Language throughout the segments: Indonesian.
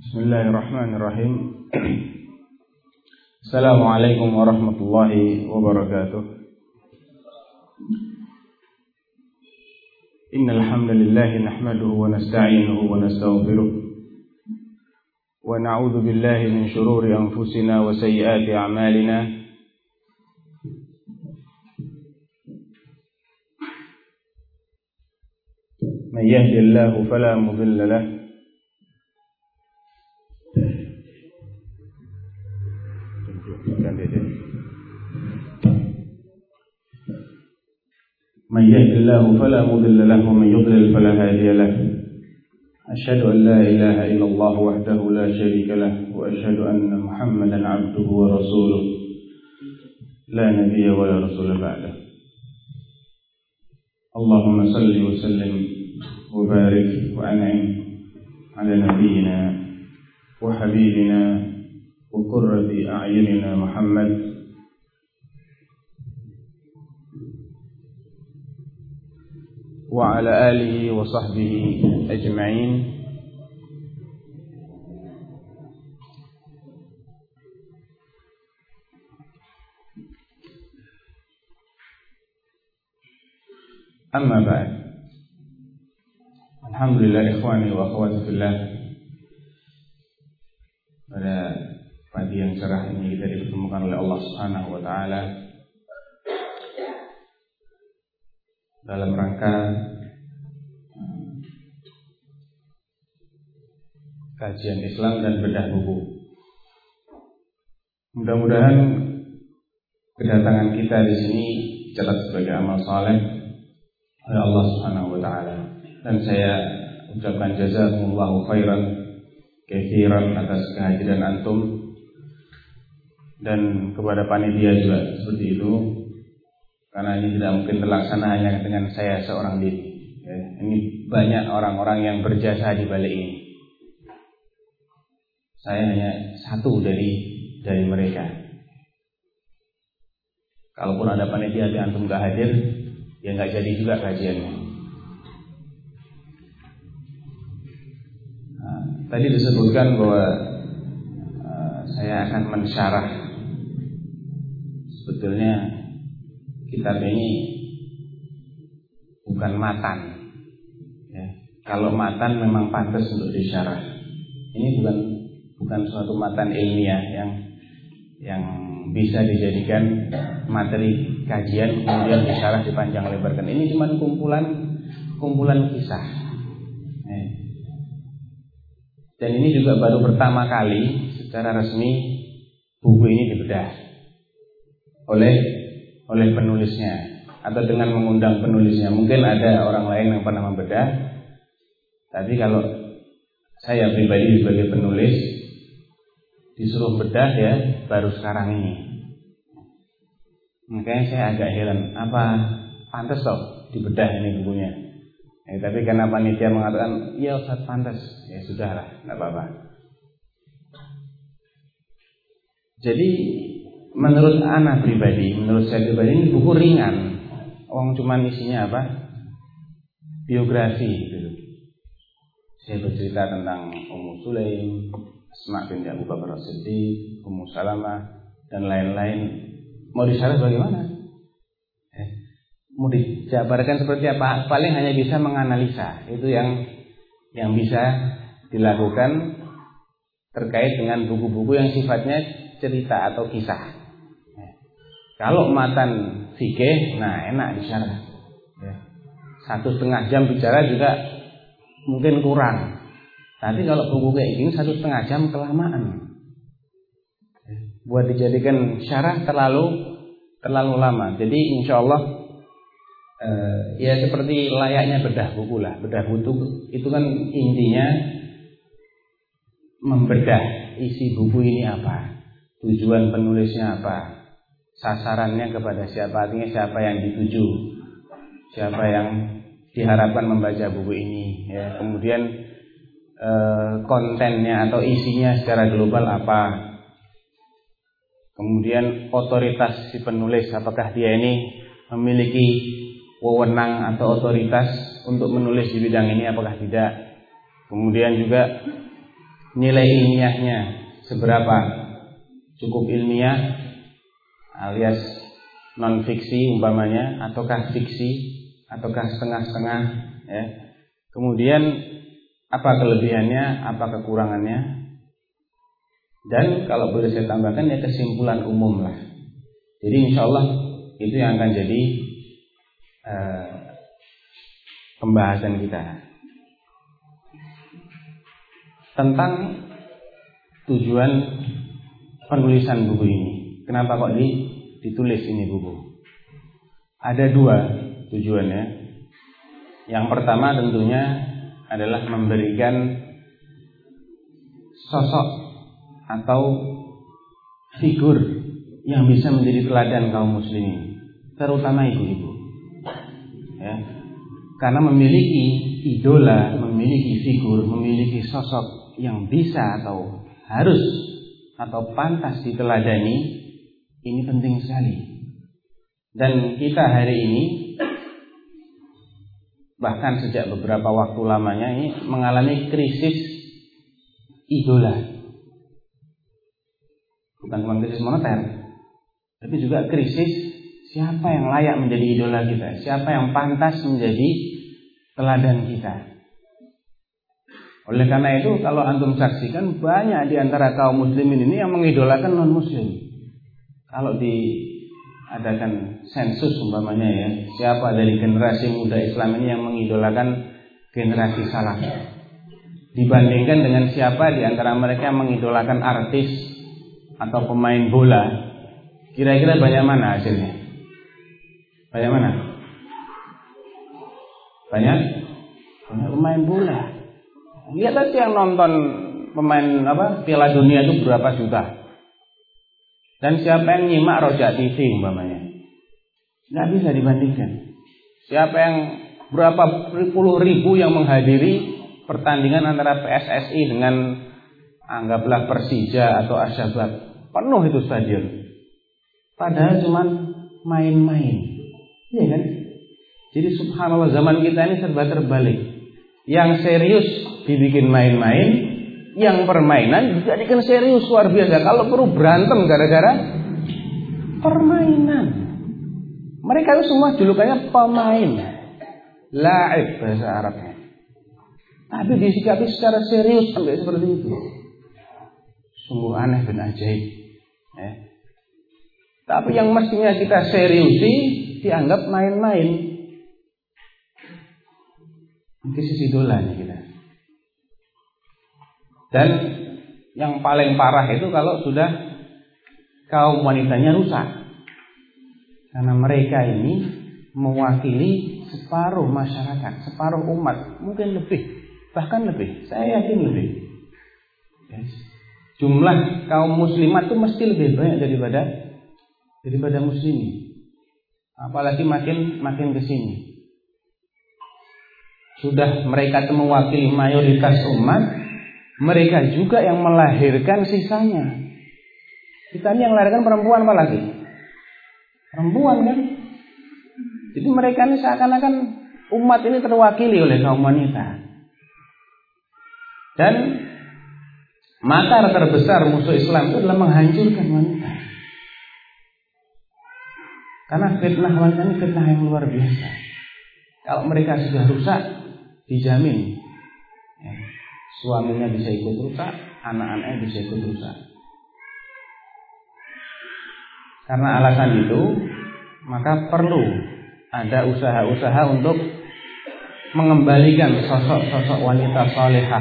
Bismillahirrahmanirrahim. Assalamualaikum warahmatullahi wabarakatuh. Innal hamdalillah nahmaduhu wa nasta'inuhu wa nastaghfiruh wa na'udzu billahi min shururi anfusina wa sayyiati a'malina. Man yahdihillahu fala mudilla lahu من يهد الله فلا مضل له ومن يضلل فلا هادي له أشهد أن لا إله إلا الله وحده لا شريك له وأشهد أن محمدا عبده ورسوله لا نبي ولا رسول بعده اللهم صل وسلم وبارك وأنعم على نبينا وحبيبنا وقرة أعيننا محمد وعلى آله وصحبه أجمعين. أما بعد, alhamdulillah ikhwani wa akhwati fillah. Pada pagi yang cerah ini kita dipertemukan oleh Allah Subhanahu wa taala dalam rangka kajian Islam dan bedah buku. Mudah-mudahan kedatangan kita di sini dicatat sebagai amal saleh oleh Allah Subhanahu wa taala. Dan saya ucapkan jazakumullahu khairan katsiran atas kehadiran antum, dan kepada panitia juga seperti itu. Karena ini tidak mungkin terlaksana hanya dengan saya seorang diri. Ini banyak orang-orang yang berjasa di balik ini. Saya hanya satu dari mereka. Kalaupun ada panitia yang antum gak hadir, ya gak jadi juga kajiannya. Tadi disebutkan bahwa saya akan mensyarah sebetulnya kitab ini bukan matan. Ya. Kalau matan memang pantas untuk disyarah. Ini bukan suatu matan ilmiah yang bisa dijadikan materi kajian kemudian disyarah dipanjang lebarkan. Ini cuma kumpulan kisah. Ya. Dan ini juga baru pertama kali secara resmi buku ini dibedah oleh penulisnya atau dengan mengundang penulisnya. Mungkin ada orang lain yang pernah membedah, tapi kalau saya pribadi sebagai penulis disuruh bedah ya baru sekarang ini. Makanya saya agak heran, apa pantas toh dibedah ini bukunya. Tapi karena panitia mengatakan iya Ustaz pantas, ya sudahlah, enggak apa-apa. Jadi menurut saya pribadi ini buku ringan. Cuman isinya apa? Biografi gitu. Saya bercerita tentang Ummu Sulaim, Asma binti Abu Bakar As-Siddiq, Ummu Salamah dan lain-lain. Mau disyarah bagaimana? Mau dijabarkan seperti apa? Paling hanya bisa menganalisa. Itu yang bisa dilakukan terkait dengan buku-buku yang sifatnya cerita atau kisah. Kalau matan fikih, nah enak disyarah. 1,5 jam bicara juga mungkin kurang. Tapi kalau buku kayak gini 1,5 jam kelamaan. Buat dijadikan syarah terlalu lama. Jadi insya Allah ya seperti layaknya bedah buku lah. Bedah buku itu kan intinya membedah isi buku ini apa, tujuan penulisnya apa, sasarannya kepada siapa, artinya siapa yang dituju, siapa yang diharapkan membaca buku ini, ya. Kemudian kontennya atau isinya secara global apa, kemudian otoritas si penulis, apakah dia ini memiliki wewenang atau otoritas untuk menulis di bidang ini, apakah tidak. Kemudian juga nilai ilmiahnya seberapa, cukup ilmiah alias non fiksi umpamanya, ataukah fiksi, ataukah setengah-setengah, ya. Kemudian apa kelebihannya, apa kekurangannya, dan kalau boleh saya tambahkan ya kesimpulan umum lah. Jadi insya Allah itu yang akan jadi pembahasan kita tentang tujuan penulisan buku ini. Kenapa kok ditulis ini buku? Ada dua tujuannya. Yang pertama tentunya adalah memberikan sosok atau figur yang bisa menjadi teladan kaum muslimin, terutama ibu-ibu, ya. Karena memiliki idola, memiliki figur, memiliki sosok yang bisa atau harus atau pantas diteladani, ini penting sekali. Dan kita hari ini, bahkan sejak beberapa waktu lamanya ini mengalami krisis idola. Bukan cuma krisis moneter, tapi juga krisis siapa yang layak menjadi idola kita, siapa yang pantas menjadi teladan kita. Oleh karena itu, kalau antum saksikan banyak di antara kaum muslimin ini yang mengidolakan non muslim. Kalau diadakan sensus umpamanya ya, siapa dari generasi muda Islam ini yang mengidolakan generasi salaf, dibandingkan dengan siapa di antara mereka yang mengidolakan artis atau pemain bola, kira-kira banyak mana hasilnya? Banyak mana? Banyak pemain bola. Lihat aja yang nonton pemain Piala Dunia itu berapa juta. Dan siapa yang nyimak Roja TV umpamanya, nggak bisa dibandingkan. Siapa yang berapa puluh ribu yang menghadiri pertandingan antara PSSI dengan anggaplah Persija atau Asyabab, penuh itu stadion. Padahal cuma main-main, iya kan? Jadi subhanallah, zaman kita ini serba terbalik. Yang serius dibikin main-main, yang permainan dijadikan serius luar biasa. Kalau perlu berantem gara-gara permainan. Mereka itu semua julukannya pemain, laib bahasa Arabnya. Tapi disikapi secara serius sampai seperti itu. Sungguh aneh dan ajaib. Ya. Tapi yang mestinya kita seriusi dianggap main-main. Mungkin sisi idola nih kita. Dan yang paling parah itu kalau sudah kaum wanitanya rusak. Karena mereka ini mewakili separuh masyarakat, separuh umat, mungkin lebih, bahkan lebih, saya yakin lebih. Yes. Jumlah kaum muslimat itu mesti lebih banyak daripada muslimin. Apalagi makin ke sini. Sudah mereka mewakili mayoritas umat, mereka juga yang melahirkan sisanya. Kita ini yang melahirkan perempuan apalagi? Perempuan kan? Jadi mereka ini seakan-akan umat ini terwakili oleh kaum wanita. Dan makar terbesar musuh Islam itu adalah menghancurkan wanita. Karena fitnah wanita ini fitnah yang luar biasa. Kalau mereka sudah rusak, dijamin ya, suaminya bisa ikut rusak, anak-anaknya bisa ikut rusak. Karena alasan itu, maka perlu ada usaha-usaha untuk mengembalikan sosok-sosok wanita salehah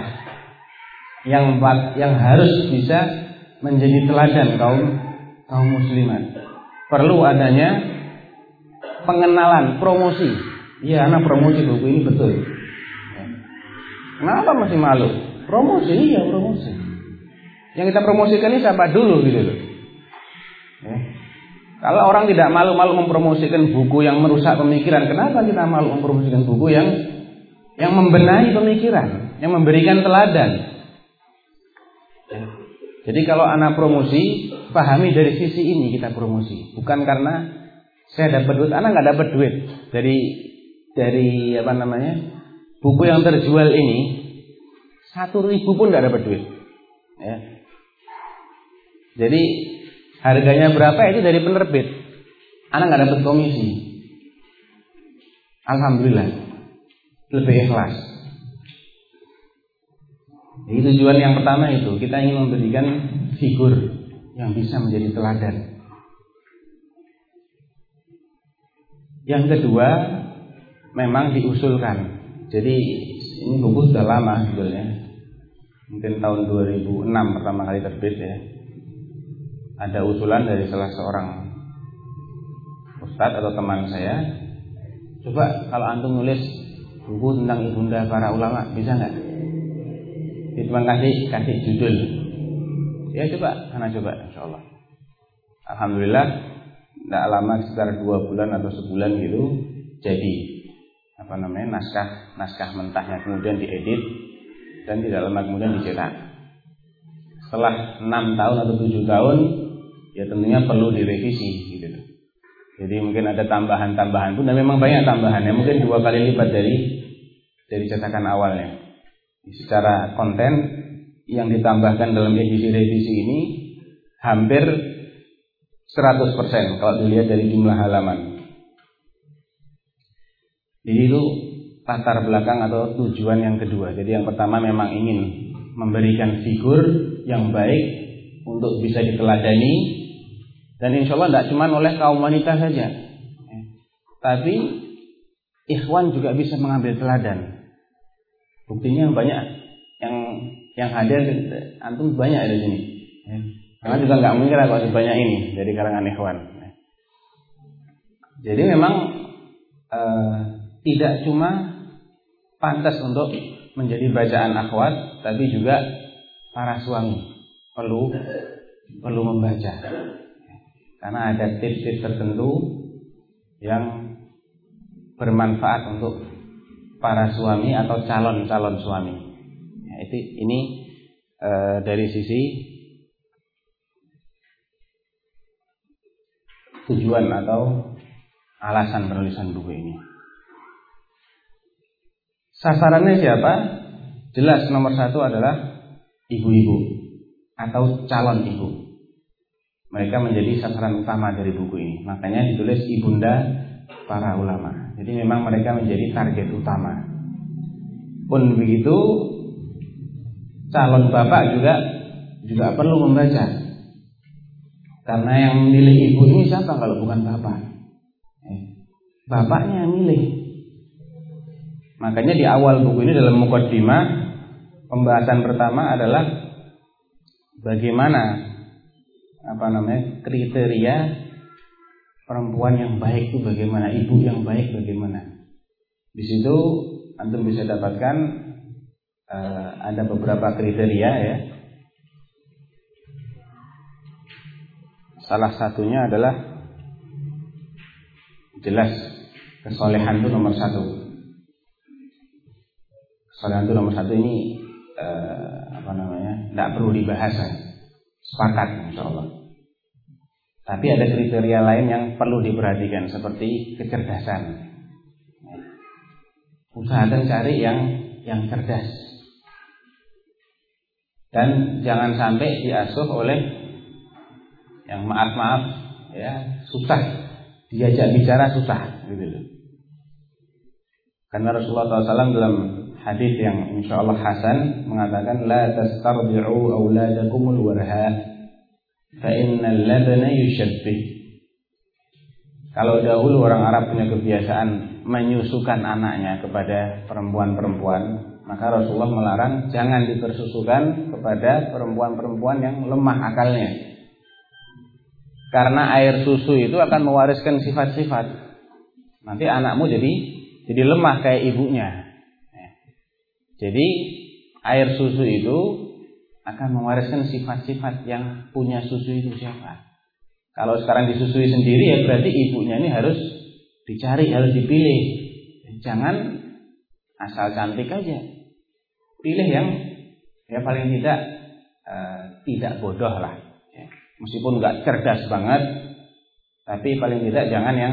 yang harus bisa menjadi teladan kaum muslimat. Perlu adanya pengenalan, promosi. Iya, anak promosi buku ini betul. Kenapa masih malu? Promosi, iya promosi. Yang kita promosikan ini siapa dulu gitu loh. Ya. Kalau orang tidak malu-malu mempromosikan buku yang merusak pemikiran, kenapa kita malu mempromosikan buku yang membenahi pemikiran, yang memberikan teladan? Ya. Jadi kalau anak promosi, pahami dari sisi ini kita promosi, bukan karena saya dapat duit. Anak nggak dapat duit dari buku yang terjual ini 1.000 pun nggak dapat duit. Ya. Jadi harganya berapa itu dari penerbit. Anak nggak dapat komisi. Alhamdulillah, lebih ikhlas. Jadi tujuan yang pertama itu kita ingin memberikan figur yang bisa menjadi teladan. Yang kedua, memang diusulkan. Jadi ini buku sudah lama sebetulnya. Mungkin tahun 2006 pertama kali terbit ya. Ada usulan dari salah seorang ustadz atau teman saya, coba kalau antum nulis buku tentang ibunda para ulama, bisa nggak? Cuma kasih judul. Ya coba, insyaallah. Alhamdulillah, tidak lama sekitar 2 bulan atau sebulan gitu jadi naskah mentahnya, kemudian diedit dan tidak lama kemudian dicetak. Setelah 6 tahun atau 7 tahun, ya tentunya perlu direvisi gitu. Jadi mungkin ada tambahan-tambahan pun, dan memang banyak tambahannya, mungkin 2 kali lipat dari cetakan awalnya. Secara konten yang ditambahkan dalam edisi revisi ini hampir 100% kalau dilihat dari jumlah halaman. Jadi itu latar belakang atau tujuan yang kedua. Jadi yang pertama memang ingin memberikan figur yang baik untuk bisa diteladani, dan insya Allah tidak cuma oleh kaum wanita saja, tapi ikhwan juga bisa mengambil teladan. Buktinya banyak yang hadir, antum banyak di sini. Karena juga nggak mungkin kalau sebanyak ini dari kalangan ikhwan. Jadi memang tidak cuma pantas untuk menjadi bacaan akhwat, tapi juga para suami perlu membaca. Karena ada tips-tips tertentu yang bermanfaat untuk para suami atau calon suami. Ya, ini dari sisi tujuan atau alasan penulisan buku ini. Sasarannya siapa? Jelas nomor 1 adalah ibu-ibu atau calon ibu. Mereka menjadi sasaran utama dari buku ini. Makanya ditulis ibunda para ulama. Jadi memang mereka menjadi target utama. Pun begitu, calon bapak juga perlu membaca. Karena yang memilih ibu ini siapa kalau bukan bapak? Bapaknya yang milih. Makanya di awal buku ini dalam mukaddimah, pembahasan pertama adalah bagaimana kriteria perempuan yang baik itu bagaimana, ibu yang baik bagaimana. Di situ antum bisa dapatkan ada beberapa kriteria ya. Salah satunya adalah jelas kesolehan itu nomor 1. Kesolehan itu nomor 1 ini tidak perlu dibahas, sepakat insyaallah. Tapi ada kriteria lain yang perlu diperhatikan seperti kecerdasan. Usahakan cari yang cerdas. Dan jangan sampai diasuh oleh yang maaf ya, susah. Diajak bicara susah gitu. Karena Rasulullah SAW dalam hadis yang insyaallah hasan mengatakan la tastarbi'u auladakumul warha fa innal labana yushabbih. Kalau dahulu orang Arab punya kebiasaan menyusukan anaknya kepada perempuan-perempuan, maka Rasulullah melarang jangan dipersusukan kepada perempuan-perempuan yang lemah akalnya. Karena air susu itu akan mewariskan sifat-sifat. Nanti anakmu jadi lemah kayak ibunya. Jadi air susu itu akan mewariskan sifat-sifat yang punya susu itu siapa. Kalau sekarang disusui sendiri ya berarti ibunya ini harus dicari, harus dipilih. Jangan asal cantik aja. Pilih yang ya paling tidak bodoh lah. Meskipun nggak cerdas banget, tapi paling tidak jangan yang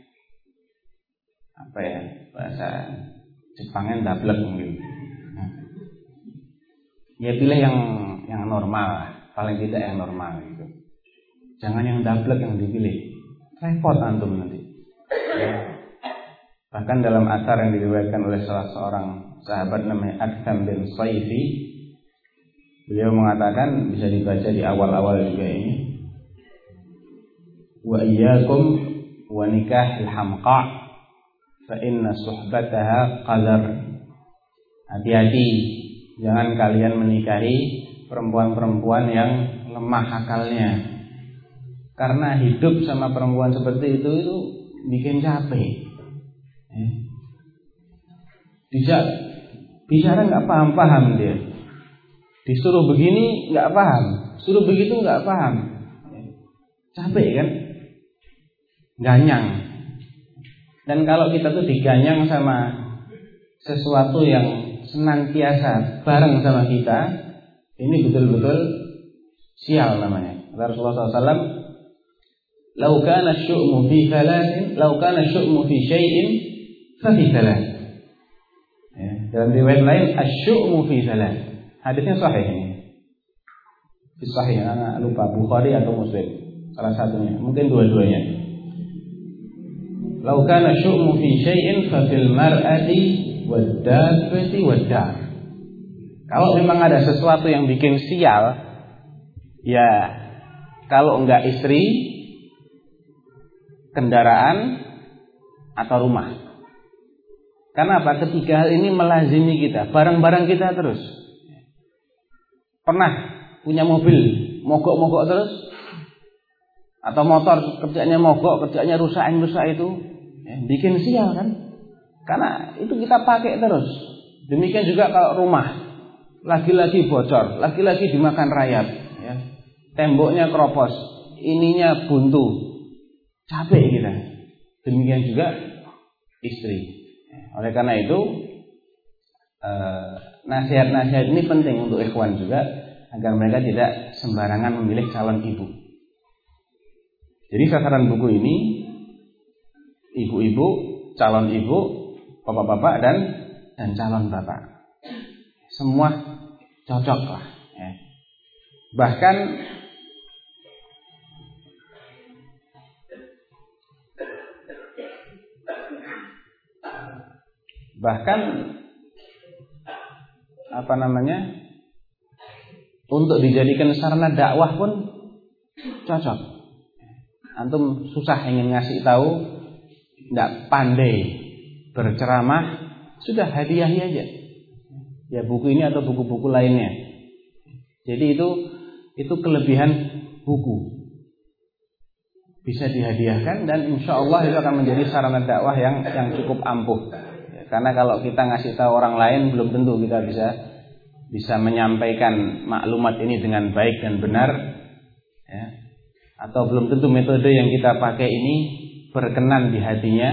bahasa Jepangnya dablek mungkin. Ya pilih yang normal, paling tidak yang normal gitu. Jangan yang dablek yang dipilih. Repot antum nanti. Ya. Bahkan dalam athar yang diriwayatkan oleh salah seorang sahabat namanya Adham bin Sayfi, beliau mengatakan, bisa dibaca di awal-awal juga ini, wa iyyakum wa nikahil hamqa fa inna suhbataha qadar. Hati-hati, jangan kalian menikahi perempuan-perempuan yang lemah akalnya, karena hidup sama perempuan seperti itu bikin capek. Bicara nggak paham dia, disuruh begini nggak paham, suruh begitu nggak paham, capek kan, ganyang. Dan kalau kita tuh diganyang sama sesuatu yang senantiasa bareng sama kita, ini betul-betul sial namanya. Rasulullah SAW, "Lau kana syu'mu fi thalathin, lau kana syu'mu fi syai'in fa fi thalath." Ya, dalam riwayat lain, "Asy-syu'mu fi thalath." Hadisnya sahih ini. Fi sahih, ana lupa Bukhari atau Muslim, salah satunya, mungkin dua-duanya. "Lau kana syu'mu fi syai'in fa fil mar'ati wad-dabbati wad-dar." Kalau memang ada sesuatu yang bikin sial, ya kalau enggak istri, kendaraan, atau rumah. Karena apa? Ketiga hal ini melazimi kita, barang-barang kita terus. Pernah punya mobil, mogok-mogok terus, atau motor kerjanya mogok, kerjanya rusak itu, bikin sial kan? Karena itu kita pakai terus. Demikian juga kalau rumah, lagi-lagi bocor, lagi-lagi dimakan rayap, ya. Temboknya keropos, ininya buntu, capek kita. Demikian juga istri. Oleh karena itu, nasihat-nasihat ini penting untuk ikhwan juga, agar mereka tidak sembarangan memilih calon ibu. Jadi sasaran buku ini, ibu-ibu, calon ibu, bapak-bapak dan calon bapak. Semua cocok lah, ya. Bahkan untuk dijadikan sarana dakwah pun cocok. Antum susah ingin ngasih tahu, tidak pandai berceramah, sudah hadiahi aja. Ya buku ini atau buku-buku lainnya. Jadi itu kelebihan buku. Bisa dihadiahkan dan insya Allah itu akan menjadi sarana dakwah yang cukup ampuh. Ya, karena kalau kita ngasih tahu orang lain, belum tentu kita bisa menyampaikan maklumat ini dengan baik dan benar, ya. Atau belum tentu metode yang kita pakai ini berkenan di hatinya,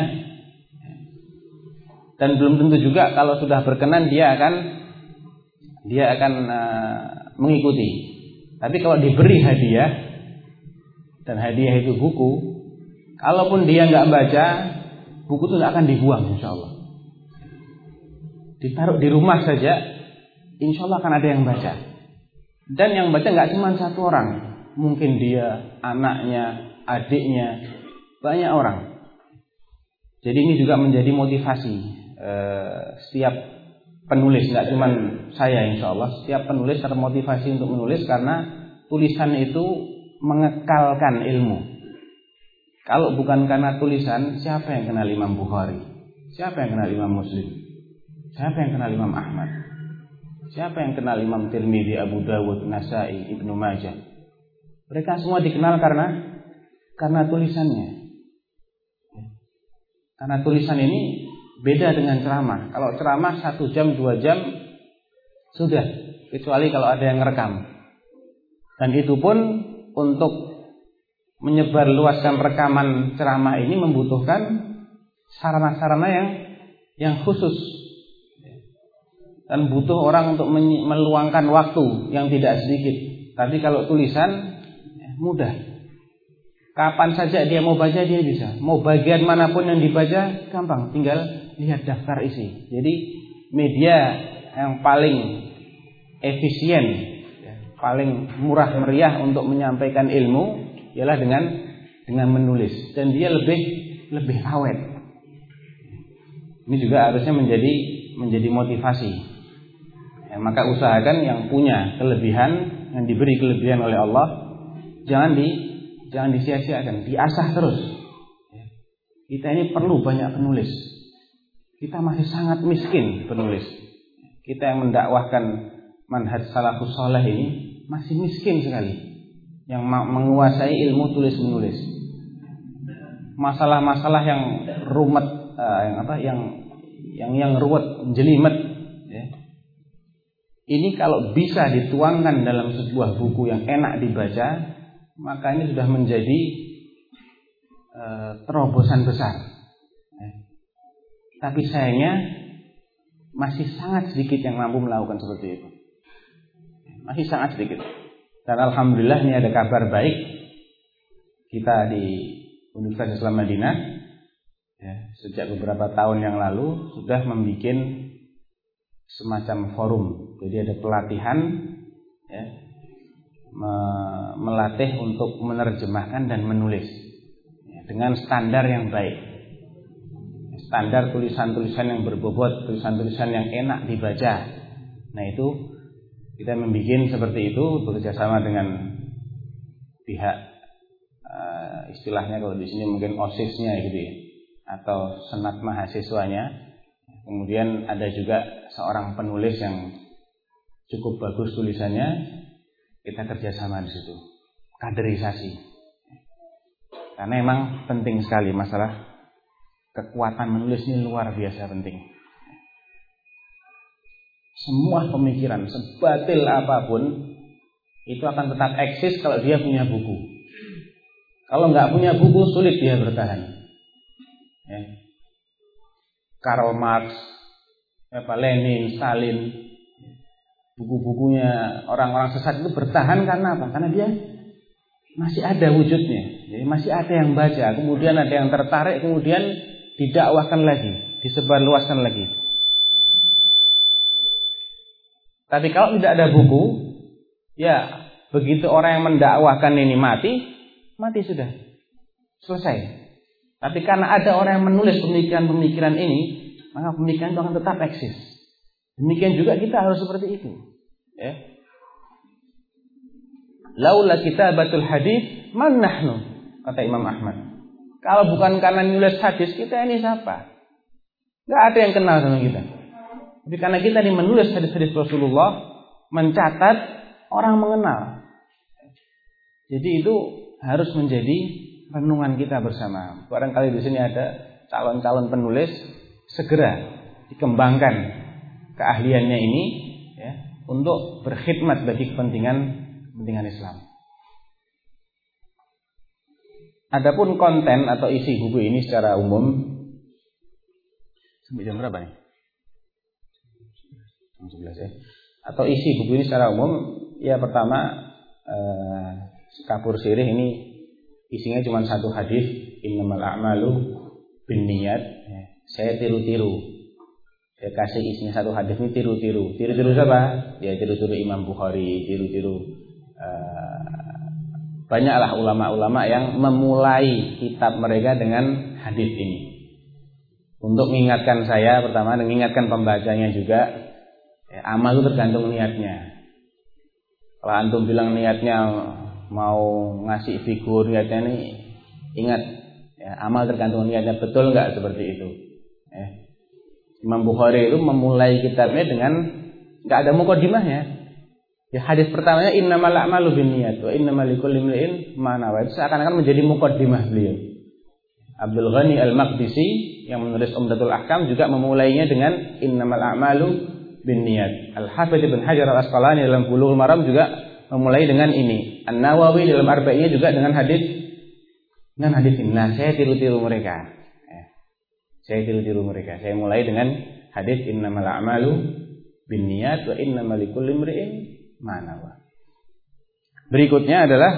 dan belum tentu juga kalau sudah berkenan dia akan mengikuti. Tapi kalau diberi hadiah, dan hadiah itu buku, kalaupun dia nggak baca, buku itu nggak akan dibuang, insya Allah. Ditaruh di rumah saja, insya Allah akan ada yang baca. Dan yang baca nggak cuma satu orang, mungkin dia, anaknya, adiknya, banyak orang. Jadi ini juga menjadi motivasi setiap penulis, nggak cuma saya, insya Allah setiap penulis termotivasi untuk menulis, karena tulisan itu mengekalkan ilmu. Kalau bukan karena tulisan, siapa yang kenal Imam Bukhari? Siapa yang kenal Imam Muslim? Siapa yang kenal Imam Ahmad? Siapa yang kenal Imam Tirmidzi, Abu Dawud, Nasai, Ibnu Majah? Mereka semua dikenal karena tulisannya. Karena tulisan ini beda dengan ceramah. Kalau ceramah 1 jam, 2 jam sudah, kecuali kalau ada yang ngerekam. Dan itu pun untuk menyebarluaskan rekaman ceramah ini membutuhkan sarana-sarana yang khusus, dan butuh orang untuk meluangkan waktu yang tidak sedikit. Tapi kalau tulisan mudah, kapan saja dia mau baca dia bisa, mau bagian manapun yang dibaca gampang, tinggal lihat daftar isi. Jadi media yang paling efisien, paling murah meriah untuk menyampaikan ilmu ialah dengan menulis, dan dia lebih awet. Ini juga harusnya menjadi motivasi. Ya, maka usahakan yang punya kelebihan, yang diberi kelebihan oleh Allah, jangan disia-siakan, diasah terus. Kita ini perlu banyak penulis. Kita masih sangat miskin penulis. Kita yang mendakwahkan manhaj salafus saleh ini masih miskin sekali, yang menguasai ilmu tulis menulis. Masalah-masalah yang rumet, yang ruwet, jelimet, ya. Ini kalau bisa dituangkan dalam sebuah buku yang enak dibaca, maka ini sudah menjadi terobosan besar. Tapi sayangnya masih sangat sedikit yang mampu melakukan seperti itu. Masih sangat sedikit. Dan alhamdulillah ini ada kabar baik. Kita di Universitas Islam Madinah, ya, sejak beberapa tahun yang lalu sudah membuat semacam forum. Jadi ada pelatihan, ya, melatih untuk menerjemahkan dan menulis, ya, dengan standar yang baik. Standar tulisan-tulisan yang berbobot, tulisan-tulisan yang enak dibaca. Nah itu kita membuat seperti itu, bekerjasama dengan pihak istilahnya kalau di sini mungkin OSIS-nya gitu ya, atau senat mahasiswanya. Kemudian ada juga seorang penulis yang cukup bagus tulisannya, kita kerjasama di situ, kaderisasi. Karena memang penting sekali masalah kekuatan menulis ini, luar biasa penting. Semua pemikiran sebatil apapun itu akan tetap eksis kalau dia punya buku. Kalau nggak punya buku sulit dia bertahan. Ya. Karl Marx, Lenin, Stalin, buku-bukunya orang-orang sesat itu bertahan karena apa? Karena dia masih ada wujudnya. Jadi masih ada yang baca, kemudian ada yang tertarik, kemudian didakwahkan lagi, disebarluaskan lagi. Tapi kalau tidak ada buku, ya begitu orang yang mendakwahkan ini mati sudah, selesai. Tapi karena ada orang yang menulis pemikiran-pemikiran ini, maka pemikiran itu akan tetap eksis. Demikian juga kita harus seperti itu, ya. Laula kitabatul hadis man nahnu, kata Imam Ahmad. Kalau bukan karena nulis hadis, kita ini siapa? Gak ada yang kenal sama kita. Tapi karena kita ini menulis hadis-hadis Rasulullah, mencatat, orang mengenal. Jadi itu harus menjadi renungan kita bersama. Barangkali di sini ada calon-calon penulis, segera dikembangkan keahliannya ini, ya, untuk berkhidmat bagi kepentingan Islam. Adapun konten atau isi buku ini secara umum, sampai jam berapa nih? Jam 11 ya. Atau isi buku ini secara umum, ya pertama Kapur Sirih ini isinya cuma satu hadis, innamal a'malu binniyat. Saya tiru-tiru. Saya kasih isinya satu hadis ini tiru-tiru. Tiru-tiru siapa? Ya tiru-tiru Imam Bukhari, tiru-tiru banyaklah ulama-ulama yang memulai kitab mereka dengan hadis ini. Untuk mengingatkan saya pertama, dan mengingatkan pembacanya juga, ya, amal itu tergantung niatnya. Kalau antum bilang niatnya mau ngasih figur, niatnya ini, ingat, ya, amal tergantung niatnya, betul nggak seperti itu? Imam Bukhari itu memulai kitabnya dengan nggak ada muqaddimahnya. Ya, hadis pertamanya innamal a'malu binniyat wa innamal likulli imri'in ma nawa. Itu seakan-akan menjadi muqaddimah beliau. Abdul Ghani Al-Maqdisi yang menulis Umdatul Ahkam juga memulainya dengan innamal a'malu binniyat. Al-Hafidz Ibnu Hajar Al-Asqalani dalam Bulughul Maram juga memulai dengan ini. An-Nawawi dalam Arba'iyah juga dengan hadis ini. Nah, saya tiru-tiru mereka. Saya mulai dengan hadis innamal a'malu binniyat wa innamal likulli imri'in ma nawa. Berikutnya adalah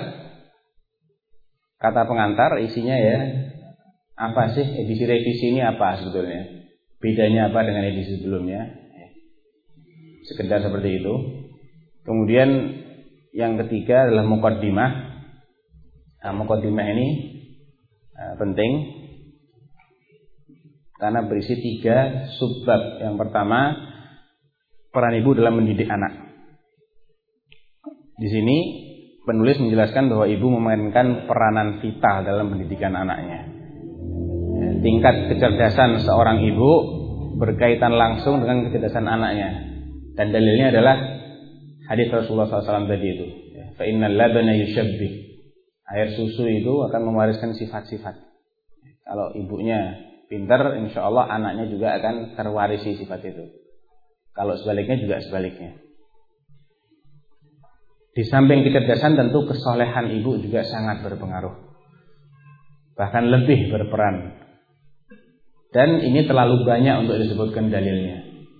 kata pengantar, isinya ya. Apa sih edisi revisi ini, apa sebetulnya? Bedanya apa dengan edisi sebelumnya? Sekedar seperti itu. Kemudian Yang ketiga adalah muqaddimah. Nah, muqaddimah ini penting karena berisi 3 subbab. Yang pertama, peran ibu dalam mendidik anak. Di sini penulis menjelaskan bahwa ibu memainkan peranan vital dalam pendidikan anaknya. Tingkat kecerdasan seorang ibu berkaitan langsung dengan kecerdasan anaknya. Dan dalilnya adalah hadis Rasulullah SAW tadi itu. Fa innal labana yushabbih. Air susu itu akan mewariskan sifat-sifat. Kalau ibunya pintar, insya Allah anaknya juga akan terwarisi sifat itu. Kalau sebaliknya juga sebaliknya. Di samping kecerdasan tentu kesolehan ibu juga sangat berpengaruh. Bahkan lebih berperan. Dan ini terlalu banyak untuk disebutkan dalilnya.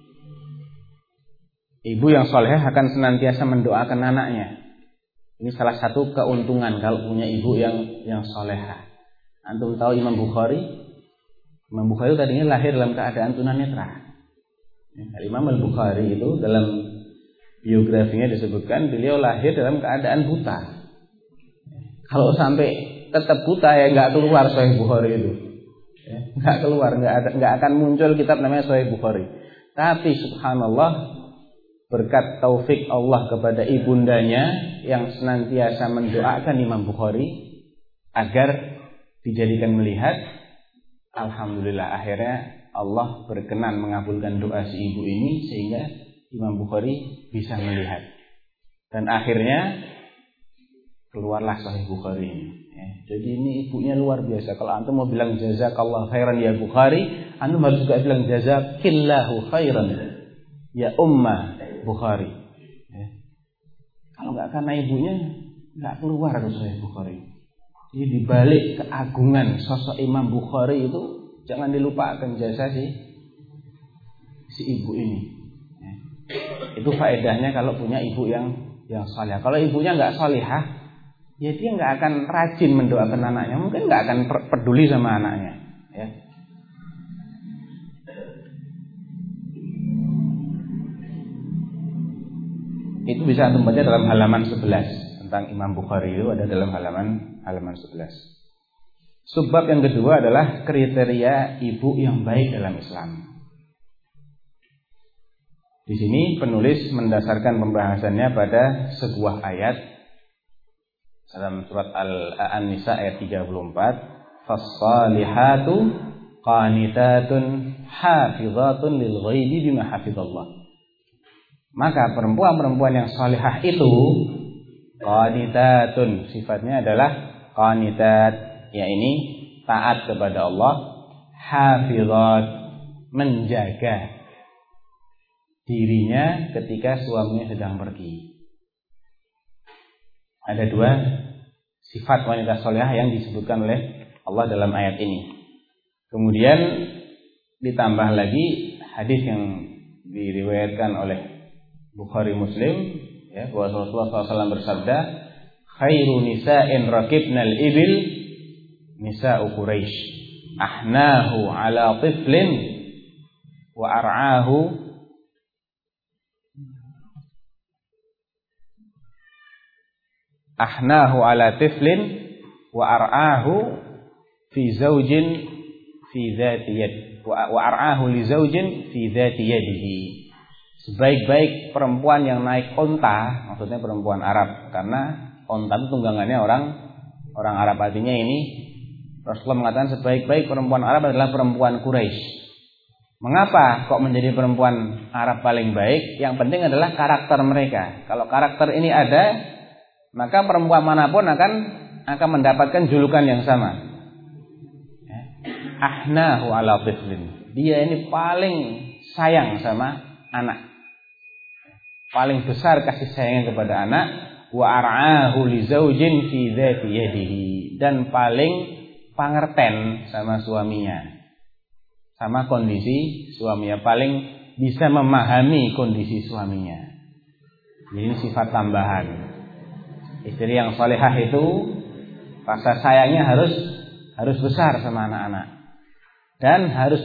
Ibu yang soleh akan senantiasa mendoakan anaknya. Ini salah satu keuntungan kalau punya ibu yang solehah. Antum tahu Imam Bukhari? Imam Bukhari tadinya lahir dalam keadaan tunanetra. Imam Al-Bukhari itu dalam biografinya disebutkan beliau lahir dalam keadaan buta. Kalau sampai tetap buta ya nggak keluar Sahih Bukhari itu, nggak keluar, nggak akan muncul kitab namanya Sahih Bukhari. Tapi subhanallah, berkat taufik Allah kepada ibundanya yang senantiasa mendoakan Imam Bukhari agar dijadikan melihat, alhamdulillah akhirnya Allah berkenan mengabulkan doa si ibu ini sehingga Imam Bukhari bisa melihat. Dan akhirnya keluarlah Sahih Bukhari ini. Jadi ini ibunya luar biasa. Kalau antum mau bilang jazakallah khairan ya Bukhari, antum harus juga bilang jazakillahu khairan ya Ummah Bukhari. Kalau nggak karena ibunya nggak keluar Sahih Bukhari. Jadi dibalik keagungan sosok Imam Bukhari itu jangan dilupakan jasa si ibu ini. Itu faedahnya kalau punya ibu yang saleh. Kalau ibunya nggak salihah, ya dia nggak akan rajin mendoakan anaknya, mungkin nggak akan peduli sama anaknya. Ya. Itu bisa antum baca dalam halaman 11 tentang Imam Bukhari itu ada dalam halaman 11. Subbab yang kedua adalah kriteria ibu yang baik dalam Islam. Di sini penulis mendasarkan pembahasannya pada sebuah ayat dalam surat An-Nisa ayat 34, "Fas-salihatu qanitatun hafizatun lil ghaibi bima hafizallah." Maka perempuan-perempuan yang salihah itu qanitatun, sifatnya adalah qanitat, yakni taat kepada Allah, hafizat, menjaga dirinya ketika suaminya sedang pergi. Ada 2 sifat wanita salihah yang disebutkan oleh Allah dalam ayat ini. Kemudian ditambah lagi hadis yang diriwayatkan oleh Bukhari Muslim, ya, bahwa Rasulullah SAW bersabda, "Khairu nisa'in rakibnal ibil nisa'u Quraisy, ahnahu ala tiflin wa ar'ahu ala tiflin wa ar'ahu fi zaujin fi dzati yad wa ar'ahu li zaujin fi dzati yadihi." Sebaik-baik perempuan yang naik onta, maksudnya perempuan Arab, karena onta itu tunggangannya orang Arab. Artinya ini Rasulullah mengatakan sebaik-baik perempuan Arab adalah perempuan Quraisy. Mengapa kok menjadi perempuan Arab paling baik? Yang penting adalah karakter mereka. Kalau karakter ini ada, maka perempuan manapun akan mendapatkan julukan yang sama. Ahnahu ala tiflin. Dia ini paling sayang sama anak. Paling besar kasih sayangnya kepada anak. Wa ar'ahu li zaujin fi dzati yadihi, dan paling pangerten sama suaminya, sama kondisi suaminya, paling bisa memahami kondisi suaminya. Ini sifat tambahan. Istri yang salihah itu rasa sayangnya harus besar sama anak-anak, dan harus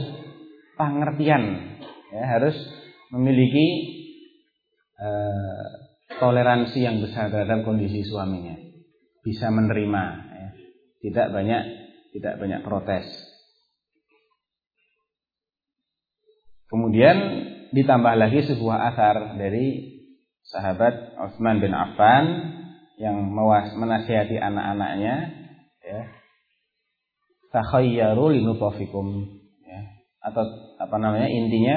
pengertian, ya, harus memiliki toleransi yang besar terhadap kondisi suaminya, bisa menerima, ya. Tidak banyak protes. Kemudian ditambah lagi sebuah athar dari sahabat Utsman bin Affan yang menasihati anak-anaknya, ya, takhayyaru linutafikum, ya, atau intinya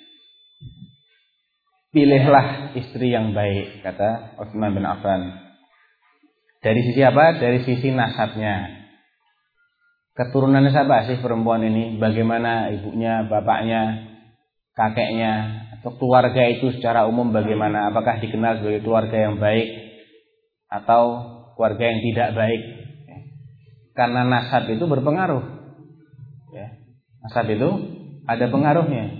pilihlah istri yang baik, kata Utsman bin Affan. Dari sisi apa? Dari sisi nasabnya. Keturunannya siapa sih perempuan ini? Bagaimana ibunya, bapaknya, kakeknya, atau keluarga itu secara umum bagaimana? Apakah dikenal sebagai keluarga yang baik atau keluarga yang tidak baik? Karena nasab itu berpengaruh, ya. Nasab itu ada pengaruhnya.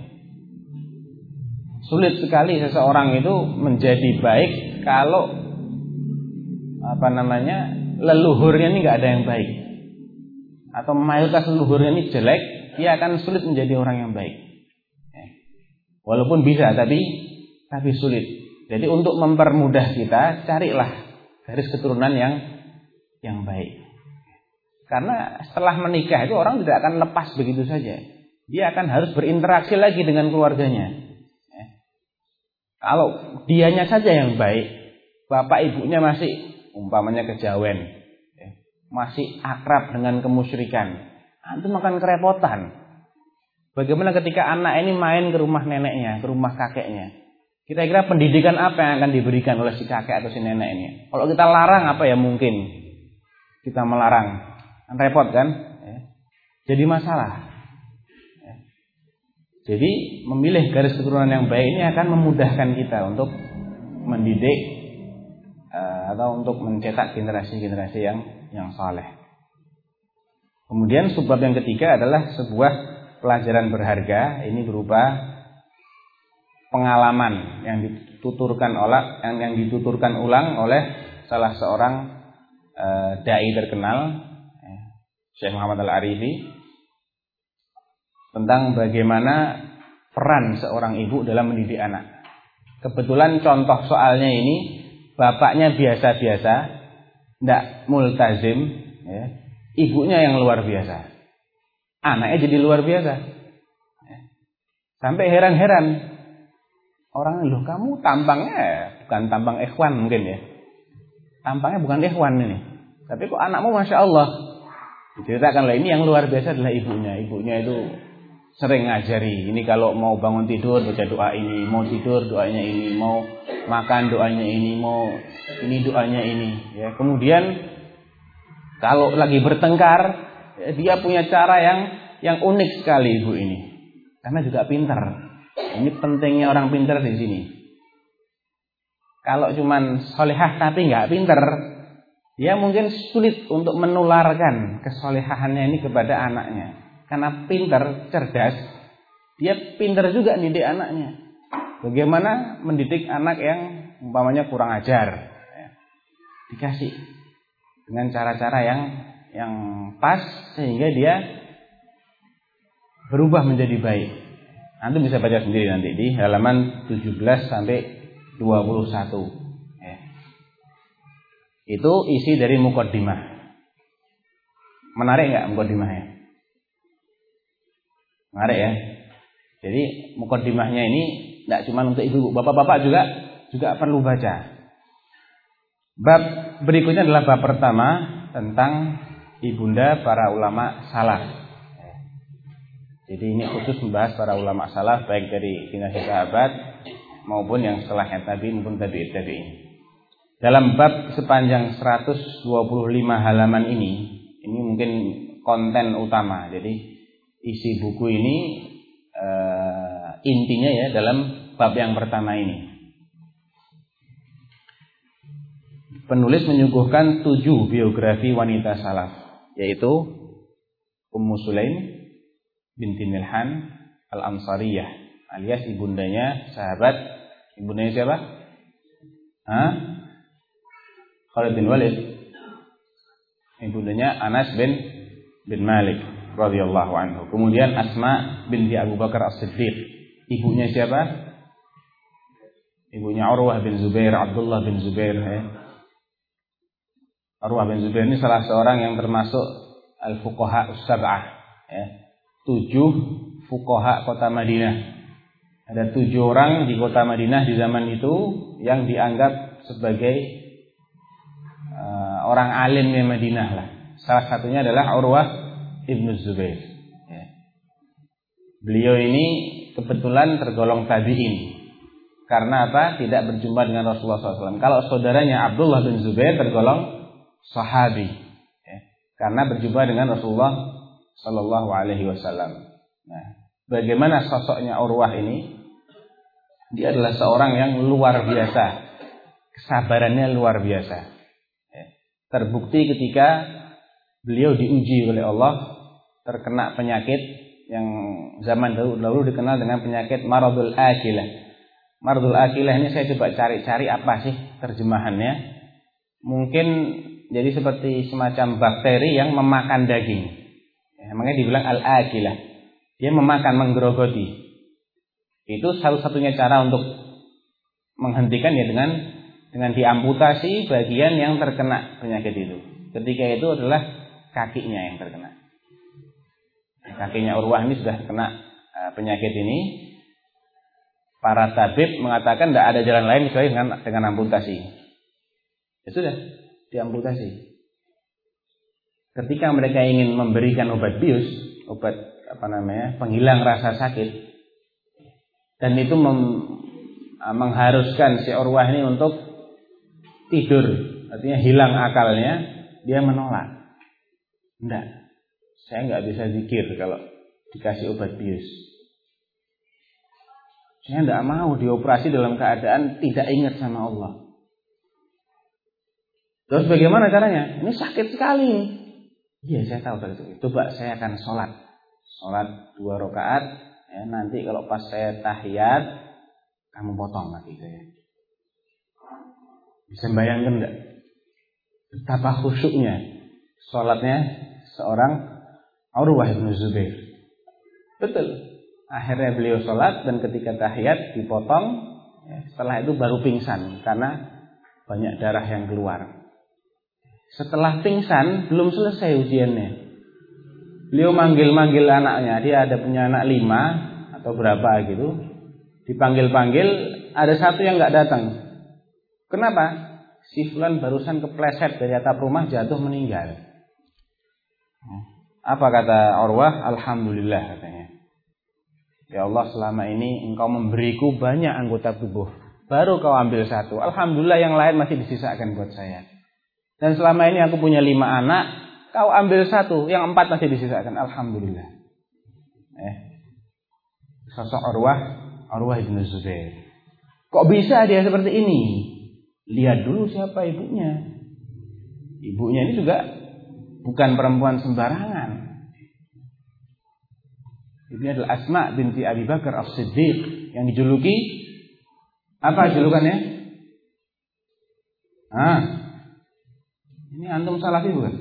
Sulit sekali seseorang itu menjadi baik kalau leluhurnya ini nggak ada yang baik, atau mayoritas leluhurnya ini jelek, dia akan sulit menjadi orang yang baik. Walaupun bisa, tapi sulit. Jadi untuk mempermudah kita, carilah garis keturunan yang baik. Karena setelah menikah itu orang tidak akan lepas begitu saja. Dia akan harus berinteraksi lagi dengan keluarganya. Kalau dianya saja yang baik, bapak ibunya masih umpamanya kejawen, masih akrab dengan kemusyrikan, itu makan kerepotan. Bagaimana ketika anak ini main ke rumah neneknya, ke rumah kakeknya? Kira-kira pendidikan apa yang akan diberikan oleh si kakek atau si nenek ini? Kalau kita larang, apa ya mungkin kita melarang? Repot kan? Jadi masalah. Jadi memilih garis keturunan yang baik ini akan memudahkan kita untuk mendidik atau untuk mencetak generasi-generasi yang saleh. Kemudian sebab yang ketiga adalah sebuah pelajaran berharga. Ini berupa pengalaman yang dituturkan ulang oleh salah seorang dai terkenal, Syekh Muhammad Al-Arifi, tentang bagaimana peran seorang ibu dalam mendidik anak. Kebetulan contoh soalnya ini bapaknya biasa-biasa, tidak multazim, ya. Ibunya yang luar biasa, anaknya jadi luar biasa, ya. Sampai heran-heran orang, loh kamu tampangnya bukan tampang ikhwan mungkin ya, tampangnya bukan ikhwan ini, tapi kok anakmu masya Allah. Diceritakan lah, ini yang luar biasa adalah ibunya. Ibunya itu sering ngajari, ini kalau mau bangun tidur baca doa ini, mau tidur doanya ini, mau makan doanya ini, mau ini doanya ini, ya. Kemudian kalau lagi bertengkar, ya, dia punya cara yang unik sekali ibu ini, karena juga pintar. Ini pentingnya orang pintar di sini. Kalau cuman solehah tapi nggak pintar, dia mungkin sulit untuk menularkan kesolehahannya ini kepada anaknya. Karena pintar, cerdas, dia pintar juga mendidik anaknya. Bagaimana mendidik anak yang umpamanya kurang ajar, ya. Dikasih dengan cara-cara yang pas sehingga dia berubah menjadi baik. Antum bisa baca sendiri nanti di halaman 17 sampai 21. Ya. Itu isi dari muqaddimah. Menarik nggak muqaddimahnya? Menarik ya. Jadi muqaddimahnya ini tidak cuma untuk ibu, bapak-bapak juga perlu baca. Bab berikutnya adalah bab pertama tentang ibunda para ulama salaf. Jadi ini khusus membahas para ulama salaf, baik dari generasi sahabat maupun yang setelahnya tabi'in maupun tabi'in. Dalam bab sepanjang 125 halaman ini mungkin konten utama. Jadi isi buku ini intinya ya dalam bab yang pertama ini. Penulis menyuguhkan 7 biografi wanita salaf, yaitu Ummu Sulaim binti Milhan Al-Ansariyah, alias ibundanya sahabat. Ibundanya siapa? Khalid bin Walid. Ibundanya Anas bin Malik radhiyallahu anhu. Kemudian Asma binti Abu Bakar As-Siddiq. Ibunya siapa? Ibunya Urwah bin Zubair, Abdullah bin Zubair. Urwah bin Zubair ini salah seorang yang termasuk al-fuqaha us-sab'ah. 7 fuqaha kota Madinah. Ada 7 orang di kota Madinah di zaman itu yang dianggap sebagai orang alim di Madinah lah. Salah satunya adalah Urwah ibn Zubair. Beliau ini kebetulan tergolong tabi'in. Karena apa? Tidak berjumpa dengan Rasulullah SAW. Kalau saudaranya Abdullah bin Zubair tergolong sahabi. Karena berjumpa dengan Rasulullah SAW. Nah, bagaimana sosoknya Urwah ini? Dia adalah seorang yang luar biasa. Kesabarannya luar biasa. Terbukti ketika beliau diuji oleh Allah, terkena penyakit yang zaman dahulu dikenal dengan penyakit maradul akilah. Maradul akilah ini saya coba cari-cari apa sih terjemahannya. Mungkin jadi seperti semacam bakteri yang memakan daging. Makanya dibilang al-akilah. Dia memakan, menggerogoti. Itu satu-satunya cara untuk menghentikan ya dengan diamputasi bagian yang terkena penyakit itu. Ketika itu adalah kakinya yang terkena. Kakinya Urwah ini sudah kena penyakit ini. Para tabib mengatakan tidak ada jalan lain kecuali dengan amputasi. Ya sudah, diamputasi. Ketika mereka ingin memberikan obat bius, obat penghilang rasa sakit, dan itu mengharuskan si Urwah ini untuk tidur, artinya hilang akalnya, dia menolak. Enggak, saya nggak bisa zikir kalau dikasih obat bius. Saya tidak mau dioperasi dalam keadaan tidak ingat sama Allah. Terus bagaimana caranya? Ini sakit sekali. Iya, saya tahu tadi itu. Coba saya akan sholat 2 rakaat. Ya, nanti kalau pas saya tahiyat, kamu potong kaki saya. Bisa bayangkan enggak? Betapa khusyuknya sholatnya seorang Urwah bin Zubair. Betul. Akhirnya beliau sholat dan ketika tahiyat dipotong. Setelah itu baru pingsan karena banyak darah yang keluar. Setelah pingsan belum selesai ujiannya. Beliau manggil-manggil anaknya. Dia ada punya anak 5 atau berapa gitu. Dipanggil-panggil, ada satu yang nggak datang. Kenapa? Si fulan barusan kepleset dari atap rumah, jatuh meninggal. Apa kata Urwah? Alhamdulillah katanya. Ya Allah, selama ini engkau memberiku banyak anggota tubuh. Baru kau ambil satu. Alhamdulillah yang lain masih disisakan buat saya. Dan selama ini aku punya 5 anak. Kau ambil satu. Yang 4 masih disisakan. Alhamdulillah. Sosok Urwah bin Zubair. Kok bisa dia seperti ini? Lihat dulu siapa ibunya. Ibunya ini juga bukan perempuan sembarangan. Ini adalah Asma binti Abi Bakar As-Siddiq yang dijuluki apa julukannya? Ini antum salafi bukan?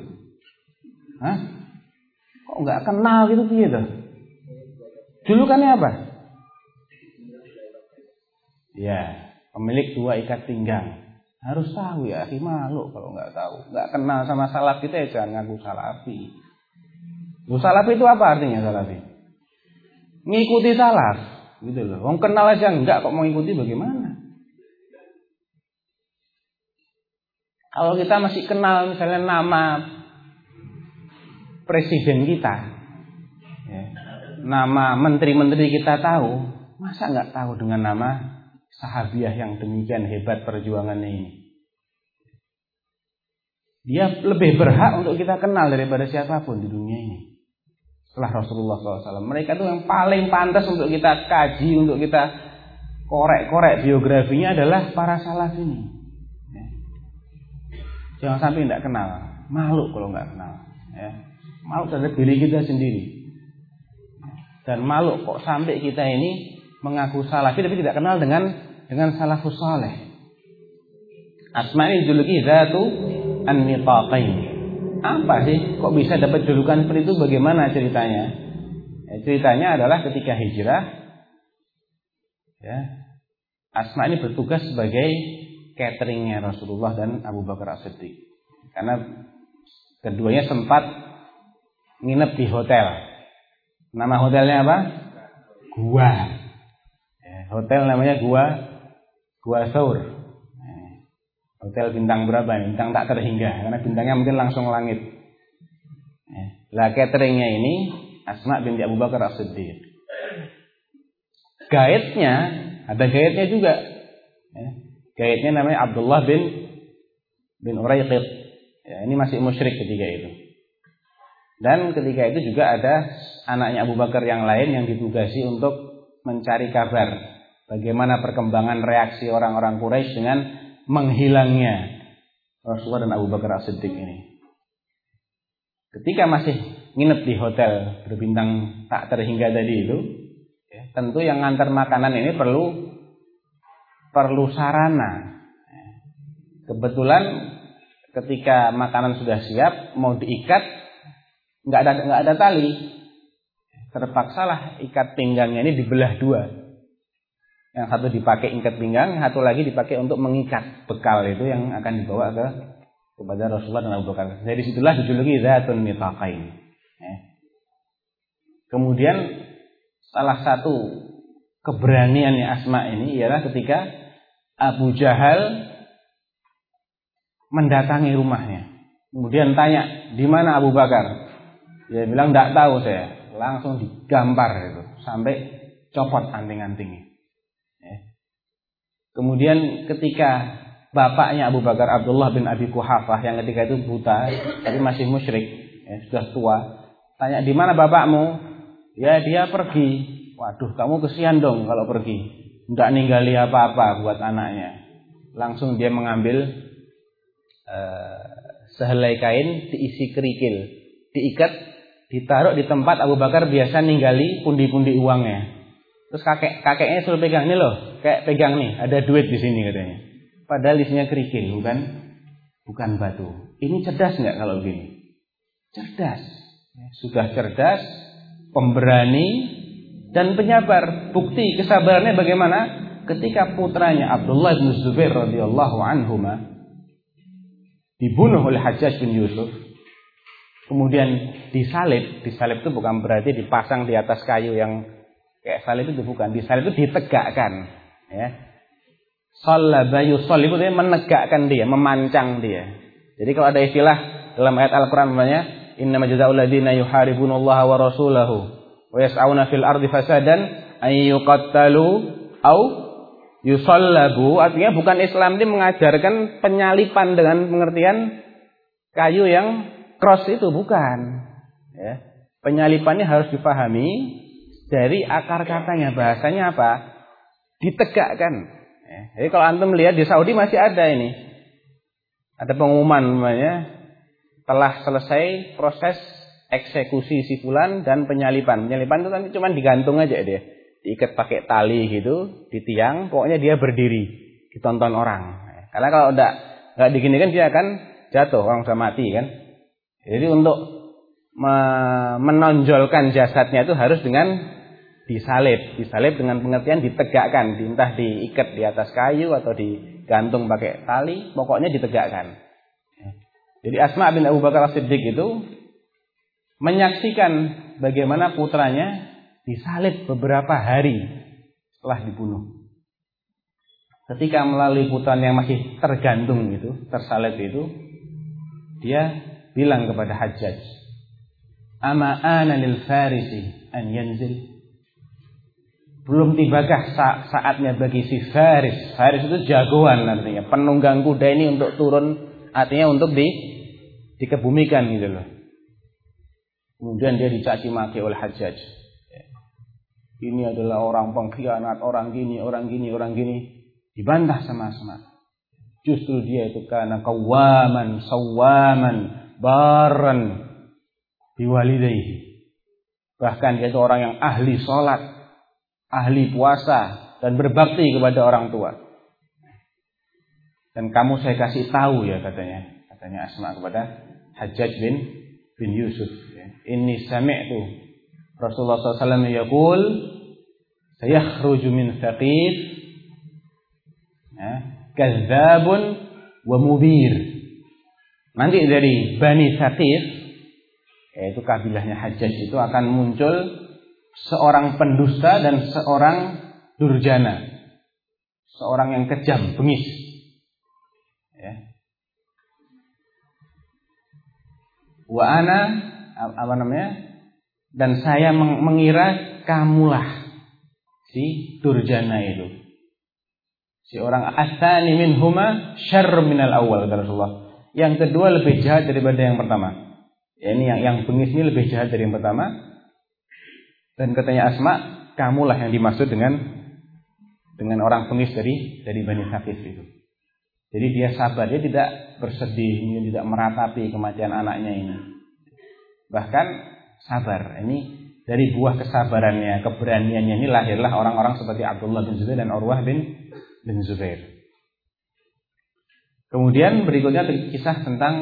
Kok nggak kenal gitu gitu? Julukannya apa? Ya, pemilik 2 ikat pinggang. Harus tahu ya, malu kalau nggak tahu. Nggak kenal sama salaf kita ya jangan ngaku salafi. Salafi itu apa artinya salafi? Ngikuti salaf, gitu loh. Wong kenal aja enggak kok mau ngikuti bagaimana? Kalau kita masih kenal misalnya nama presiden kita, ya, nama menteri-menteri kita tahu, masa nggak tahu dengan nama sahabiah yang demikian hebat perjuangannya ini? Dia lebih berhak untuk kita kenal daripada siapapun di dunia ini. Setelah Rasulullah SAW, mereka itu yang paling pantas untuk kita kaji, untuk kita korek-korek biografinya adalah para salaf ini. Jangan sampai tidak kenal, malu kalau nggak kenal. Malu terhadap diri kita sendiri. Dan malu kok sampai kita ini mengaku salafi tapi tidak kenal dengan salafus saleh. Asma ini juluki Zatu an-Nitaqain. Apa sih? Kok bisa dapat julukan seperti itu? Bagaimana ceritanya? Ceritanya adalah ketika hijrah, ya, Asma ini bertugas sebagai cateringnya Rasulullah dan Abu Bakar As-Siddiq. Karena keduanya sempat nginep di hotel. Nama hotelnya apa? Gua. Hotel namanya Gua Saur. Hotel bintang berapa? Bintang tak terhingga. Karena bintangnya mungkin langsung langit. Lah cateringnya ini Asma binti Abu Bakar As-Siddiq. Guide-nya, ada guide-nya juga. Guide-nya namanya Abdullah bin Uraiqid. Ya, ini masih musyrik ketika itu. Dan ketika itu juga ada anaknya Abu Bakar yang lain yang ditugasi untuk mencari kabar bagaimana perkembangan reaksi orang-orang Quraisy dengan menghilangnya Rasulullah dan Abu Bakar As-Siddiq ini. Ketika masih nginep di hotel berbintang tak terhingga tadi itu, tentu yang ngantar makanan ini perlu sarana. Kebetulan ketika makanan sudah siap mau diikat, nggak ada tali. Terpaksalah ikat pinggangnya ini dibelah dua. Yang satu dipakai ikat pinggang, yang satu lagi dipakai untuk mengikat bekal itu yang akan dibawa kepada Rasulullah dan Abu Bakar. Jadi disitulah dijuluki Dzatun Nitaqain. Kemudian salah satu keberaniannya Asma ini ialah ketika Abu Jahal mendatangi rumahnya. Kemudian tanya, di mana Abu Bakar? Dia bilang, tidak tahu saya. Langsung digampar itu sampai copot anting-antingnya. Kemudian ketika bapaknya Abu Bakar, Abdullah bin Abi Quhafah, yang ketika itu buta, tapi masih musyrik, sudah tua, tanya, di mana bapakmu? Ya, dia pergi. Waduh, kamu kesian dong kalau pergi. Tidak ninggali apa-apa buat anaknya. Langsung dia mengambil sehelai kain diisi kerikil, diikat, ditaruh di tempat Abu Bakar biasa ninggali pundi-pundi uangnya. Terus kakeknya suruh pegang, ini loh, kayak pegang nih, ada duit di sini katanya. Padahal isinya kerikil, bukan batu. Ini cerdas nggak kalau begini? Cerdas. Sudah cerdas, pemberani dan penyabar. Bukti kesabarannya bagaimana? Ketika putranya Abdullah bin Zubair radhiyallahu anhuma dibunuh oleh Hajjaj bin Yusuf, kemudian disalib itu bukan berarti dipasang di atas kayu yang kayak salib itu, bukan. Disalib itu ditegakkan, ya. Shallaba yusallibu itu menegakkan dia, memancang dia. Jadi kalau ada istilah dalam ayat Al-Qur'an namanya innamal jazaa'ul ladzina yuharibunallaha wa rasulahu wa yas'auna fil ardi fasadan ay yuqattalu au yusallabu, artinya bukan Islam ini mengajarkan penyalipan dengan pengertian kayu yang cross itu, bukan. Ya. Penyalipannya harus dipahami dari akar katanya, bahasanya apa? Ditegakkan. Jadi kalau antum lihat di Saudi masih ada ini. Ada pengumuman namanya telah selesai proses eksekusi si fulan dan penyalipan. Penyalipan itu kan cuma digantung aja dia. Diikat pakai tali gitu, di tiang, pokoknya dia berdiri, ditonton orang. Karena kalau enggak diginikan dia akan jatuh, orang sudah mati kan. Jadi untuk menonjolkan jasadnya itu harus dengan disalib dengan pengertian ditegakkan, entah diikat di atas kayu atau digantung pakai tali, pokoknya ditegakkan. Jadi Asma bin Abu Bakar As-Siddiq itu menyaksikan bagaimana putranya disalib beberapa hari setelah dibunuh. Ketika melalui putranya yang masih tergantung itu, tersalib itu, dia bilang kepada Hajjaj, "Ama ana lil farisi an yanzil?" Belum tibakah saatnya bagi si Faris? Faris itu jagoan artinya, penunggang kuda ini untuk turun, artinya untuk dikebumikan gitu loh. Kemudian dia dicaci maki oleh Hajjaj. Ini adalah orang pengkhianat, orang gini. Dibantah sama Asma. Justru dia itu karena qawaman, sawwaman, baran biwalidayhi. Bahkan dia itu orang yang ahli sholat, ahli puasa, dan berbakti kepada orang tua. Dan kamu saya kasih tahu ya, katanya Asma kepada Hajjaj bin Yusuf. Inni sami'tu Rasulullah SAW yaqul sayakhruju min Thaqif Kadzabun wa mubir. Nanti dari Bani Tsaqif, yaitu kabilahnya Hajjaj, itu akan muncul seorang pendusta dan seorang durjana, seorang yang kejam, bengis. Wa ana dan saya mengira kamulah si durjana itu. Si orang asani minhuma syarr minal awal, kata Rasulullah. Yang kedua lebih jahat daripada yang pertama. Ya, ini yang bengis ini lebih jahat dari yang pertama. Dan katanya Asma, kamulah yang dimaksud dengan orang bengis dari Bani Tsaqif itu. Jadi dia sabar, dia tidak bersedih, dia tidak meratapi kematian anaknya ini. Bahkan sabar. Ini dari buah kesabarannya, keberaniannya ini lahirlah orang-orang seperti Abdullah bin Zubair dan Urwah bin Zubair. Kemudian berikutnya kisah tentang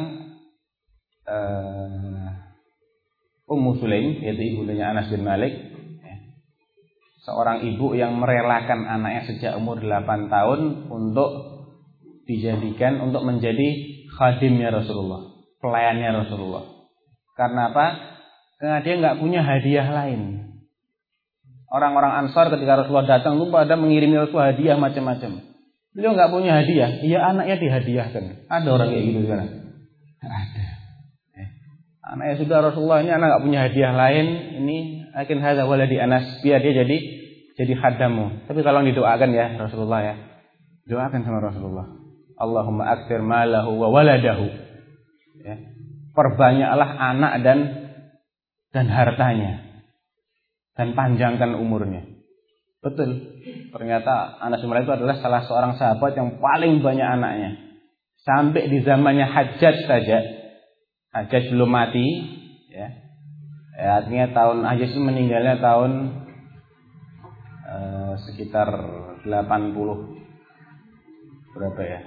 Ummu Sulaim, yaitu ibundanya Anas bin Malik. Seorang ibu yang merelakan anaknya sejak umur 8 tahun untuk menjadi khadimnya Rasulullah, pelayannya Rasulullah. Karena apa? Karena dia nggak punya hadiah lain. Orang-orang Ansar ketika Rasulullah datang itu pada mengirimi Rasulullah hadiah macam-macam. Beliau nggak punya hadiah, iya anaknya dihadiahkan. Ada orang kayak gitu sekarang? Ada. Anaknya sudah Rasulullah, ini anak nggak punya hadiah lain, ini akin hadza waladi Anas, biar dia jadi khadammu. Tapi tolong didoakan ya Rasulullah ya. Doakan sama Rasulullah. Allahumma aktsir malahu wa waladahu. Ya. Perbanyaklah anak dan hartanya. Dan panjangkan umurnya. Betul. Ternyata Anas bin Malik itu adalah salah seorang sahabat yang paling banyak anaknya. Sampai di zamannya Hajjaj saja. Hajjaj belum mati, ya. Artinya Hajjaj itu meninggalnya tahun sekitar 80 berapa ya?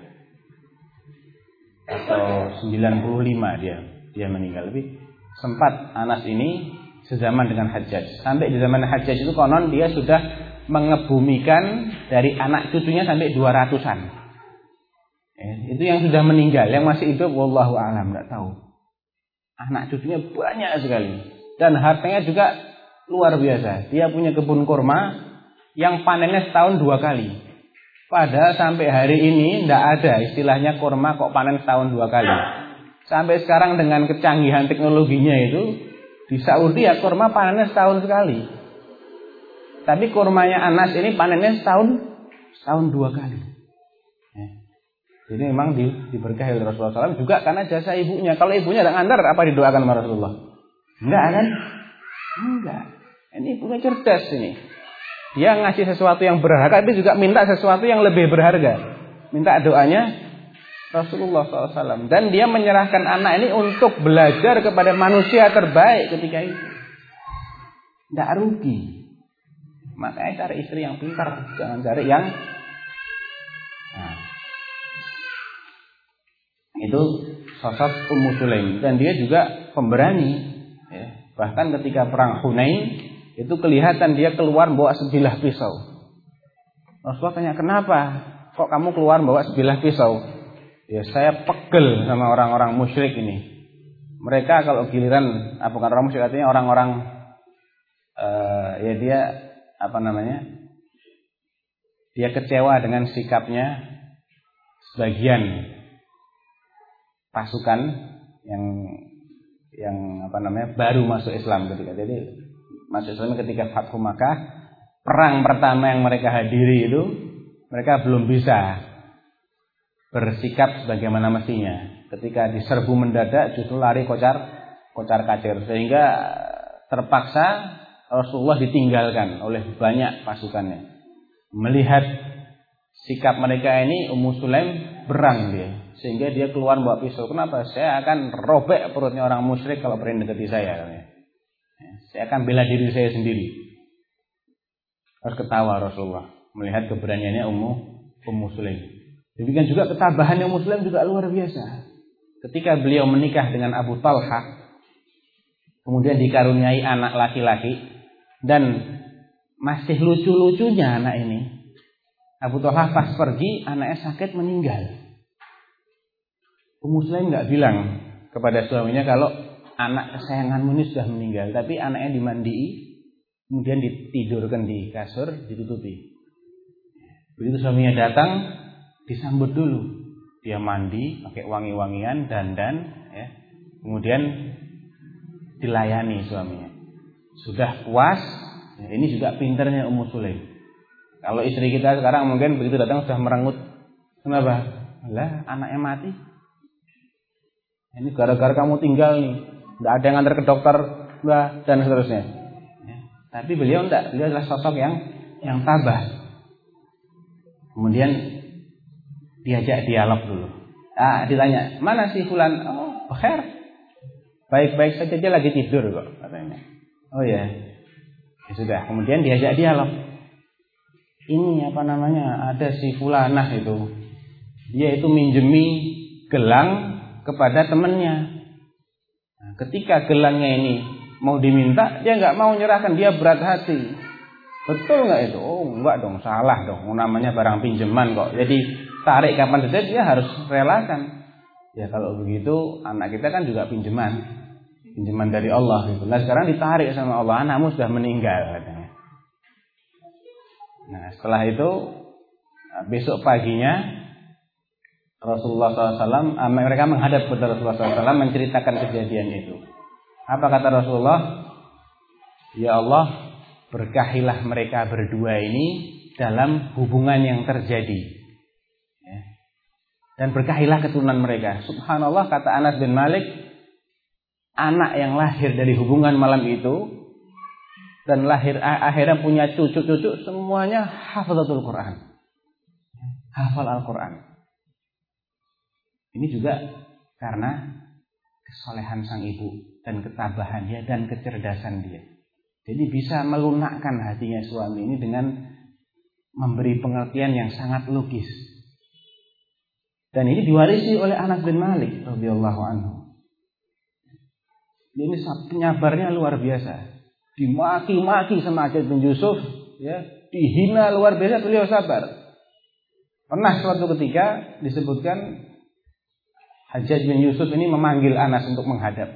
Atau 95 dia meninggal. Tapi sempat Anas ini sezaman dengan Hajjaj. Sampai di zaman Hajjaj itu konon dia sudah mengebumikan dari anak cucunya sampai 200-an. Itu yang sudah meninggal, yang masih hidup wallahu a'lam, enggak tahu. Anak cucunya banyak sekali dan hartanya juga luar biasa. Dia punya kebun kurma yang panennya setahun 2 kali. Padahal sampai hari ini tidak ada istilahnya kurma kok panen setahun 2 kali. Sampai sekarang dengan kecanggihan teknologinya itu di Saudi ya kurma panennya setahun sekali. Tapi kurmanya Anas ini panennya setahun 2 kali. Jadi memang diberkahi oleh Rasulullah SAW juga karena jasa ibunya. Kalau ibunya tidak ngantar, apa didoakan sama Rasulullah? Enggak kan? Enggak. Ini ibunya cerdas ini. Dia ngasih sesuatu yang berharga, tapi juga minta sesuatu yang lebih berharga. Minta doanya Rasulullah SAW. Dan dia menyerahkan anak ini untuk belajar kepada manusia terbaik ketika itu. Tidak rugi. Makanya cari istri yang pintar, jangan cari yang itu sosok Ummu Sulaim. Dan dia juga pemberani ya. Bahkan ketika perang Hunain itu kelihatan dia keluar bawa sebilah pisau. Rasulullah tanya, kenapa kok kamu keluar bawa sebilah pisau? Ya saya pegel sama orang-orang musyrik ini. Mereka kalau giliran bukan orang musyrik, artinya orang-orang ya dia dia kecewa dengan sikapnya sebagian pasukan yang baru masuk Islam ketika. Jadi masuk Islam ketika Fathu Makkah, perang pertama yang mereka hadiri itu mereka belum bisa bersikap sebagaimana mestinya. Ketika diserbu mendadak justru lari kocar-kacir sehingga terpaksa Rasulullah ditinggalkan oleh banyak pasukannya. Melihat sikap mereka ini, Ummu Sulaim berang dia. Sehingga dia keluar bawa pisau. Kenapa? Saya akan robek perutnya orang musyrik kalau berani dekati saya. Saya akan bela diri saya sendiri. Harus ketawa Rasulullah melihat keberaniannya Ummu Sulaim. Demikian juga ketabahannya Ummu Sulaim juga luar biasa. Ketika beliau menikah dengan Abu Talha, kemudian dikaruniai anak laki-laki, dan masih lucu-lucunya anak ini. Abu Thalhah pas pergi, anaknya sakit meninggal. Ummu Sulaim nggak bilang kepada suaminya kalau anak kesayanganmu ini sudah meninggal, tapi anaknya dimandii, kemudian ditidurkan di kasur, ditutupi. Begitu suaminya datang, disambut dulu. Dia mandi, pakai wangi-wangian, dandan, ya. Kemudian dilayani suaminya. Sudah puas, ya, ini juga pinternya Ummu Sulaim. Kalau istri kita sekarang mungkin begitu datang sudah merengut. Kenapa? Lah, anaknya mati. Ini gara-gara kamu tinggal nih, nggak ada yang antar ke dokter, bah, dan seterusnya. Ya. Tapi beliau enggak, beliau adalah sosok yang tabah. Kemudian diajak dialog dulu. Ditanya, mana si fulan? Oh, khair. Baik-baik saja, dia lagi tidur kok, katanya. Oh ya. Ya sudah, kemudian diajak dialog. Ini ada si fulanah itu. Dia itu minjemi gelang kepada temannya. Nah, ketika gelangnya ini mau diminta, dia nggak mau menyerahkan, dia berat hati. Betul nggak itu? Oh enggak dong, salah dong. Namanya barang pinjaman kok. Jadi tarik kapan saja dia harus relakan. Ya kalau begitu anak kita kan juga pinjaman dari Allah. Gitu. Nah sekarang ditarik sama Allah, anakmu sudah meninggal katanya. Nah setelah itu besok paginya Rasulullah SAW, mereka menghadap kepada Rasulullah SAW menceritakan kejadian itu. Apa kata Rasulullah? Ya Allah, berkahilah mereka berdua ini dalam hubungan yang terjadi, ya. Dan berkahilah keturunan mereka. Subhanallah, kata Anas bin Malik, anak yang lahir dari hubungan malam itu dan akhirnya punya cucu-cucu semuanya hafazatul Quran, hafal Al-Quran. Ini juga karena kesolehan sang ibu dan ketabahan dia dan kecerdasan dia. Jadi bisa melunakkan hatinya suami ini dengan memberi pengertian yang sangat logis. Dan ini diwarisi oleh Anas bin Malik radhiyallahu anhu. Ini penyabarnya luar biasa. Dimaki-maki sama Hajjaj bin Yusuf, ya, dihina luar biasa, beliau sabar. Pernah suatu ketika disebutkan Hajjaj bin Yusuf ini memanggil Anas untuk menghadap.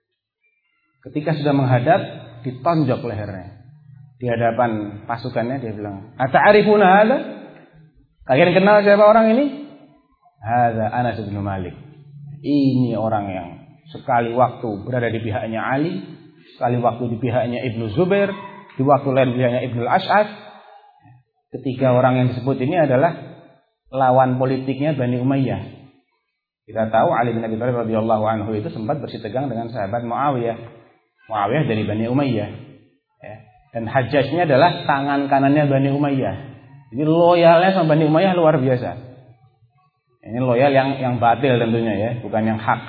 Ketika sudah menghadap, ditonjok lehernya. Di hadapan pasukannya dia bilang, "Ata'rifuna hadza?" Kalian kenal siapa orang ini? Hadza Anas bin Malik. Ini orang yang sekali waktu berada di pihaknya Ali, sekali waktu di pihaknya Ibnu Zubair, di waktu lain pihaknya Ibnu Al-Ash'ad. Ketiga orang yang disebut ini adalah lawan politiknya Bani Umayyah. Kita tahu Ali bin Abi Thalib radhiyallahu anhu itu sempat bersitegang dengan sahabat Muawiyah dari Bani Umayyah, ya. Dan Hajjajnya adalah tangan kanannya Bani Umayyah. Jadi loyalnya sama Bani Umayyah luar biasa. Ini loyal yang batil tentunya, ya, bukan yang hak.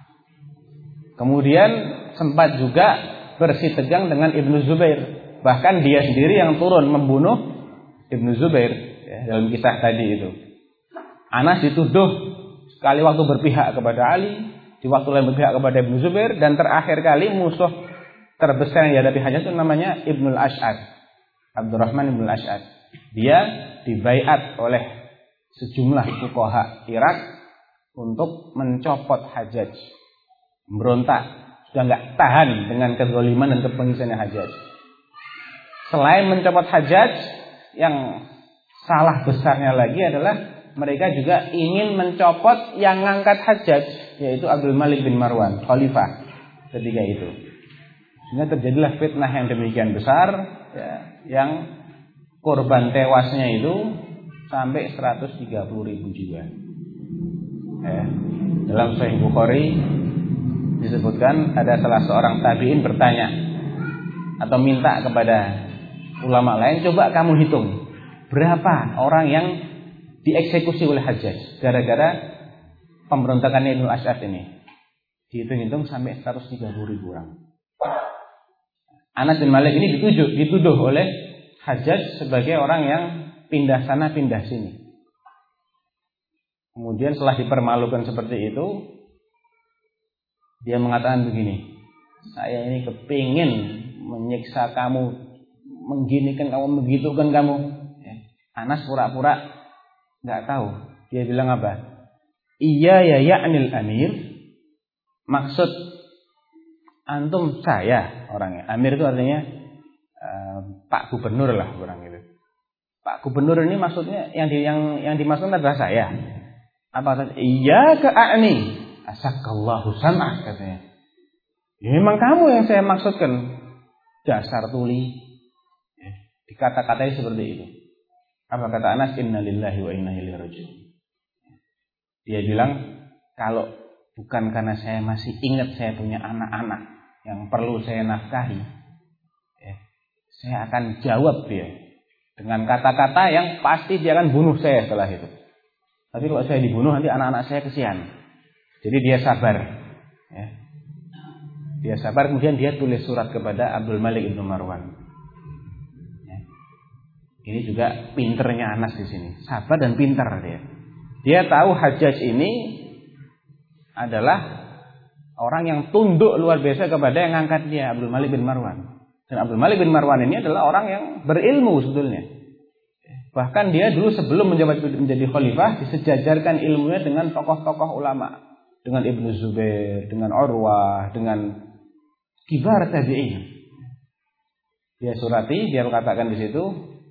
Kemudian sempat juga bersitegang dengan Ibnu Zubair. Bahkan dia sendiri yang turun membunuh Ibnu Zubair, ya, dalam kisah tadi itu. Anas dituduh sekali waktu berpihak kepada Ali, di waktu lain berpihak kepada Ibnu Zubair, dan terakhir kali musuh terbesar yang dihadapi Hajjaj itu namanya Ibnu Al-Ash'ad, Abdurrahman Ibnu Al-Ash'ad. Dia dibaiat oleh sejumlah fuqaha Irak untuk mencopot Hajjaj, memberontak, sudah nggak tahan dengan kezaliman dan kepengisannya Hajjaj. Selain mencopot Hajjaj, yang salah besarnya lagi adalah mereka juga ingin mencopot yang ngangkat Hajjaj, yaitu Abdul Malik bin Marwan, khalifah ketika itu. Sehingga terjadilah fitnah yang demikian besar, ya, yang korban tewasnya itu sampai 130.000 jiwa. Ya. Dalam Sahih Bukhari disebutkan ada salah seorang tabi'in bertanya atau minta kepada ulama lain, coba kamu hitung berapa orang yang dieksekusi oleh Hajjaj gara-gara pemberontakan Ibnu Ash'ad ini. Dihitung-hitung sampai 130.000 orang. Anas bin Malik ini dituduh oleh Hajjaj sebagai orang yang pindah sana pindah sini. Kemudian setelah dipermalukan seperti itu, dia mengatakan begini, saya ini kepingin menyiksa kamu, mengginikan kamu, menggitukan kamu, ya. Anas pura-pura nggak tahu. Dia bilang apa? Iya ya ya'nil amir. Maksud antum saya orangnya. Amir itu artinya Pak Gubernur lah orang itu. Pak Gubernur ini maksudnya yang dimaksudkan adalah saya. Apa kata? Iya ke a'ni. Asakallahu sam'ah katanya. Ya, memang kamu yang saya maksudkan. Dasar tuli. Dikata-katai seperti itu. Apa kata Anas? Inna lillahi wa inna ilaihi raji'un. Dia bilang, kalau bukan karena saya masih ingat saya punya anak-anak yang perlu saya nafkahi, saya akan jawab dia dengan kata-kata yang pasti dia akan bunuh saya setelah itu. Tapi kalau saya dibunuh nanti anak-anak saya kesian. Jadi dia sabar. Dia sabar, kemudian dia tulis surat kepada Abdul Malik bin Marwan. Ini juga pinternya Anas di sini. Sabar dan pintar dia. Dia tahu Hajjaj ini adalah orang yang tunduk luar biasa kepada yang ngangkat dia, Abdul Malik bin Marwan. Dan Abdul Malik bin Marwan ini adalah orang yang berilmu sebetulnya. Bahkan dia dulu sebelum menjadi khalifah disejajarkan ilmunya dengan tokoh-tokoh ulama, dengan Ibnu Zubair, dengan Urwah, dengan kibar tabi'in. Dia surati, dia katakan di situ,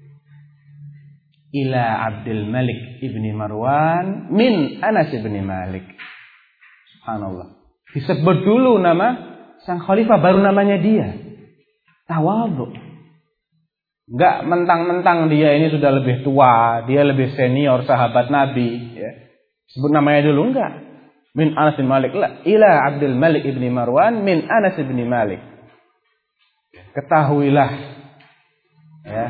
ila Abdul Malik ibni Marwan min Anas ibni Malik. Subhanallah. Disebut dulu nama sang khalifah, baru namanya dia. Tawadhu. Enggak mentang-mentang dia ini sudah lebih tua, dia lebih senior sahabat Nabi, ya. Sebut namanya dulu, enggak. Min Anas bin Malik, la. Ila Abdul Malik ibni Marwan min Anas ibni Malik. Ketahuilah, ya,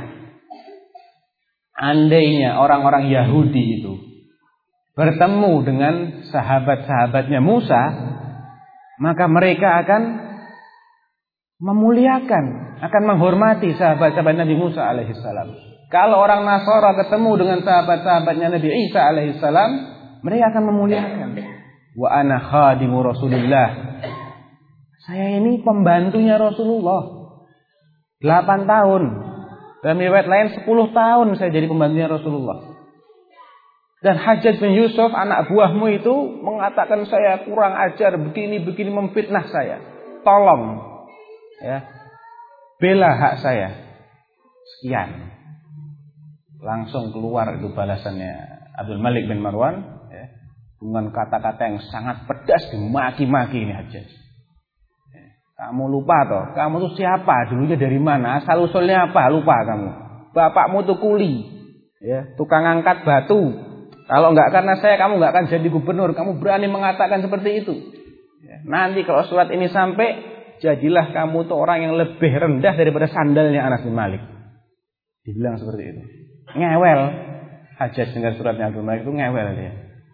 andainya orang-orang Yahudi itu bertemu dengan sahabat-sahabatnya Musa, maka mereka akan memuliakan, akan menghormati sahabat-sahabat Nabi Musa alaihissalam. Kalau orang Nasara ketemu dengan sahabat-sahabatnya Nabi Isa alaihissalam, mereka akan memuliakan. Wa ana khadimu Rasulillah. Saya ini pembantunya Rasulullah. 8 tahun. Dalam riwayat lain 10 tahun saya jadi pembantunya Rasulullah. Dan Hajjaj bin Yusuf, anak buahmu itu mengatakan saya kurang ajar, begini-begini, memfitnah saya. Tolong, ya, bela hak saya. Sekian. Langsung keluar itu balasannya Abdul Malik bin Marwan, ya, dengan kata-kata yang sangat pedas, dimaki-maki ini Hajjaj. Kamu lupa toh, kamu tuh siapa, dulunya dari mana, asal usulnya apa, lupa kamu. Bapakmu tuh kuli, ya, tukang angkat batu. Kalau enggak karena saya, kamu enggak akan jadi gubernur. Kamu berani mengatakan seperti itu, ya. Nanti kalau surat ini sampai, jadilah kamu tuh orang yang lebih rendah daripada sandalnya Anas bin Malik. Dibilang seperti itu. Ngewel. Hajjaj dengar suratnya Abdul Malik itu ngewel dia.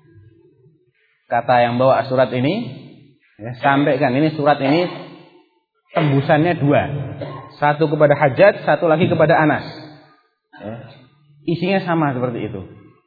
Kata yang bawa surat ini, ya, sampaikan ini surat ini tembusannya 2. Satu kepada Hajjaj, satu lagi kepada Anas, ya. Isinya sama seperti itu.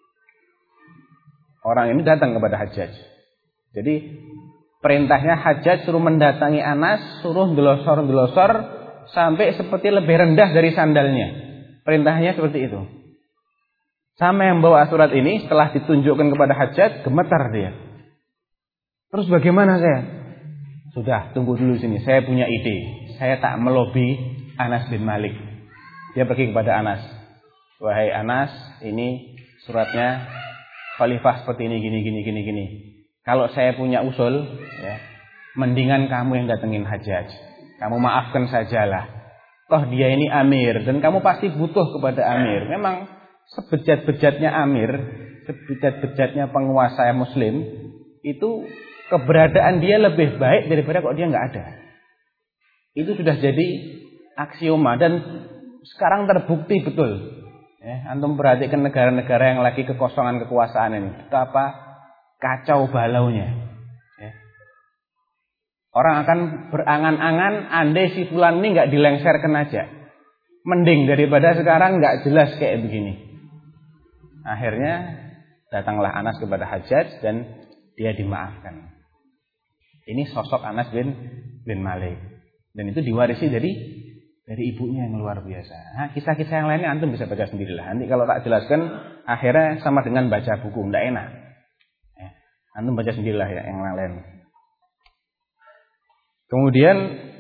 Orang ini datang kepada Hajjaj. Jadi perintahnya Hajjaj suruh mendatangi Anas, suruh gelosor-gelosor sampai seperti lebih rendah dari sandalnya. Perintahnya seperti itu. Sama yang bawa surat ini setelah ditunjukkan kepada Hajjaj, gemetar dia. Terus bagaimana saya? Sudah, tunggu dulu sini. Saya punya ide. Saya tak melobi Anas bin Malik. Dia pergi kepada Anas. Wahai Anas, ini suratnya khalifah seperti ini, gini. Kalau saya punya usul, ya, mendingan kamu yang datengin Hajjaj. Kamu maafkan sajalah. Toh dia ini amir dan kamu pasti butuh kepada amir. Memang sebejat-bejatnya amir, sebejat-bejatnya penguasa muslim, itu keberadaan dia lebih baik daripada kalau dia nggak ada. Itu sudah jadi aksioma dan sekarang terbukti betul. Ya, antum perhatikan negara-negara yang lagi kekosongan kekuasaan ini, betapa kacau balaunya. Ya. Orang akan berangan-angan andai si fulan ini nggak dilengserkan aja, mending daripada sekarang nggak jelas kayak begini. Akhirnya datanglah Anas kepada Hajjaj dan dia dimaafkan. Ini sosok Anas bin Malik. Dan itu diwarisi dari Dari ibunya yang luar biasa. Nah, kisah-kisah yang lainnya antum bisa baca sendirilah. Nanti kalau tak jelaskan akhirnya sama dengan baca buku, tidak enak. Antum baca sendirilah ya yang lain. Kemudian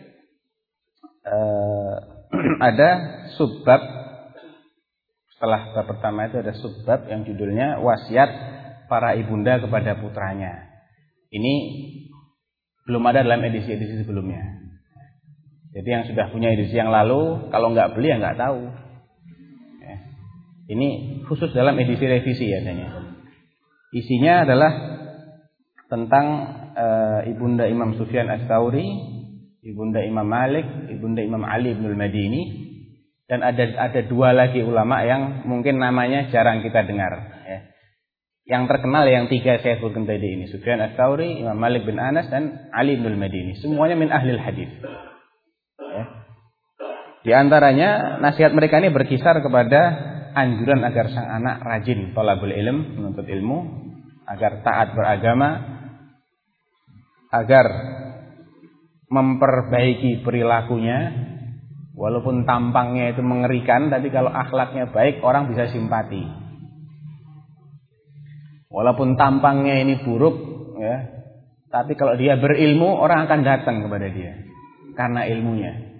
ada subbab. Setelah bab pertama itu ada subbab yang judulnya wasiat para ibunda kepada putranya. Ini belum ada dalam edisi-edisi sebelumnya. Jadi yang sudah punya edisi yang lalu, kalau nggak beli ya nggak tahu. Ini khusus dalam edisi revisi adanya. Isinya adalah tentang ibunda Imam Sufyan Ats-Tsauri, ibunda Imam Malik, ibunda Imam Ali bin Al-Madini, dan ada dua lagi ulama yang mungkin namanya jarang kita dengar. Yang terkenal yang tiga saya sebutkan tadi ini, Sufyan Ats-Tsauri, Imam Malik bin Anas, dan Ali bin Al-Madini. Semuanya min ahlil hadis. Di antaranya nasihat mereka ini berkisar kepada anjuran agar sang anak rajin thalabul ilm, menuntut ilmu, agar taat beragama, agar memperbaiki perilakunya, walaupun tampangnya itu mengerikan, tapi kalau akhlaknya baik orang bisa simpati. Walaupun tampangnya ini buruk, ya, tapi kalau dia berilmu orang akan datang kepada dia karena ilmunya.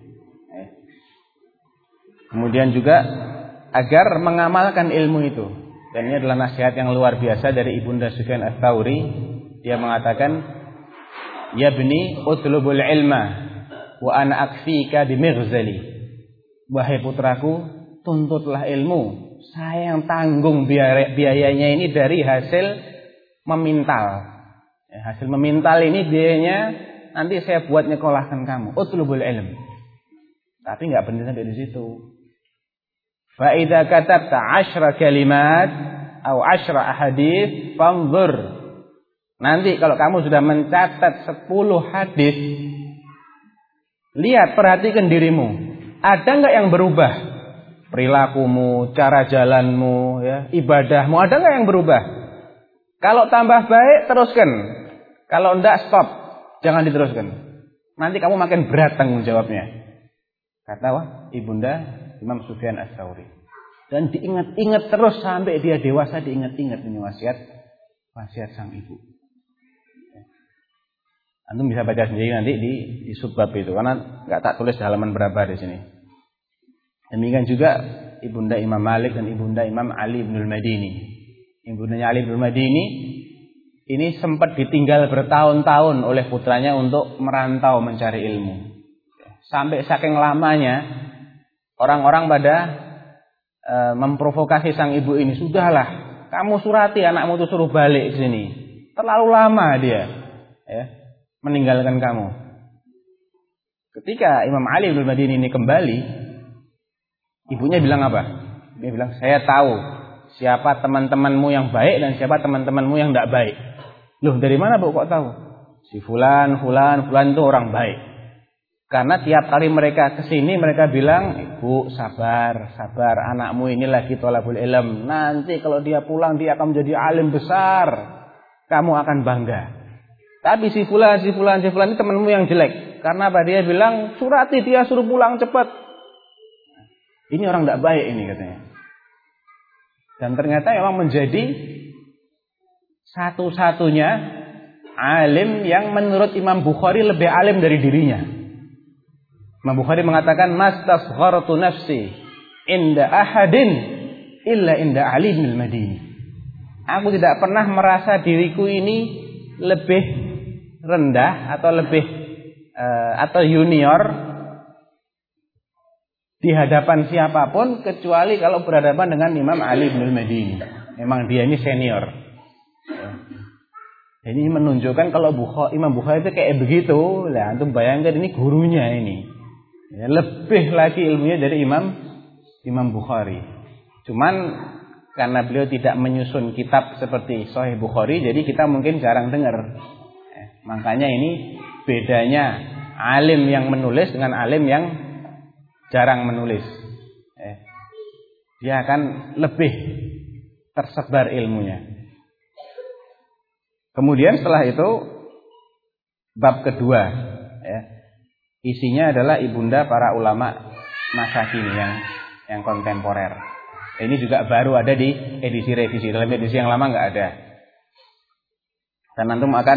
Kemudian juga agar mengamalkan ilmu itu. Dan ini adalah nasihat yang luar biasa dari ibunda Sufyan Ats-Tsauri. Dia mengatakan, "Ya bni, utlubul ilma wa ana akfika bimighzali." Wahai putraku, tuntutlah ilmu. Saya yang tanggung biayanya ini dari hasil memintal. Hasil memintal ini biayanya nanti saya buat nyekolahkan kamu. Utlubul ilm. Tapi nggak berhenti sampai di situ. Fa idza katabta 10 kalimat atau 10 ahadits fanzur. Nanti kalau kamu sudah mencatat 10 hadis, lihat, perhatikan dirimu. Ada enggak yang berubah? Perilakumu, cara jalanmu, ya, ibadahmu, ada enggak yang berubah? Kalau tambah baik, teruskan. Kalau enggak, stop. Jangan diteruskan. Nanti kamu makin berat tanggung jawabnya. Kata ibunda Imam Sufyan Ats-Tsauri. Dan diingat-ingat terus sampai dia dewasa, diingat-ingat ini wasiat sang ibu. Antum bisa baca sendiri nanti di subbab itu, karena nggak tak tulis halaman berapa di sini. Demikian juga ibunda Imam Malik dan ibunda Imam Ali bin Al-Madini. Ibundanya Ali bin Al-Madini ini sempat ditinggal bertahun-tahun oleh putranya untuk merantau mencari ilmu. Sampai saking lamanya orang-orang pada memprovokasi sang ibu ini, sudahlah, kamu surati anakmu itu suruh balik ke sini. Terlalu lama dia, ya, meninggalkan kamu. Ketika Imam Ali bin Madini ini kembali, ibunya bilang apa? Dia bilang, saya tahu siapa teman-temanmu yang baik dan siapa teman-temanmu yang tidak baik. Loh, dari mana bu kok tahu? Si fulan itu orang baik. Karena tiap kali mereka kesini mereka bilang, ibu sabar, anakmu ini lagi thalabul ilm. Nanti kalau dia pulang dia akan menjadi alim besar. Kamu akan bangga. Tapi si fulan ini temanmu yang jelek. Karena apa? Dia bilang, surati dia suruh pulang cepat. Ini orang tidak baik ini katanya. Dan ternyata memang menjadi satu-satunya alim yang menurut Imam Bukhari lebih alim dari dirinya. Imam Bukhari mengatakan, mastasghartu nafsi inda ahadin illa inda Ali bin Al-Madini. Aku tidak pernah merasa diriku ini lebih rendah atau junior di hadapan siapapun kecuali kalau berhadapan dengan Imam Ali bin Al-Madini. Memang dia ini senior. Ini menunjukkan kalau Imam Bukhari itu kayak begitu. Lah, antum bayangkan ini gurunya ini. Ya, lebih lagi ilmunya dari Imam Bukhari. Cuman karena beliau tidak menyusun kitab seperti Sahih Bukhari, jadi kita mungkin jarang dengar. Makanya ini bedanya alim yang menulis dengan alim yang jarang menulis. Dia akan lebih tersebar ilmunya. Kemudian setelah itu bab kedua, ya. Isinya adalah ibunda para ulama masa kini yang kontemporer. Ini juga baru ada di edisi revisi. Dalam edisi yang lama nggak ada. Dan antum akan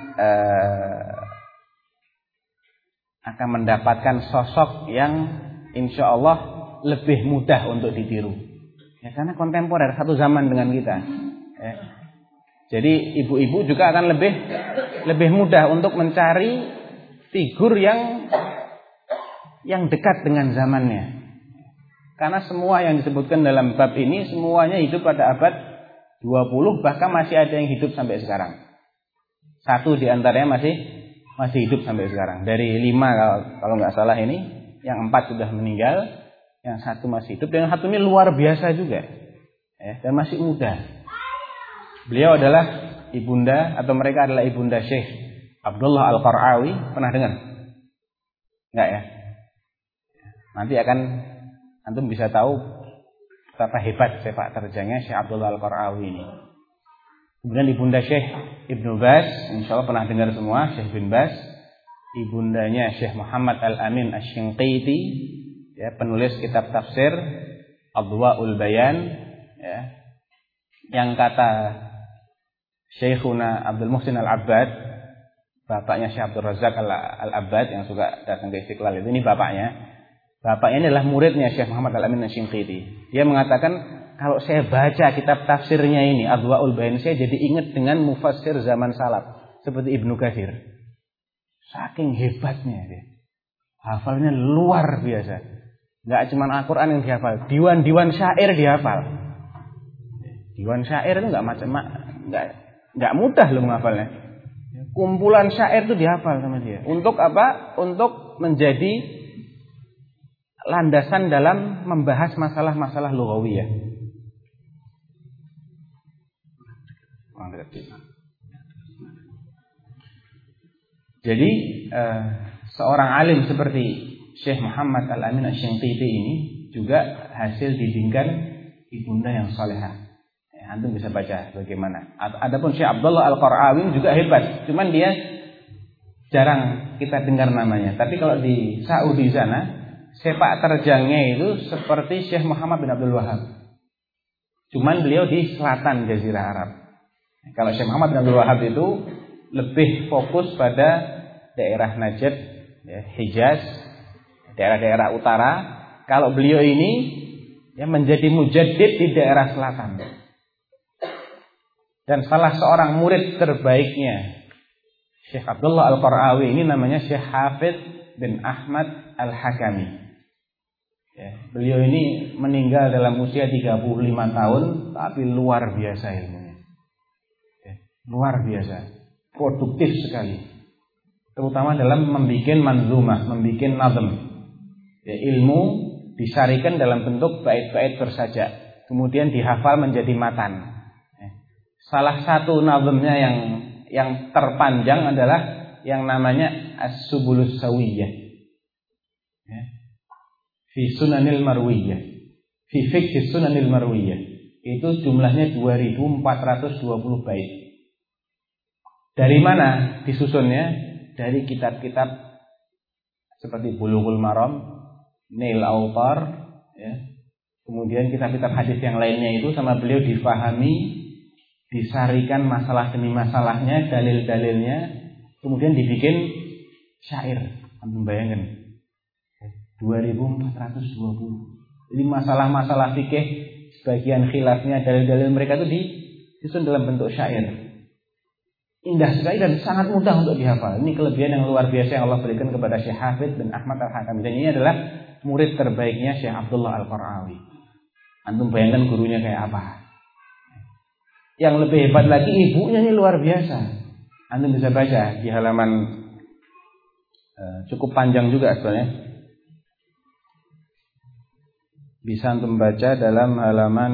mendapatkan sosok yang insya Allah lebih mudah untuk ditiru. Ya, karena kontemporer, satu zaman dengan kita. Ya. Jadi ibu-ibu juga akan lebih mudah untuk mencari figur yang dekat dengan zamannya. Karena semua yang disebutkan dalam bab ini semuanya hidup pada abad 20, bahkan masih ada yang hidup sampai sekarang. Satu di antaranya masih hidup sampai sekarang. Dari 5 kalau nggak salah ini, yang 4 sudah meninggal, yang 1 masih hidup, dan yang 1 ini luar biasa juga. Ya, dan masih muda. Beliau adalah ibunda, atau mereka adalah ibunda Syekh Abdullah Al-Qar'awi. Pernah dengar? Enggak ya? Nanti antum bisa tahu betapa hebat sepak terjangnya Syekh Abdullah Al-Qar'awi ini. Kemudian ibunda Syekh Ibnu Baz, insyaallah pernah dengar semua, Syekh bin Baz. Ibundanya Syekh Muhammad Al-Amin Asy-Syinqiti, ya, penulis kitab tafsir Adwaul Bayan, ya. Yang kata Syekhuna Abdul Muhsin Al-Abbad, bapaknya Syekh Abdul Razak Al-Abbad yang suka datang ke Istiqlal itu, ini bapaknya. Bapaknya ini adalah muridnya Syekh Muhammad Al-Amin Asy-Syinqiti. Dia mengatakan, kalau saya baca kitab tafsirnya ini, Adwaul Bayan, saya jadi ingat dengan mufassir zaman salaf seperti Ibnu Katsir. Saking hebatnya dia. Hafalnya luar biasa. Enggak cuma Al-Qur'an yang dihafal, diwan-diwan syair dihafal. Diwan syair itu enggak mudah loh menghafalnya. Kumpulan syair itu dihafal sama dia. Untuk apa? Untuk menjadi landasan dalam membahas masalah-masalah lughawiyah. Jadi seorang alim seperti Syekh Muhammad Al-Amin Asy-Syinqiti ini juga hasil didikan ibunda yang salehah. Antum bisa baca bagaimana. Adapun Syekh Abdullah Al-Qar'awi juga hebat, cuman dia jarang kita dengar namanya. Tapi kalau di Saudi sana, sepak terjangnya itu seperti Syekh Muhammad bin Abdul Wahab. Cuman beliau di selatan Jazirah Arab. Kalau Syekh Muhammad bin Abdul Wahab itu lebih fokus pada daerah Najd, ya, Hijaz, daerah-daerah utara. Kalau beliau ini ya menjadi mujaddid di daerah selatan. Dan salah seorang murid terbaiknya Syekh Abdullah Al-Qar'awi ini namanya Syekh Hafidz bin Ahmad Al-Hakami. Ya, beliau ini meninggal dalam usia 35 tahun, tapi luar biasa ilmunya. Ya, luar biasa, produktif sekali. Terutama dalam membikin manzumah, membikin nazm. Ya, ilmu disarikan dalam bentuk bait-bait bersajak, kemudian dihafal menjadi matan. Salah satu nazmnya yang terpanjang adalah yang namanya As-Subulus Sawiyah. Ya. Fi Sunanil Marwiyah. Fi Fiqh Sunanil Marwiyah. Itu jumlahnya 2420 bait. Dari mana disusunnya? Dari kitab-kitab seperti Bulughul Maram, Nail Autar, ya. Kemudian kitab-kitab hadis yang lainnya itu sama beliau difahami, disarikan masalah demi masalahnya, dalil-dalilnya, kemudian dibikin syair. Antum bayangkan 2420. Jadi masalah-masalah fikih, sebagian khilafnya, dalil-dalil mereka itu disusun dalam bentuk syair. Indah sekali dan sangat mudah untuk dihafal. Ini kelebihan yang luar biasa yang Allah berikan kepada Syekh Hafidz bin Ahmad Al-Hakami. Dan ini adalah murid terbaiknya Syekh Abdullah Al-Qar'awi. Antum bayangkan gurunya kayak apa. Yang lebih hebat lagi, ibunya ini luar biasa. Anda bisa baca di halaman cukup panjang juga sebenarnya. Bisa antum baca dalam halaman,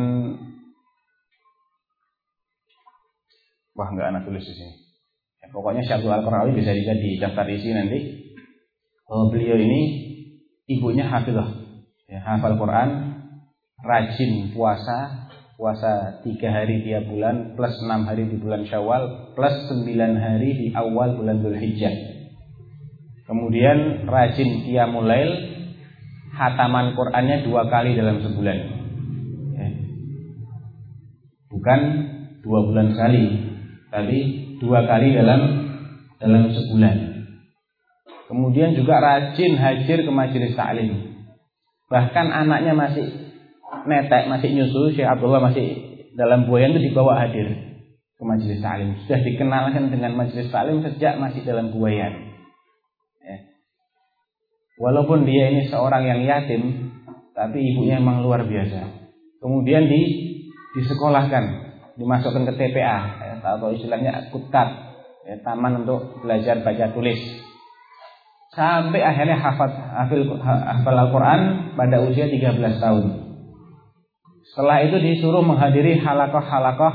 wah nggak anak tulis di sini. Ya, pokoknya Syekh Abdullah Al-Qar'awi bisa dilihat di daftar isi nanti. Beliau ini ibunya hafizah, ya, hafal Quran, rajin puasa 3 hari tiap bulan, plus 6 hari di bulan Syawal, plus 9 hari di awal bulan Dzulhijjah. Kemudian rajin qiyamul lail, khataman Qur'annya 2 kali dalam sebulan. Ya. Bukan 2 bulan sekali, tapi 2 kali dalam sebulan. Kemudian juga rajin hadir ke majelis taklim. Bahkan anaknya masih netek, masih nyusu, Syekh Abdullah masih dalam buayan itu dibawa hadir ke majelis taklim. Sudah dikenalkan dengan majelis taklim sejak masih dalam buayan. Ya. Walaupun dia ini seorang yang yatim, tapi ibunya memang luar biasa. Kemudian disekolahkan, dimasukkan ke TPA, ya, atau istilahnya kutat, ya, taman untuk belajar baca tulis. Sampai akhirnya hafal Al-Quran pada usia 13 tahun. Setelah itu disuruh menghadiri halaqah-halaqah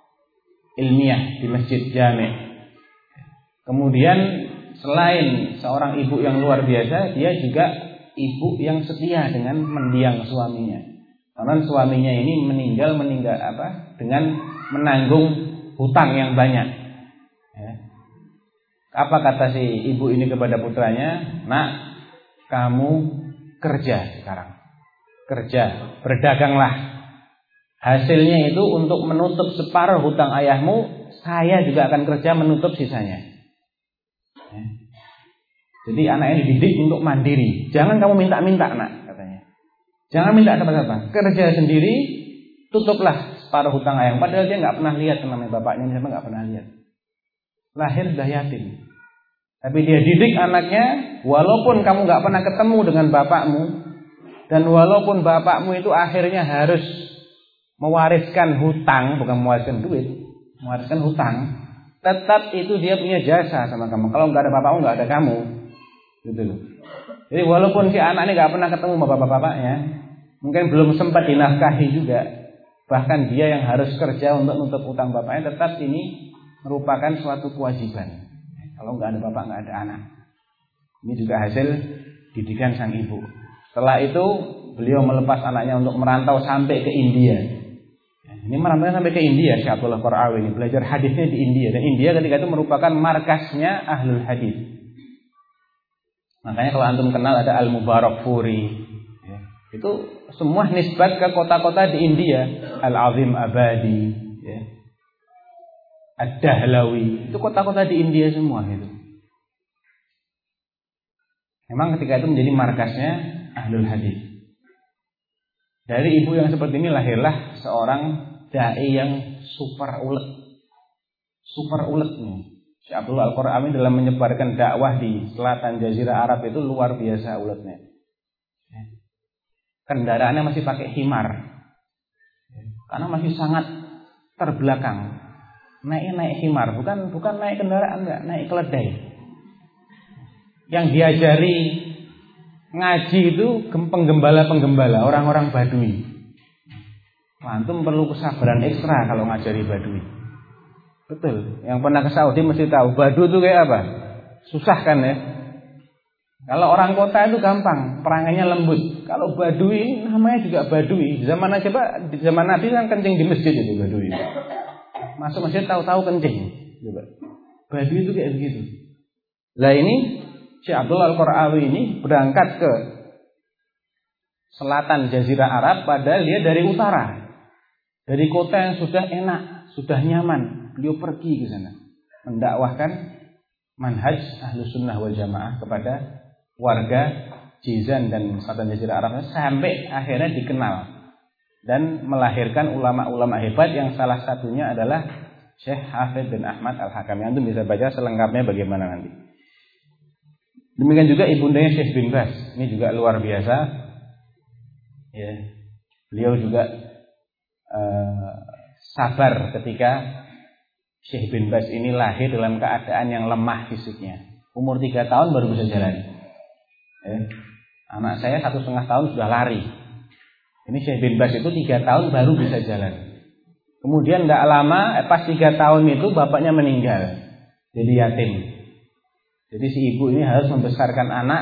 ilmiah di Masjid Jami'. Kemudian selain seorang ibu yang luar biasa, dia juga ibu yang setia dengan mendiang suaminya. Karena suaminya ini meninggal dengan menanggung hutang yang banyak. Ya. Apa kata si ibu ini kepada putranya? Nak, kamu kerja sekarang. Kerja, berdaganglah. Hasilnya itu untuk menutup separuh hutang ayahmu, saya juga akan kerja menutup sisanya. Ya. Jadi anaknya dididik untuk mandiri. Jangan kamu minta-minta, nak, katanya. Jangan minta apa-apa. Kerja sendiri, tutuplah separuh hutang ayahmu. Padahal dia nggak pernah lihat namanya bapaknya, dia nggak pernah lihat. Lahir sudah yatim. Tapi dia didik anaknya, walaupun kamu gak pernah ketemu dengan bapakmu, dan walaupun bapakmu itu akhirnya harus mewariskan hutang, bukan mewariskan duit, mewariskan hutang, tetap itu dia punya jasa sama kamu. Kalau gak ada bapakmu, gak ada kamu, gitu loh. Jadi walaupun si anak ini gak pernah ketemu sama bapak-bapaknya, mungkin belum sempat dinafkahi juga, bahkan dia yang harus kerja untuk menutup hutang bapaknya, tetap ini merupakan suatu kewajiban. Kalau nggak ada bapak, nggak ada anak. Ini juga hasil didikan sang ibu. Setelah itu beliau melepas anaknya untuk merantau sampai ke India. Ini merantau sampai ke India, Syekh Abdullah Qara'awi ini belajar hadisnya di India. Dan India ketika itu merupakan markasnya ahlul hadis. Makanya kalau antum kenal ada Al-Mubarakfuri, ya, itu semua nisbat ke kota-kota di India. Al-Azim Abadi, ya, Ad-Dahlawi, itu kota-kota di India semua itu. Memang ketika itu menjadi markasnya ahlul hadis. Dari ibu yang seperti ini lahirlah seorang dai yang super ulet. Super uletnya. Syekh Abdullah Al-Qara'awi dalam menyebarkan dakwah di selatan Jazirah Arab itu luar biasa uletnya. Kendaraannya masih pakai himar. Karena masih sangat terbelakang. Naik himar, bukan naik kendaraan, enggak, naik keledai. Yang diajari ngaji itu penggembala-penggembala, orang-orang Badui. Antum perlu kesabaran ekstra kalau ngajari Badui. Betul, yang pernah ke Saudi mesti tahu Badui itu kayak apa. Susah kan ya. Kalau orang kota itu gampang, perangannya lembut. Kalau Badui namanya juga Badui. Zaman Nabi kan kencing di masjid itu Badui. Masuk masjid tahu-tahu kencing. Coba. Badui itu kayak begitu. Lah ini Syekh Abdullah Al-Qara'awi ini berangkat ke selatan Jazirah Arab, padahal dia dari utara. Dari kota yang sudah enak, sudah nyaman, beliau pergi ke sana mendakwahkan manhaj Ahlus Sunnah wal Jamaah kepada warga Jizan dan selatan Jazirah Arab, sampai akhirnya dikenal dan melahirkan ulama-ulama hebat yang salah satunya adalah Syekh Hafidz bin Ahmad Al-Hakami. Antum bisa baca selengkapnya bagaimana nanti. Demikian juga ibundanya Syekh bin Baz, ini juga luar biasa. Ya, beliau juga sabar ketika Syekh bin Baz ini lahir dalam keadaan yang lemah fisiknya. Umur 3 tahun baru bisa jalan. Ya. Anak saya 1,5 tahun sudah lari. Ini Syekh bin Baz itu 3 tahun baru bisa jalan. Kemudian tidak lama, pas 3 tahun itu bapaknya meninggal, jadi yatim. Jadi si ibu ini harus membesarkan anak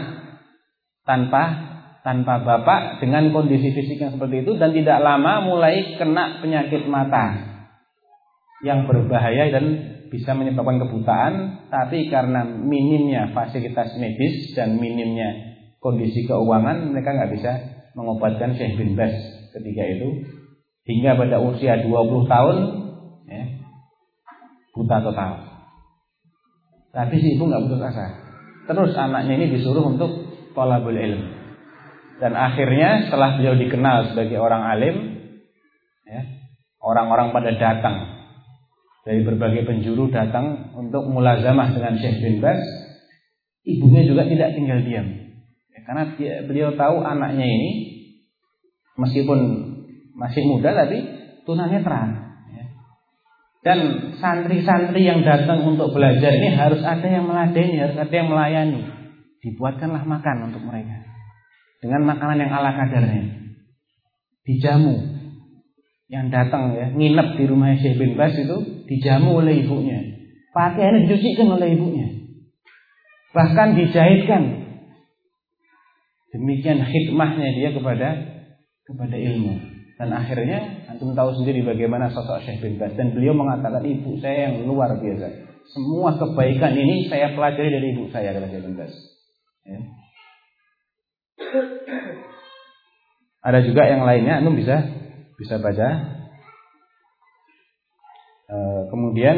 tanpa bapak dengan kondisi fisik yang seperti itu, dan tidak lama mulai kena penyakit mata yang berbahaya dan bisa menyebabkan kebutaan. Tapi karena minimnya fasilitas medis dan minimnya kondisi keuangan mereka nggak bisa mengobatkan Syekh bin Baz ketika itu, hingga pada usia 20 tahun ya, buta total. Tapi si ibu nggak putus asa, terus anaknya ini disuruh untuk thalabul ilm, dan akhirnya setelah beliau dikenal sebagai orang alim ya, orang-orang pada datang dari berbagai penjuru datang untuk mulazamah dengan Syekh bin Baz. Ibunya juga tidak tinggal diam ya, karena beliau tahu anaknya ini meskipun masih muda tapi tunanetra ya. Dan santri-santri yang datang untuk belajar ini harus ada yang meladeni, harus ada yang melayani. Dibuatkanlah makan untuk mereka dengan makanan yang ala kadarnya, dijamu. Yang datang ya, nginep di rumah Syekh bin Baz itu dijamu oleh ibunya, pakaiannya dicucikan oleh ibunya, bahkan dijahitkan. Demikian khidmahnya dia kepada ilmu. Dan akhirnya antum tahu sendiri bagaimana sosok Syekh bin Baz, dan beliau mengatakan ibu saya yang luar biasa. Semua kebaikan ini saya pelajari dari ibu saya, kata Syekh bin Baz. Ya. Ada juga yang lainnya, antum bisa baca. Kemudian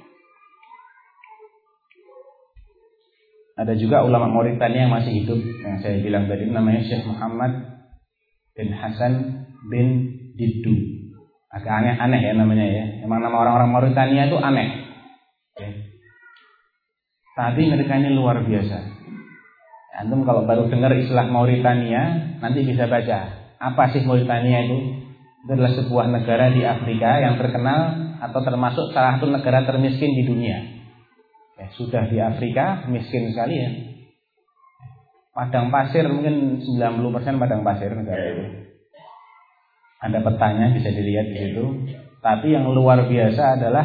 ada juga ulama Mauritania yang masih hidup, yang saya bilang tadi, namanya Syekh Muhammad bin Hasan bin Diddu. Agak aneh ya namanya ya. Emang nama orang-orang Mauritania itu aneh ya. Tapi mereka ini luar biasa. Antum kalau baru dengar istilah Mauritania, nanti bisa baca apa sih Mauritania itu. Itu adalah sebuah negara di Afrika yang terkenal atau termasuk salah satu negara termiskin di dunia ya. Sudah di Afrika, miskin sekali ya. Padang pasir, mungkin 90% padang pasir negara itu. Ada petanya bisa dilihat di situ. Tapi yang luar biasa adalah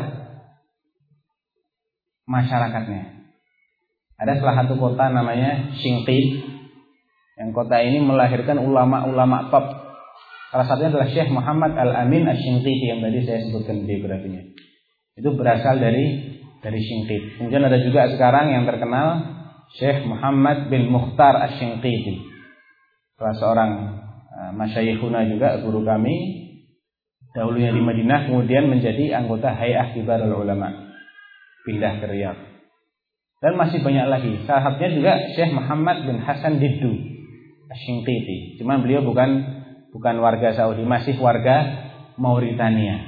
masyarakatnya. Ada salah satu kota namanya Shinqit. Yang kota ini melahirkan ulama-ulama top. Salah satunya adalah Syekh Muhammad Al-Amin Asy-Shinqiti yang tadi saya sebutkan biografinya. Itu berasal dari Shinqit. Kemudian ada juga sekarang yang terkenal Syekh Muhammad bin Mukhtar Asy-Shinqiti. Salah seorang masyayikhuna juga, guru kami, dahulunya di Madinah, kemudian menjadi anggota Hay'ah Kibarul Ulama, pindah ke Riyadh. Dan masih banyak lagi. Salah satunya juga Syekh Muhammad bin Hasan Diddu Asy-Shinqiti. Cuman beliau bukan warga Saudi, masih warga Mauritania.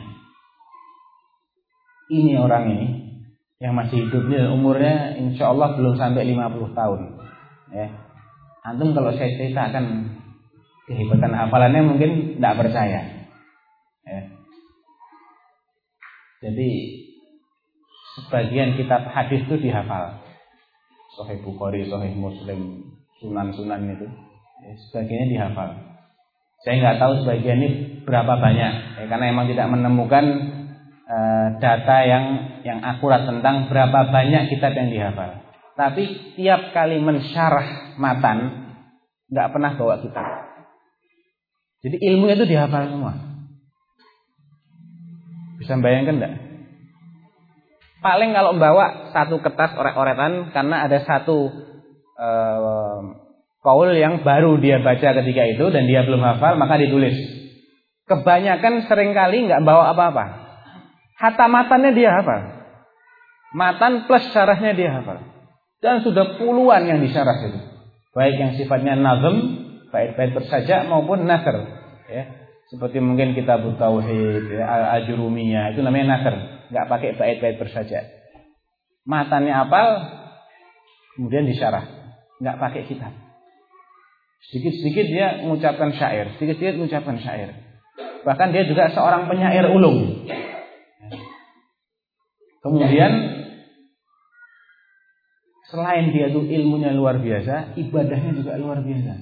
Ini orang ini yang masih hidupnya, umurnya insya Allah belum sampai 50 tahun ya. Antum kalau saya ceritakan kehebatan hafalannya mungkin tidak percaya ya. Jadi sebagian kitab hadis itu dihafal, Sahih Bukhari, Sahih Muslim, Sunan itu ya, sebagiannya dihafal. Saya nggak tahu sebagian ini berapa banyak ya, karena memang tidak menemukan data yang akurat tentang berapa banyak kitab yang dihafal. Tapi tiap kali mensyarah matan nggak pernah bawa kitab. Jadi ilmunya itu dihafal semua. Bisa bayangkan enggak? Paling kalau bawa satu kertas oret-oretan, karena ada satu qaul yang baru dia baca ketika itu dan dia belum hafal, maka ditulis. Kebanyakan seringkali nggak bawa apa-apa. Hatta matannya dia hafal. Matan plus syarahnya dia hafal. Dan sudah puluhan yang disyarah itu. Baik yang sifatnya nazm, bait-bait bersaja, maupun nasr ya. Seperti mungkin kitab Tauhid ya, Al-Ajurumiyah, itu namanya nasr, enggak pakai bait-bait bersaja. Matannya hafal, kemudian disyarah, enggak pakai kitab. Sedikit-sedikit dia mengucapkan syair, sedikit-sedikit mengucapkan syair. Bahkan dia juga seorang penyair ulum. Kemudian selain dia itu ilmunya luar biasa, ibadahnya juga luar biasa.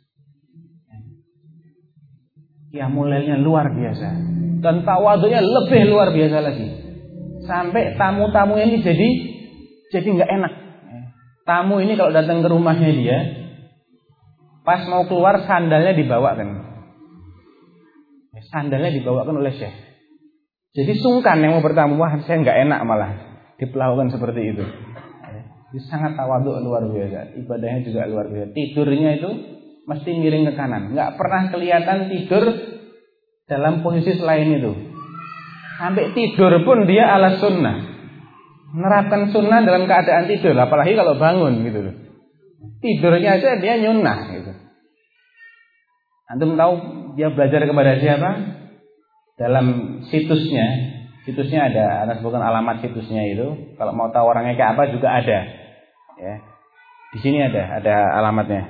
Qiyamulailnya luar biasa, dan tawadhunya lebih luar biasa lagi. Sampai tamu-tamu ini jadi nggak enak. Tamu ini kalau datang ke rumahnya dia, pas mau keluar sandalnya dibawakan. Sandalnya dibawakan oleh Syekh. Jadi sungkan yang mau bertamu, wah saya nggak enak malah diperlakukan seperti itu. Dia sangat tawadhu luar biasa, ibadahnya juga luar biasa. Tidurnya itu mesti miring ke kanan, nggak pernah kelihatan tidur dalam posisi selain itu. Sampai tidur pun dia ala sunnah, menerapkan sunnah dalam keadaan tidur, apalagi kalau bangun gitu loh. Tidurnya aja dia nyunnah gitu. Antum tahu dia belajar kepada siapa? Dalam situsnya ada, Anda sebutkan alamat situsnya itu. Kalau mau tahu orangnya kayak apa juga ada. Ya. Di sini ada alamatnya.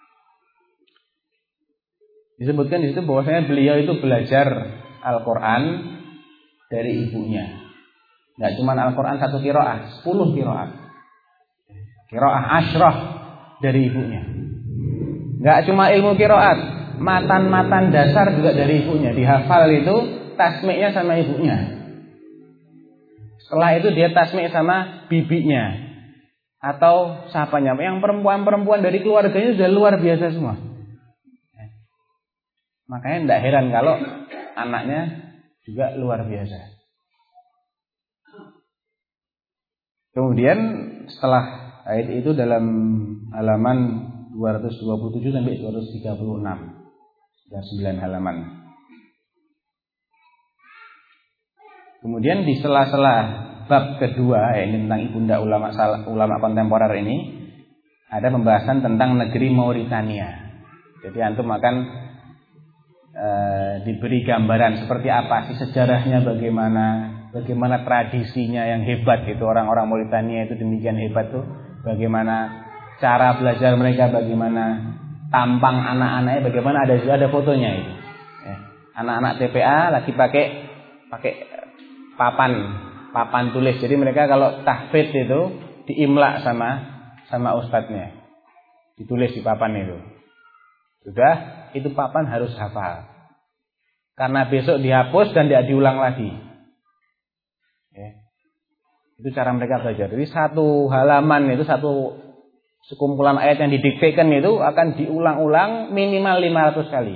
Disebutkan di situ bahwasanya beliau itu belajar Al-Qur'an dari ibunya. Enggak cuma Al-Qur'an 1 qiraah, 10 qiraat. Qiraah asyrah dari ibunya. Enggak cuma ilmu qiraat, matan-matan dasar juga dari ibunya. Dihafal itu tasmiknya sama ibunya. Setelah itu dia tasmik sama bibinya atau siapanya. Yang perempuan-perempuan dari keluarganya sudah luar biasa semua. Makanya tidak heran kalau anaknya juga luar biasa. Kemudian setelah ayat itu dalam halaman 227 sampai 236, sudah 9 halaman. Kemudian di sela-sela bab kedua, ini tentang ibunda ulama kontemporer ini, ada pembahasan tentang negeri Mauritania. Jadi antum akan diberi gambaran seperti apa sih sejarahnya, bagaimana tradisinya yang hebat itu, orang-orang Mauritania itu demikian hebat tuh, bagaimana cara belajar mereka, bagaimana tampang anak-anaknya, bagaimana ada fotonya itu. Anak-anak TPA lagi pakai papan tulis. Jadi mereka kalau tahfidz itu diimla sama ustadznya, ditulis di papan itu. Sudah, itu papan harus hafal. Karena besok dihapus dan tidak diulang lagi. Itu cara mereka belajar. Jadi satu halaman itu, satu sekumpulan ayat yang didiktekan itu akan diulang-ulang minimal 500 kali.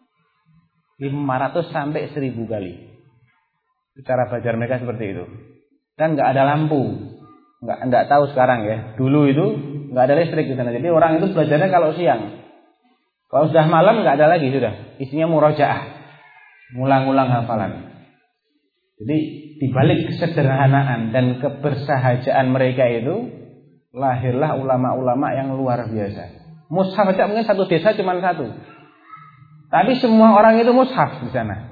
500 sampai 1000 kali. Itu cara belajar mereka seperti itu. Dan nggak ada lampu. Nggak tahu sekarang ya. Dulu itu nggak ada listrik di sana. Jadi orang itu belajarnya kalau siang. Kalau sudah malam nggak ada lagi sudah. Isinya murojaah, ngulang-ulang hafalan. Jadi dibalik kesederhanaan dan kebersahajaan mereka itu, lahirlah ulama-ulama yang luar biasa. Mushaf aja mungkin satu desa cuma satu, tapi semua orang itu mushaf di sana.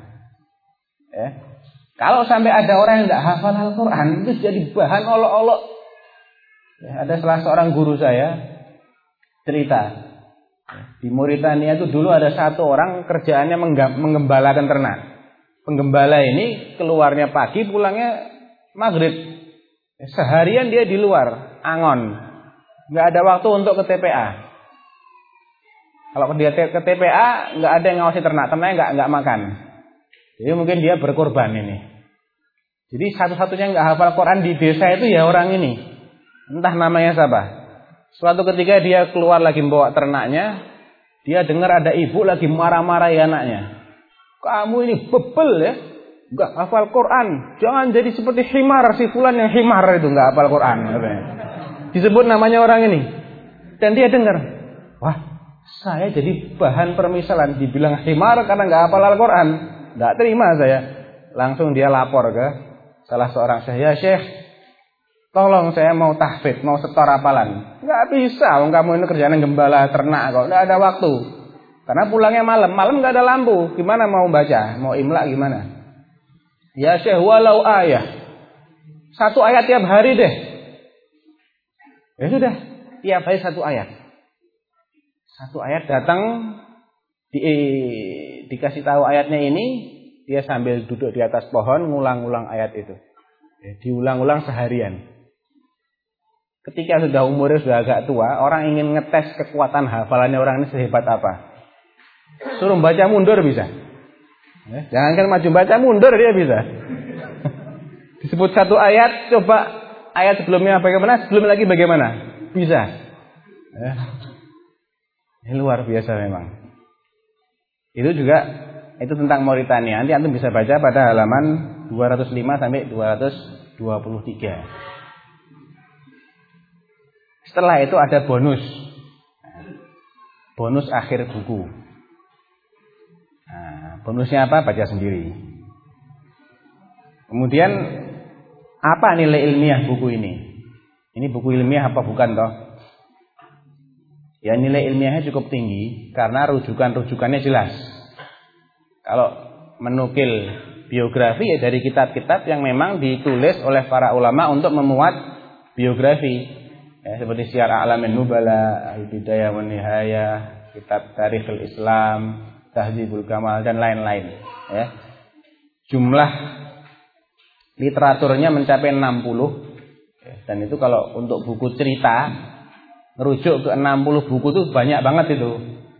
Kalau sampai ada orang yang tidak hafal Al-Quran, itu jadi bahan olok-olok. Ada salah seorang guru saya cerita. Di Mauritania itu dulu ada satu orang kerjaannya menggembalakan ternak. Penggembala ini keluarnya pagi, pulangnya maghrib. Seharian dia di luar, angon. Nggak ada waktu untuk ke TPA. Kalau dia ke TPA, nggak ada yang ngawasi ternaknya nggak makan. Jadi mungkin dia berkorban ini. Jadi satu-satunya nggak hafal Quran di desa itu ya orang ini. Entah namanya siapa. Suatu ketika dia keluar lagi membawa ternaknya, dia dengar ada ibu lagi marah-marahi anaknya. Kamu ini bebel ya, nggak hafal Quran. Jangan jadi seperti himar, si fulan yang himar itu nggak hafal Quran. Disebut namanya orang ini. Dan dia dengar, wah, saya jadi bahan permisalan, dibilang himar karena nggak hafal Al-Quran. Nggak terima saya. Langsung dia lapor ke salah seorang syekh. Ya syekh, tolong saya mau tahfidz, mau setor hafalan. Nggak bisa, kamu ini kerjaan gembala ternak kok, nggak ada waktu. Karena pulangnya malam nggak ada lampu. Gimana mau baca, mau imla gimana? Ya syekh, walau ayat, satu ayat tiap hari deh. Ya sudah, tiap hari satu ayat. Satu ayat datang, dikasih tahu ayatnya ini, dia sambil duduk di atas pohon ngulang-ulang ayat itu. Diulang-ulang seharian. Ketika sudah umurnya sudah agak tua, orang ingin ngetes kekuatan hafalannya orang ini sehebat apa. Suruh baca mundur bisa. Jangankan maju, baca mundur dia bisa. Disebut satu ayat, coba ayat sebelumnya bagaimana, sebelum lagi bagaimana. Bisa. Ini luar biasa memang. Itu juga, itu tentang Mauritania. Nanti antum bisa baca pada halaman 205 sampai 223. Setelah itu ada bonus. Bonus akhir buku. Nah, bonusnya apa? Baca sendiri. Kemudian apa nilai ilmiah buku ini? Ini buku ilmiah apa bukan toh? Ya nilai ilmiahnya cukup tinggi karena rujukan-rujukannya jelas. Kalau menukil biografi ya dari kitab-kitab yang memang ditulis oleh para ulama untuk memuat biografi. Ya, seperti Syiar A'lamin Nubala, Al-Bidayah wan Nihayah, kitab Tarikhul Islam, Tahdzibul Kamal dan lain-lain. Ya. Jumlah literaturnya mencapai 60. Ya, dan itu kalau untuk buku cerita merujuk ke 60 buku itu banyak banget itu.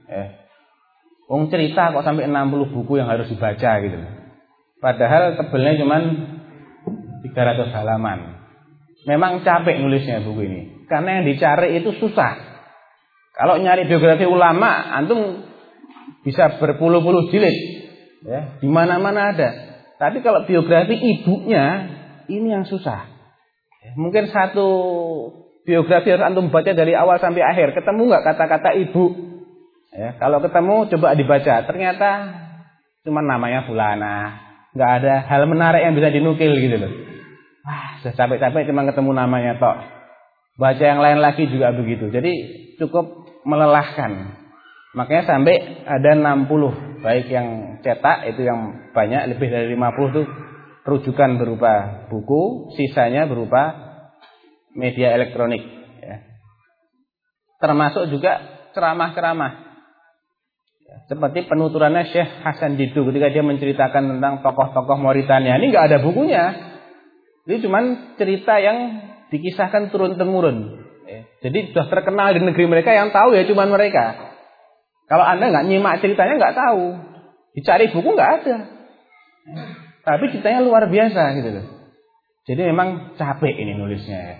Cerita kok sampai 60 buku yang harus dibaca gitu. Padahal tebelnya cuma 300 halaman. Memang capek nulisnya buku ini. Karena yang dicari itu susah. Kalau nyari biografi ulama, antum bisa berpuluh-puluh jilid. Ya, di mana-mana ada. Tapi kalau biografi ibunya, ini yang susah. Mungkin satu biografi harus antum baca dari awal sampai akhir. Ketemu nggak kata-kata ibu? Ya, kalau ketemu coba dibaca. Ternyata cuma namanya fulana. Nggak ada hal menarik yang bisa dinukil gitu loh. Wah, sudah capek-capek cuma ketemu namanya tok. Baca yang lain lagi juga begitu. Jadi cukup melelahkan. Makanya sampai ada 60. Baik yang cetak itu yang banyak, lebih dari 50 tuh rujukan berupa buku, sisanya berupa media elektronik. Ya. Termasuk juga ceramah-ceramah. Ya, seperti penuturannya Syekh Hasan Didu ketika dia menceritakan tentang tokoh-tokoh Mauritania. Ini nggak ada bukunya. Ini cuma cerita yang dikisahkan turun-temurun. Ya. Jadi sudah terkenal di negeri mereka, yang tahu ya cuma mereka. Kalau Anda nggak nyimak ceritanya nggak tahu. Dicari buku nggak ada. Ya. Tapi ceritanya luar biasa gitu loh. Jadi memang capek ini nulisnya ya.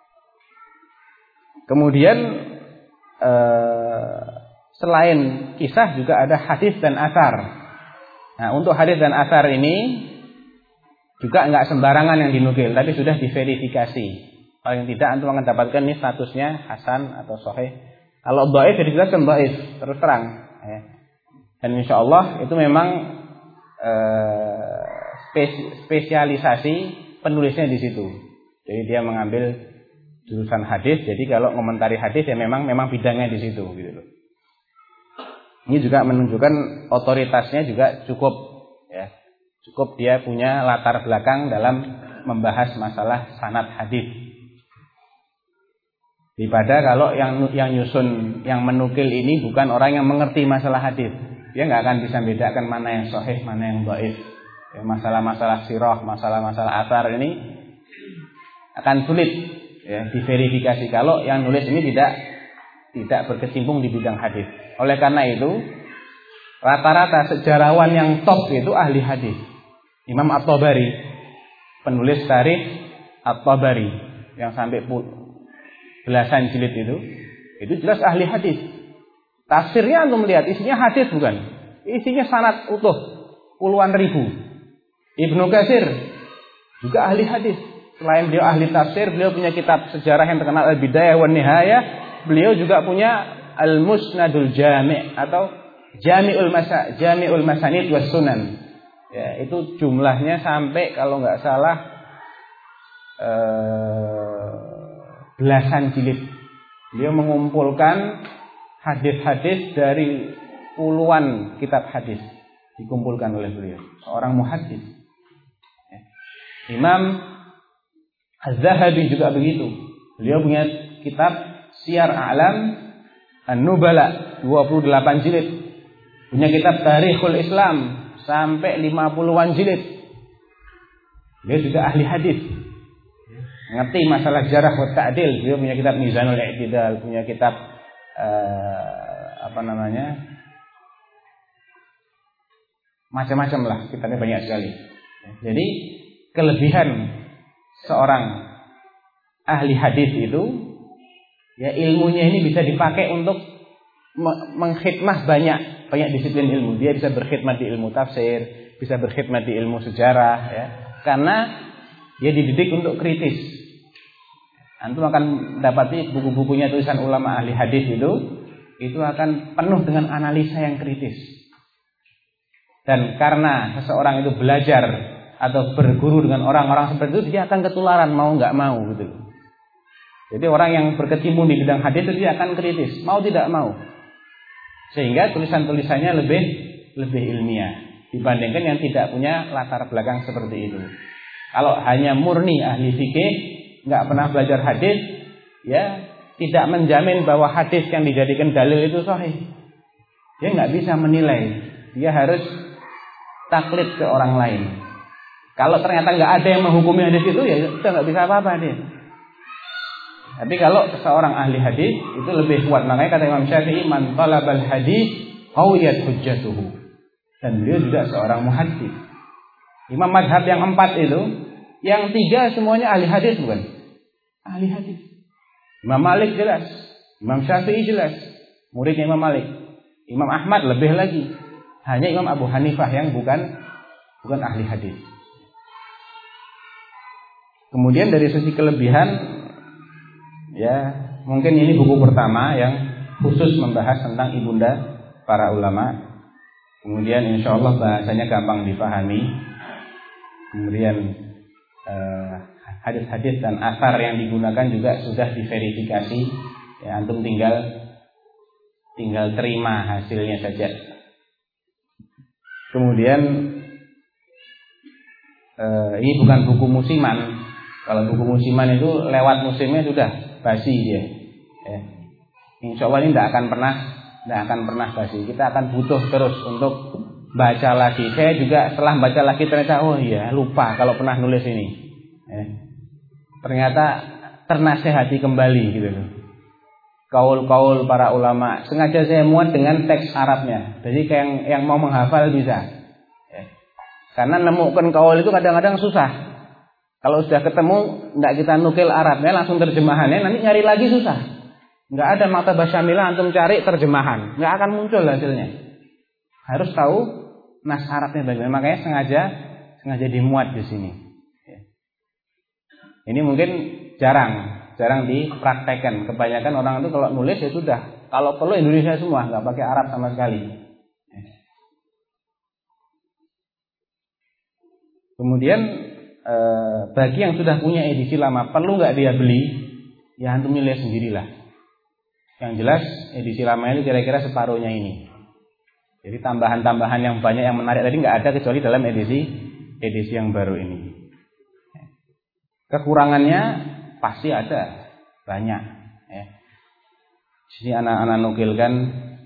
Kemudian selain kisah juga ada hadis dan asar. Nah, untuk hadis dan asar ini juga enggak sembarangan yang dinukil, tapi sudah diverifikasi. Paling tidak antum akan dapatkan ini statusnya hasan atau sahih. Kalau dhaif jadi jelaskan dhaif, terus terang. Ya. Dan insya Allah itu memang spesialisasi penulisnya di situ. Jadi dia mengambil jurusan hadis, jadi kalau komentari hadis ya memang bidangnya di situ gitu loh. Ini juga menunjukkan otoritasnya juga cukup ya. Cukup dia punya latar belakang dalam membahas masalah sanad hadis. Daripada kalau yang nyusun, yang menukil ini bukan orang yang mengerti masalah hadis. Dia nggak akan bisa bedakan mana yang sahih, mana yang dhaif. Ya, masalah-masalah sirah, masalah-masalah asar ini akan sulit ya diverifikasi kalau yang nulis ini tidak berkecimpung di bidang hadis. Oleh karena itu rata-rata sejarawan yang top itu ahli hadis. Imam At-Tabari, penulis Tarikh At-Tabari yang sampai belasan jilid itu jelas ahli hadis. Tafsirnya antum melihat isinya hadis bukan? Isinya sanad utuh puluhan ribu. Ibnu Katsir juga ahli hadis. Selain beliau ahli tafsir, beliau punya kitab sejarah yang terkenal Al-Bidayah wan Nihayah. Beliau juga punya Al-Musnadul Jami' atau Jami'ul Masanid was Sunan. Ya, itu jumlahnya sampai kalau nggak salah belasan jilid. Beliau mengumpulkan hadis-hadis dari puluhan kitab hadis dikumpulkan oleh beliau. Seorang muhaddis. Ya. Imam Az-Zahabi juga begitu. Beliau punya kitab Syiar A'lam An-Nubala 28 jilid. Punya kitab Tarikhul Islam sampai 50-an jilid. Beliau juga ahli hadis. Ngerti masalah jarah wa ta'dil. Beliau punya kitab Mizanul I'tidal, punya kitab macam-macam lah, kitabnya banyak sekali. Jadi kelebihan seorang ahli hadis itu ya ilmunya ini bisa dipakai untuk mengkhidmah banyak disiplin ilmu. Dia bisa berkhidmat di ilmu tafsir, bisa berkhidmat di ilmu sejarah ya. Karena dia dididik untuk kritis. Antum akan dapati buku-bukunya tulisan ulama ahli hadis itu akan penuh dengan analisa yang kritis. Dan karena seseorang itu belajar atau berguru dengan orang-orang seperti itu, dia akan ketularan mau nggak mau gitu. Jadi orang yang berkecimpung di bidang hadis itu dia akan kritis, mau tidak mau. Sehingga tulisan-tulisannya lebih ilmiah dibandingkan yang tidak punya latar belakang seperti itu. Kalau hanya murni ahli fikih, nggak pernah belajar hadis, ya tidak menjamin bahwa hadis yang dijadikan dalil itu sahih. Dia nggak bisa menilai. Dia harus taklid ke orang lain. Kalau ternyata nggak ada yang menghukumi hadis itu, ya sudah nggak bisa apa-apa dia. Tapi kalau seorang ahli hadis itu lebih kuat. Makanya kata Imam Syafi'i, man talabal hadis qawiyat hujjatuhu. Dan beliau juga seorang muhaddits. Imam madhab yang 4 itu, yang 3 semuanya ahli hadis bukan? Ahli hadis. Imam Malik jelas, Imam Syafi'i jelas, muridnya Imam Malik. Imam Ahmad lebih lagi. Hanya Imam Abu Hanifah yang bukan ahli hadis. Kemudian dari sisi kelebihan, ya mungkin ini buku pertama yang khusus membahas tentang ibunda para ulama. Kemudian insya Allah bahasanya gampang dipahami. Kemudian hadis-hadis dan asar yang digunakan juga sudah diverifikasi. Ya, antum tinggal terima hasilnya saja. Kemudian ini bukan buku musiman. Kalau buku musiman itu lewat musimnya sudah basi dia. Ya. Insya Allah ini tidak akan pernah basi. Kita akan butuh terus untuk baca lagi. Saya juga setelah baca lagi ternyata oh iya lupa kalau pernah nulis ini. Ya. Ternyata ternasehati kembali gitu loh. Kaul-kaul para ulama. Sengaja saya muat dengan teks Arabnya. Jadi kayak yang mau menghafal bisa. Ya. Karena nemukan kaul itu kadang-kadang susah. Kalau sudah ketemu, tidak kita nukil Arabnya, langsung terjemahannya, nanti nyari lagi susah. Nggak ada maktabah syamilah antum cari terjemahan, nggak akan muncul hasilnya. Harus tahu nas Arabnya bagaimana. Makanya sengaja dimuat di sini. Ini mungkin jarang dipraktekkan. Kebanyakan orang itu kalau nulis ya sudah, kalau perlu Indonesia semua, nggak pakai Arab sama sekali. Kemudian bagi yang sudah punya edisi lama, perlu nggak dia beli? Ya antum milih sendirilah. Yang jelas edisi lama itu kira-kira separuhnya ini. Jadi tambahan-tambahan yang banyak yang menarik tadi nggak ada kecuali dalam edisi yang baru ini. Kekurangannya pasti ada, banyak. Ya. Sini anak-anak nukilkan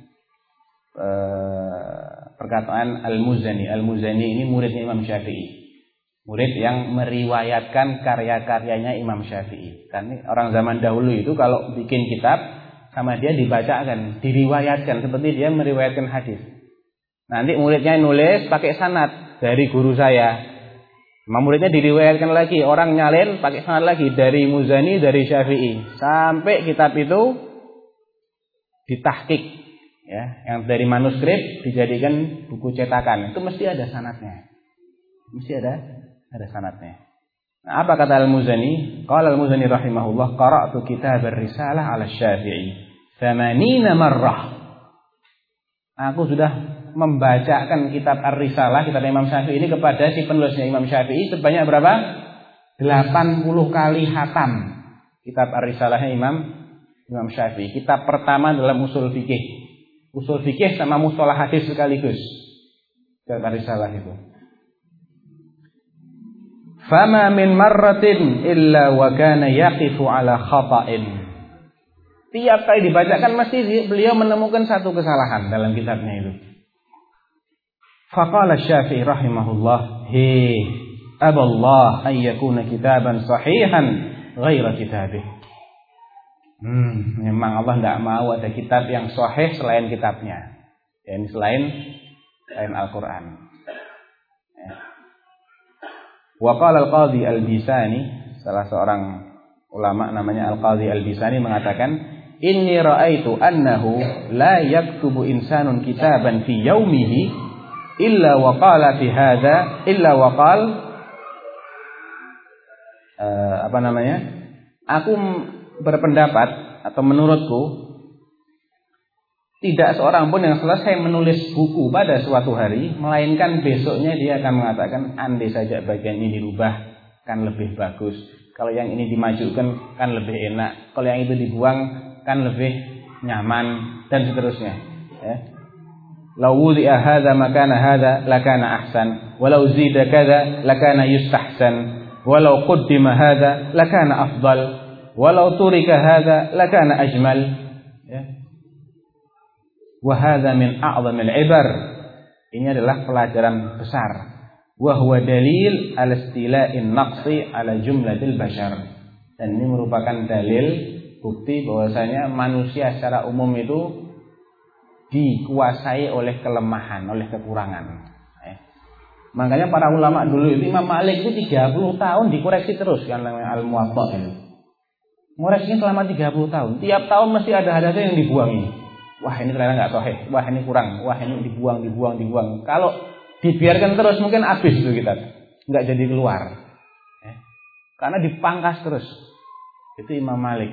perkataan Al-Muzani. Al-Muzani ini muridnya Imam Syafi'i. Murid yang meriwayatkan karya-karyanya Imam Syafi'i. Karena orang zaman dahulu itu kalau bikin kitab sama dia dibacakan, diriwayatkan seperti dia meriwayatkan hadis. Nanti muridnya nulis pakai sanad dari guru saya. Muridnya diriwayatkan lagi, orang nyalin pakai sanad lagi dari Muzani, dari Syafi'i. Sampai kitab itu ditahqiq, ya, yang dari manuskrip dijadikan buku cetakan. Itu mesti ada sanadnya. Mesti ada sanadnya. Nah, apa kata Al-Muzani? Qala Al-Muzani rahimahullah, qara'tu kitab ar-risalah 'ala Syafi'i 80 marrah. Aku sudah membacakan kitab Ar-Risalah, kitab Imam Syafi'i ini kepada si penulisnya Imam Syafi'i sebanyak berapa? 80 kali khatam kitab Ar-Risalahnya Imam Syafi'i. Kitab pertama dalam usul fikih. Usul fikih sama mustalah hadis sekaligus. Kitab Ar-Risalah itu. Fama min marratin illa wa kana yaqifu ala khata'in. Tiap kali dibacakan mesti beliau menemukan satu kesalahan dalam kitabnya itu. Faqala Syafi'i rahimahullah, "Hi, aballah an yakuna kitaban sahihan ghaira kitabih." Memang Allah tidak mau ada kitab yang sahih selain kitabnya. Yani selain Al-Qur'an. Wa qala al-Qadhi al-Bisani, salah seorang ulama namanya al-Qadhi al-Bisani mengatakan, "Inni ra'aitu annahu la yaktubu insanun kitaban fi yaumihi illa wa qala fi hadza illa wa qala Aku berpendapat atau menurutku tidak seorang pun yang selesai menulis buku pada suatu hari, melainkan besoknya dia akan mengatakan, andai saja bagian ini dirubah kan lebih bagus, kalau yang ini dimajukan kan lebih enak, kalau yang itu dibuang kan lebih nyaman, dan seterusnya. Ya. Lau wudi'a hadza makana hadza lakana ahsan, walau zida kadza lakana yustahsan, walau quddima hadza lakana afdal, walau turika hadza lakana ajmal. Ya. Wa hadza min a'zamil ibar. Ini adalah pelajaran besar. Wa huwa dalil ala istila'in naqsi ala jumlatil bashar. Dan ini merupakan dalil bukti bahwasanya manusia secara umum itu dikuasai oleh kelemahan, oleh kekurangan. Makanya para ulama dulu itu, Imam Malik itu 30 tahun dikoreksi terus kan Al-Muwatta itu. Ngoreksinya selama 30 tahun. Tiap tahun mesti ada hadisnya yang dibuang ini. Wah, ini ternyata enggak sahih. Wah, ini kurang. Wah, ini dibuang. Kalau dibiarkan terus mungkin habis itu kitab. Enggak jadi keluar. Karena dipangkas terus. Itu Imam Malik.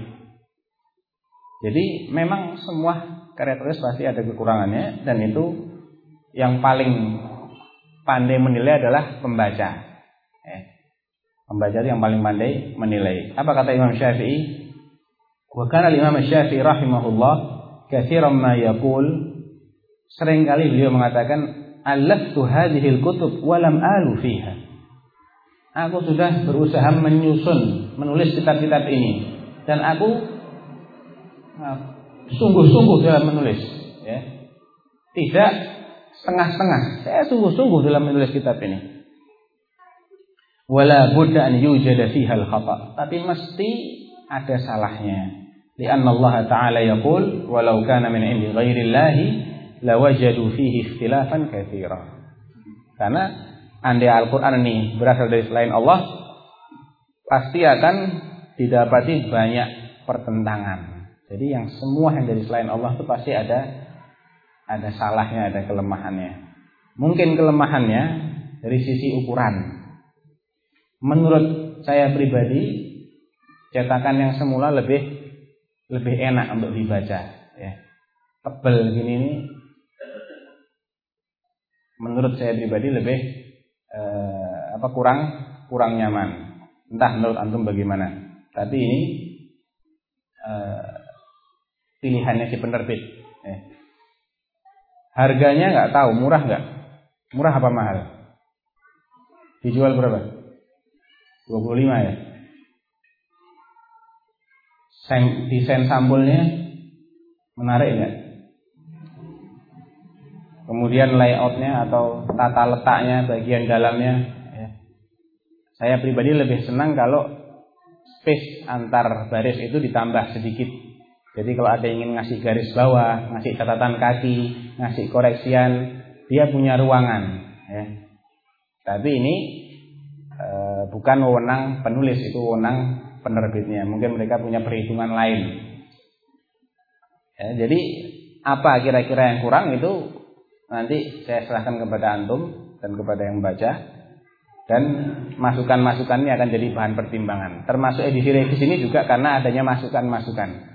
Jadi memang semua karya tulis pasti ada kekurangannya, dan itu yang paling pandai menilai adalah pembaca. Pembaca itu yang paling pandai menilai. Apa kata Imam Syafi'i? Wa kana al-Imam Syafi'i rahimahullah katsiran ma yaqul, seringkali beliau mengatakan, alaftu hadhil kutub wa lam alu fiha. Aku sudah berusaha menulis kitab-kitab ini, dan aku sungguh-sungguh dalam menulis, ya. Tidak setengah-setengah. Saya sungguh-sungguh dalam menulis kitab ini. Wala budda an yujada fiha al-khata'. Tapi mesti ada salahnya. Lianna Allah Ta'ala yaqul, walau kana min 'indi ghairillahi lawajadu fihi ikhtilafan katsira. Karena andai Al-Qur'an ini berasal dari selain Allah, pasti akan didapati banyak pertentangan. Jadi yang semua yang dari selain Allah itu pasti ada salahnya, ada kelemahannya. Mungkin kelemahannya dari sisi ukuran. Menurut saya pribadi, cetakan yang semula lebih enak untuk dibaca. Ya. Tebel gini ini, menurut saya pribadi lebih kurang nyaman. Entah menurut antum bagaimana. Tapi ini pilihannya si penerbit. Harganya nggak tahu, murah nggak? Murah apa mahal? Dijual berapa? 25 ya. Desain sampulnya menarik nggak? Kemudian layoutnya atau tata letaknya, bagian dalamnya. Ya. Saya pribadi lebih senang kalau space antar baris itu ditambah sedikit. Jadi kalau ada yang ingin ngasih garis bawah, ngasih catatan kaki, ngasih koreksian, dia punya ruangan. Ya. Tapi ini bukan wewenang penulis, itu wewenang penerbitnya. Mungkin mereka punya perhitungan lain. Ya, jadi apa kira-kira yang kurang itu nanti saya serahkan kepada antum dan kepada yang membaca, dan masukan-masukannya akan jadi bahan pertimbangan. Termasuk edisi revisi ini juga karena adanya masukan-masukan.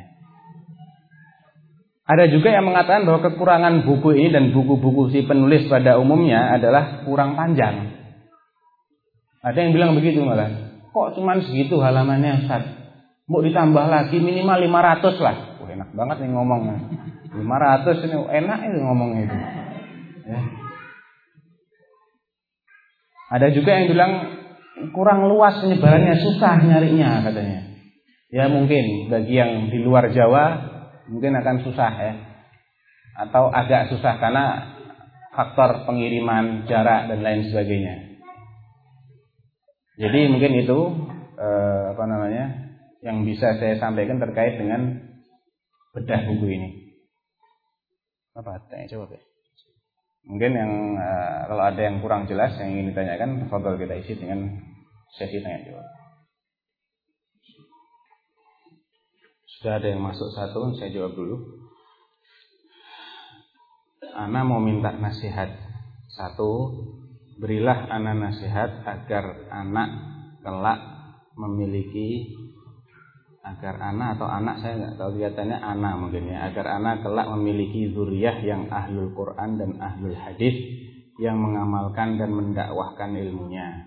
Ada juga yang mengatakan bahwa kekurangan buku ini dan buku-buku si penulis pada umumnya adalah kurang panjang. Ada yang bilang begitu malah. Kok cuman segitu halamannya, Ustaz? Mau ditambah lagi minimal 500 lah. Enak banget nih ngomongnya. 500 ini enak itu ngomongnya itu. Ya. Ada juga yang bilang kurang luas penyebarannya, susah nyarinya katanya. Ya mungkin bagi yang di luar Jawa mungkin akan susah ya, atau agak susah karena faktor pengiriman, jarak dan lain sebagainya. Jadi mungkin itu yang bisa saya sampaikan terkait dengan bedah buku ini. Apa? Tanya jawab ya. Mungkin yang kalau ada yang kurang jelas yang ingin ditanyakan, fadhol kita isi dengan sesi tanya jawab. Sudah ada yang masuk satu, saya jawab dulu. Ana mau minta nasihat. Satu, berilah ana nasihat agar anak kelak memiliki agar ana atau anak, saya nggak tahu, kelihatannya ana mungkin ya, agar ana kelak memiliki zuriyah yang ahlul Quran dan ahlul hadis, yang mengamalkan dan mendakwahkan ilmunya.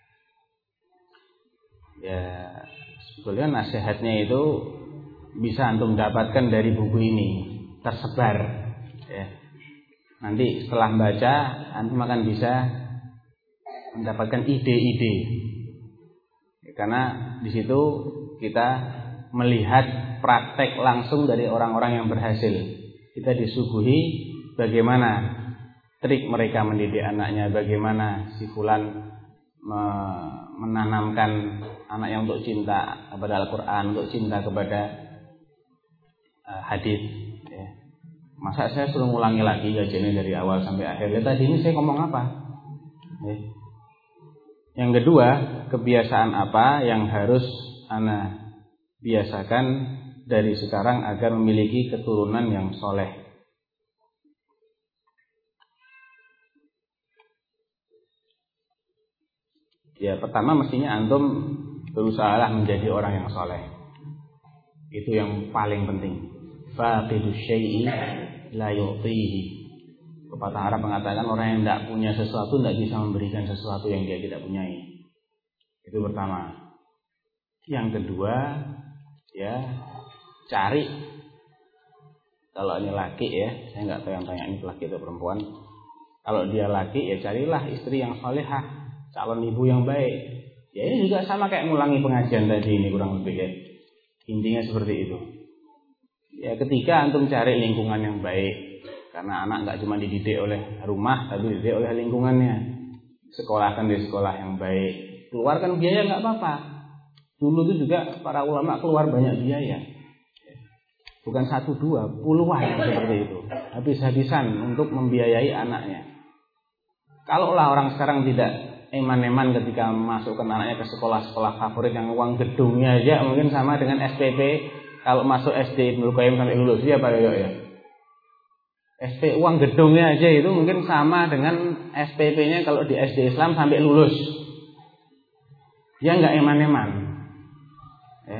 Ya, sebetulnya nasihatnya itu bisa antum dapatkan dari buku ini, tersebar ya. Nanti setelah baca antum akan bisa mendapatkan ide-ide ya, karena di situ kita melihat praktek langsung dari orang-orang yang berhasil. Kita disuguhi bagaimana trik mereka mendidik anaknya, bagaimana si fulan menanamkan anaknya untuk cinta kepada Al-Quran, untuk cinta kepada hadis ya. Masa saya suruh ngulangi lagi kajiannya dari awal sampai akhir ya, tadi ini saya ngomong apa ya. Yang kedua, kebiasaan apa yang harus ana biasakan dari sekarang agar memiliki keturunan yang soleh. Ya, pertama mestinya antum berusahalah menjadi orang yang soleh. Itu yang paling penting. Faqidu syai'i la yu'tihi. Pepatah Arab mengatakan orang yang tidak punya sesuatu tidak bisa memberikan sesuatu yang dia tidak punyai. Itu pertama. Yang kedua, ya cari, kalau ini laki ya, saya nggak tahu yang tanya ini laki atau perempuan. Kalau dia laki ya carilah istri yang solehah, calon ibu yang baik. Ya ini juga sama kayak ngulangi pengajian tadi ini kurang lebih ya. Intinya seperti itu. Ya ketika antum cari lingkungan yang baik, karena anak nggak cuma dididik oleh rumah, tapi dididik oleh lingkungannya. Sekolahkan di sekolah yang baik, keluarkan biaya nggak apa-apa. Dulu itu juga para ulama keluar banyak biaya, bukan 1, 2, puluhan yang seperti itu, habis-habisan untuk membiayai anaknya. Kalaulah orang sekarang tidak eman-eman ketika masukkan anaknya ke sekolah-sekolah favorit yang uang gedungnya aja mungkin sama dengan SPP kalau masuk SD Ibnu Qayyim sampai lulus ya Pak Yoyo ya. SP uang gedungnya aja itu mungkin sama dengan SPP-nya kalau di SD Islam sampai lulus. Dia nggak eman-eman. Ya.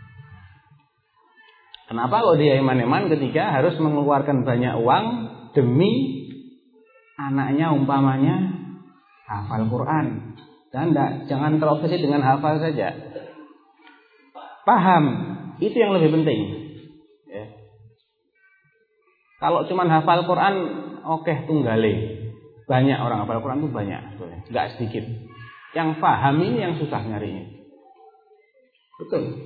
Kenapa kalau dia eman-eman ketika harus mengeluarkan banyak uang demi anaknya umpamanya hafal Quran. Dan jangan terobsesi dengan hafal saja. Paham, itu yang lebih penting. Ya. Kalau cuma hafal Quran, oke tunggale. Banyak orang hafal Quran itu banyak, nggak sedikit. Yang paham ini yang susah nyarinya. Betul.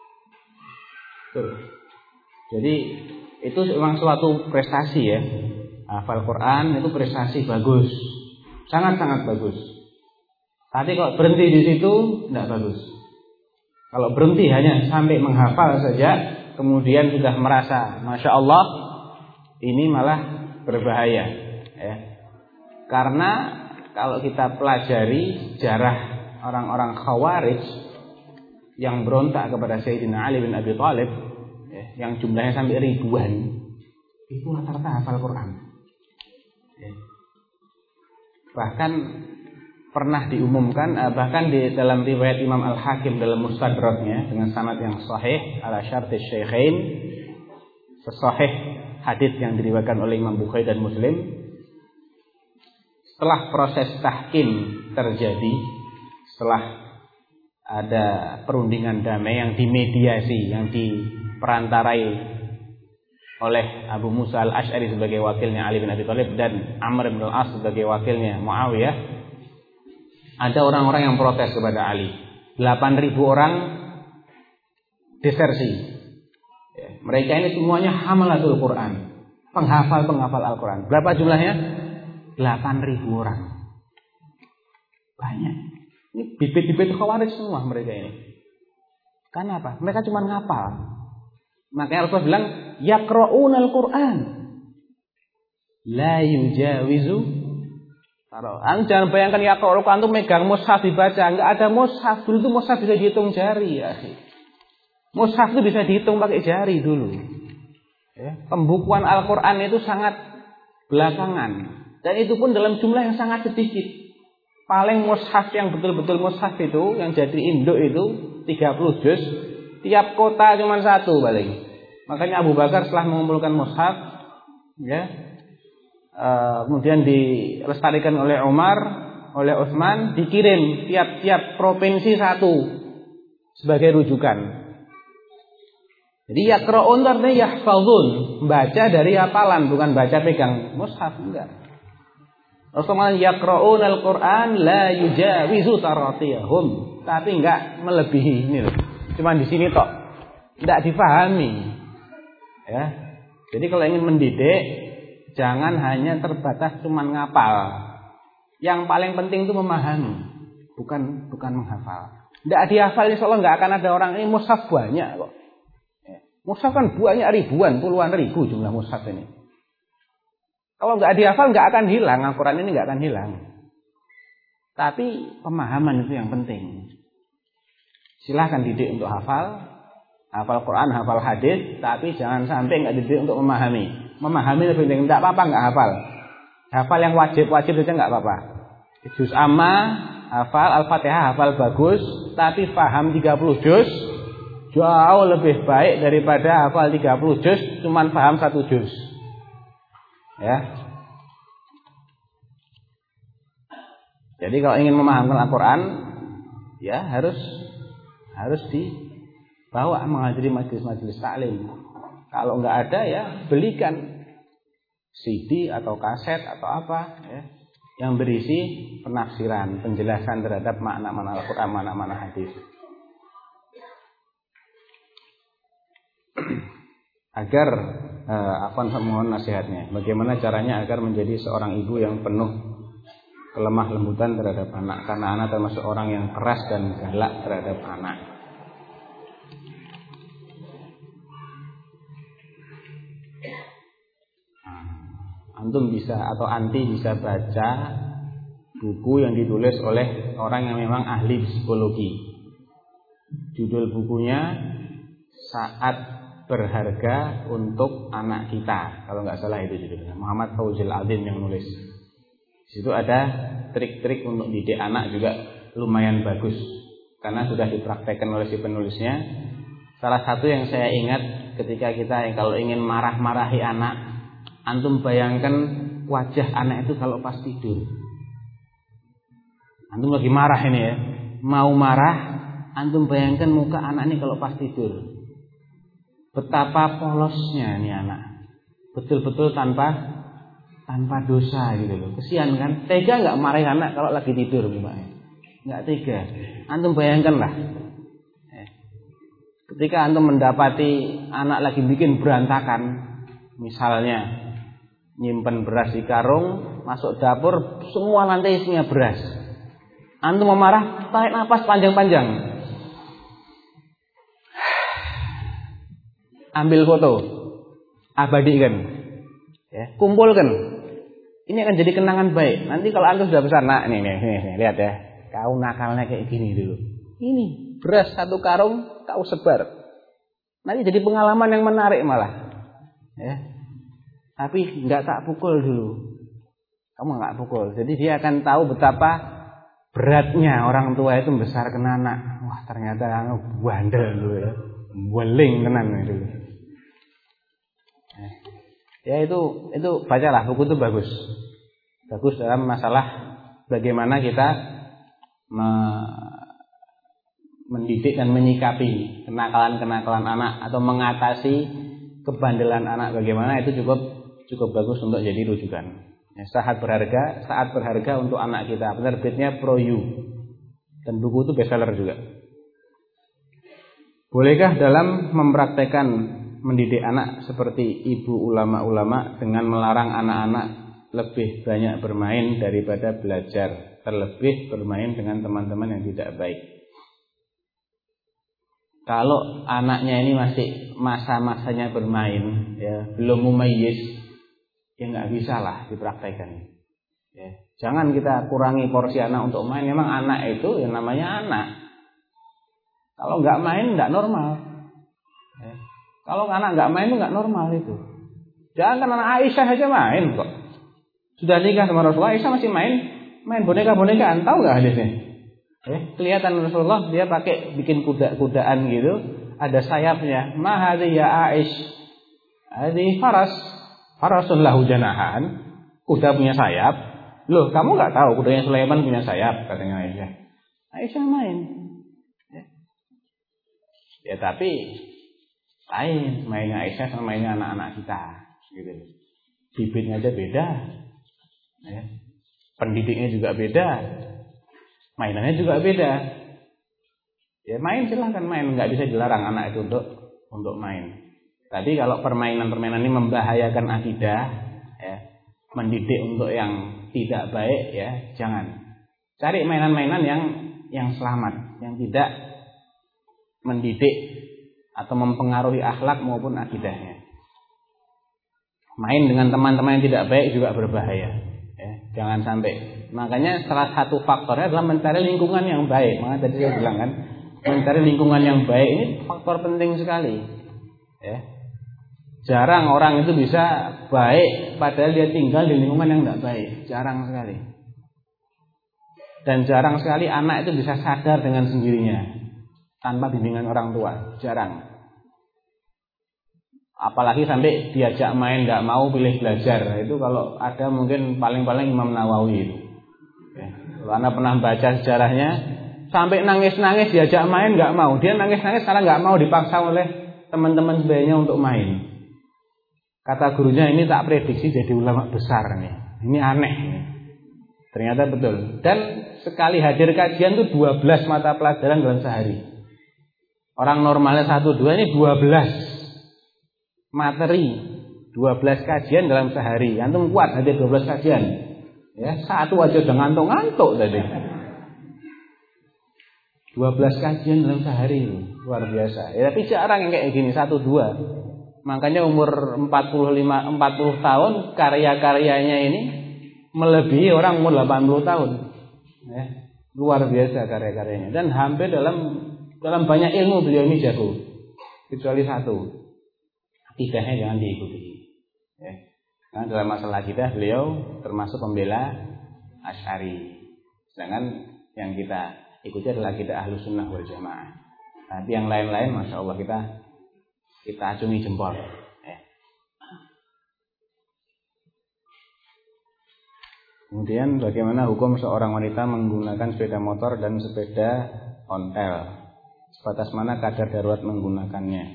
Jadi itu memang suatu prestasi ya. Hafal Quran itu prestasi bagus, sangat-sangat bagus. Tapi kalau berhenti di situ, tidak bagus. Kalau berhenti hanya sampai menghafal saja, kemudian sudah merasa, masya Allah, ini malah berbahaya. Ya. Karena kalau kita pelajari sejarah orang-orang Khawarij yang berontak kepada Sayyidina Ali bin Abi Thalib, ya, yang jumlahnya sampai ribuan, itu rata-rata hafal Quran. Ya. Bahkan pernah diumumkan, bahkan di dalam riwayat Imam Al-Hakim dalam Mustadraknya dengan sanad yang sahih ala syartis syaikhain, sesahih hadis yang diriwayatkan oleh Imam Bukhari dan Muslim, setelah proses tahkim terjadi, setelah ada perundingan damai yang dimediasi, yang diperantarai oleh Abu Musa Al-Asy'ari sebagai wakilnya Ali bin Abi Thalib dan Amr bin Al-As sebagai wakilnya Muawiyah, ada orang-orang yang protes kepada Ali. 8.000 orang desersi. Ya, mereka ini semuanya hamalatul Quran, penghafal Al-Quran. Berapa jumlahnya? 8.000 orang. Banyak. Ini bibit-bibit Khawarij semua mereka ini. Kenapa? Mereka cuma ngapal. Makanya Rasulullah bilang, yaqra'unal Quran la yujawizu. Jangan bayangkan yaqra'ul Quran itu megang mushaf dibaca. Enggak ada mushaf. Dulu itu mushaf bisa dihitung jari ya. Mushaf itu bisa dihitung pakai jari dulu. Ya. Pembukuan Al-Quran itu sangat belakangan. Dan itu pun dalam jumlah yang sangat sedikit. Paling mushaf yang betul-betul mushaf itu, yang jadi induk itu 30 juz, Tiap kota cuma satu paling. Makanya Abu Bakar setelah mengumpulkan mushaf, ya, kemudian dilestarikan oleh Umar, oleh Utsman, dikirim tiap-tiap provinsi satu sebagai rujukan. Jadi yaqra'un artinya yahfazun, baca dari hafalan, bukan baca pegang mushaf, enggak. Rasulullah yaqra'un al-Qur'an la yujawizu taratiyahum, tapi enggak melebihi ini loh. Cuma di sini tok. Enggak difahami. Ya. Jadi kalau ingin mendidik jangan hanya terbatas cuma ngapal. Yang paling penting itu memahami, bukan menghafal. Enggak dihafal insyaallah enggak akan ada orang ini mushaf banyak kok. Mushaf kan banyak ribuan, puluhan ribu jumlah mushaf ini. Kalau enggak dihafal enggak akan hilang, Al-Qur'an ini enggak akan hilang. Tapi pemahaman itu yang penting. Silahkan didik untuk hafal Quran, hafal hadis, tapi jangan sampai enggak didik untuk memahami. Memahami lebih penting. Enggak apa-apa enggak hafal. Hafal yang wajib-wajib saja enggak apa-apa. Juz amma, hafal Al-Fatihah, hafal bagus, tapi paham 30 juz jauh lebih baik daripada hafal 30 juz cuman paham 1 juz. Ya. Jadi kalau ingin memahamkan Al-Qur'an, ya harus dibawa menghadiri majelis-majelis taklim. Kalau enggak ada ya belikan CD atau kaset atau apa ya, yang berisi penafsiran, penjelasan terhadap makna-makna Al-Qur'an, makna-makna hadis. Agar mohon nasihatnya. Bagaimana caranya agar menjadi seorang ibu yang penuh kelemah lembutan terhadap anak, karena anak termasuk orang yang keras dan galak terhadap anak. Antum bisa atau anti bisa baca buku yang ditulis oleh orang yang memang ahli psikologi. Judul bukunya Saat Berharga untuk Anak Kita, kalau nggak salah itu judulnya. Muhammad Fauzil Adzim yang nulis. Di situ ada trik-trik untuk didik anak juga lumayan bagus, karena sudah dipraktekkan oleh si penulisnya. Salah satu yang saya ingat ketika kita kalau ingin marah-marahi anak, antum bayangkan wajah anak itu kalau pas tidur. Antum lagi marah ini ya, mau marah, antum bayangkan muka anak ini kalau pas tidur. Betapa polosnya ini anak, betul-betul tanpa dosa gitu loh. Kesian kan? Tega nggak marahin anak kalau lagi tidur gimana? Nggak tega. Antum bayangkan lah. Ketika antum mendapati anak lagi bikin berantakan, misalnya nyimpen beras di karung, masuk dapur, semua lantai isinya beras. Antum mau marah, tarik nafas panjang-panjang. Ambil foto, abadikan, ya, kumpulkan. Ini akan jadi kenangan baik. Nanti kalau antum sudah besar, nah, nih, lihat ya, kau nakalnya kayak gini dulu. Ini beras 1 karung, kau sebar. Nanti jadi pengalaman yang menarik malah. Ya. Tapi nggak tak pukul dulu. Kamu nggak pukul. Jadi dia akan tahu betapa beratnya orang tua itu membesarkan anak. Wah ternyata bandel dulu ya, weling tenan dulu. Ya itu bacalah buku itu bagus dalam masalah bagaimana kita mendidik dan menyikapi kenakalan anak atau mengatasi kebandelan anak, bagaimana itu cukup bagus untuk jadi rujukan. Ya, saat berharga untuk anak kita. Penerbitnya ProU dan buku itu bestseller juga. Bolehkah dalam mempraktekkan mendidik anak seperti ibu ulama-ulama dengan melarang anak-anak lebih banyak bermain daripada belajar, terlebih bermain dengan teman-teman yang tidak baik? Kalau anaknya ini masih masa-masanya bermain, ya, belum mumayyiz, ya nggak bisa lah dipraktekkan. Ya, jangan kita kurangi porsi anak untuk main. Memang anak itu yang namanya anak. Kalau nggak main nggak normal. Ya. Kalau anak nggak main itu nggak normal itu. Jangan anak Aisyah aja main kok. Sudah nikah sama Rasulullah, Aisyah masih main boneka-bonekaan. Tahu nggak hadisnya? Kelihatan Rasulullah dia pakai bikin kuda-kudaan gitu, ada sayapnya. Ma hadhi ya Aish? Hadhi farasun lahu janahan. Kuda punya sayap. Loh, kamu enggak tahu kudanya Sulaiman punya sayap, katanya Aisyah. Aisyah main. Ya tapi lain mainnya Aisyah sama mainnya anak-anak kita, gitu. Bibitnya aja beda, ya. Pendidiknya juga beda, mainannya juga beda. Ya main silahkan main, nggak bisa dilarang anak itu untuk main. Tapi kalau permainan-permainan ini membahayakan akidah, ya, mendidik untuk yang tidak baik, ya jangan. Cari mainan-mainan yang selamat, yang tidak mendidik atau mempengaruhi akhlak maupun akidahnya. Main dengan teman-teman yang tidak baik juga berbahaya, ya, jangan sampai. Makanya salah satu faktornya adalah mencari lingkungan yang baik. Makanya tadi saya bilang kan, mencari lingkungan yang baik ini faktor penting sekali, ya. Jarang orang itu bisa baik padahal dia tinggal di lingkungan yang tidak baik, jarang sekali. Dan jarang sekali anak itu bisa sadar dengan sendirinya tanpa bimbingan orang tua, jarang. Apalagi sampai diajak main nggak mau, pilih belajar. Itu kalau ada mungkin paling-paling Imam Nawawi itu. Ya, karena pernah baca sejarahnya, sampai nangis-nangis diajak main nggak mau. Dia nangis-nangis karena nggak mau dipaksa oleh teman-teman sebayanya untuk main. Kata gurunya, ini tak prediksi jadi ulama besar nih. Ini aneh nih. Ternyata betul. Dan sekali hadir kajian itu 12 mata pelajaran dalam sehari. Orang normalnya 1-2, ini 12 materi, 12 kajian dalam sehari. Antum kuat hadir 12 kajian. Ya, satu aja udah ngantuk-ngantuk tadi. 12 kajian dalam sehari itu luar biasa. Ya, tapi jarang yang kayak gini 1-2. Makanya umur 40 tahun karya-karyanya ini melebihi orang umur 80 tahun. Ya, luar biasa karya-karyanya. Dan hampir dalam banyak ilmu beliau ini jago, kecuali satu, akidahnya jangan diikuti. Ya. Karena dalam masalah akidah beliau termasuk pembela Asy'ari. Sedangkan yang kita ikuti adalah akidah Ahlus Sunnah wal Jamaah. Tapi yang lain-lain, masya Allah kita acungi jempol. Ya. Kemudian bagaimana hukum seorang wanita menggunakan sepeda motor dan sepeda ontel? Sebatas mana kadar darurat menggunakannya?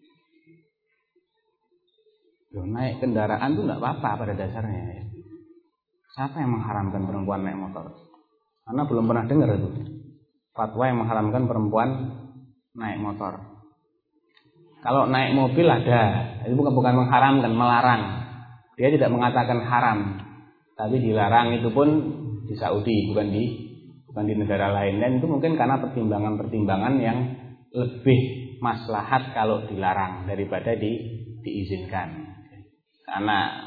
Loh, naik kendaraan itu tidak apa-apa pada dasarnya, ya. Siapa yang mengharamkan perempuan naik motor? Karena belum pernah dengar itu fatwa yang mengharamkan perempuan naik motor. Kalau naik mobil ada, itu bukan mengharamkan, melarang. Dia tidak mengatakan haram, tapi dilarang. Itu pun di Saudi, bukan di negara lain. Dan itu mungkin karena pertimbangan-pertimbangan yang lebih maslahat kalau dilarang daripada diizinkan. Karena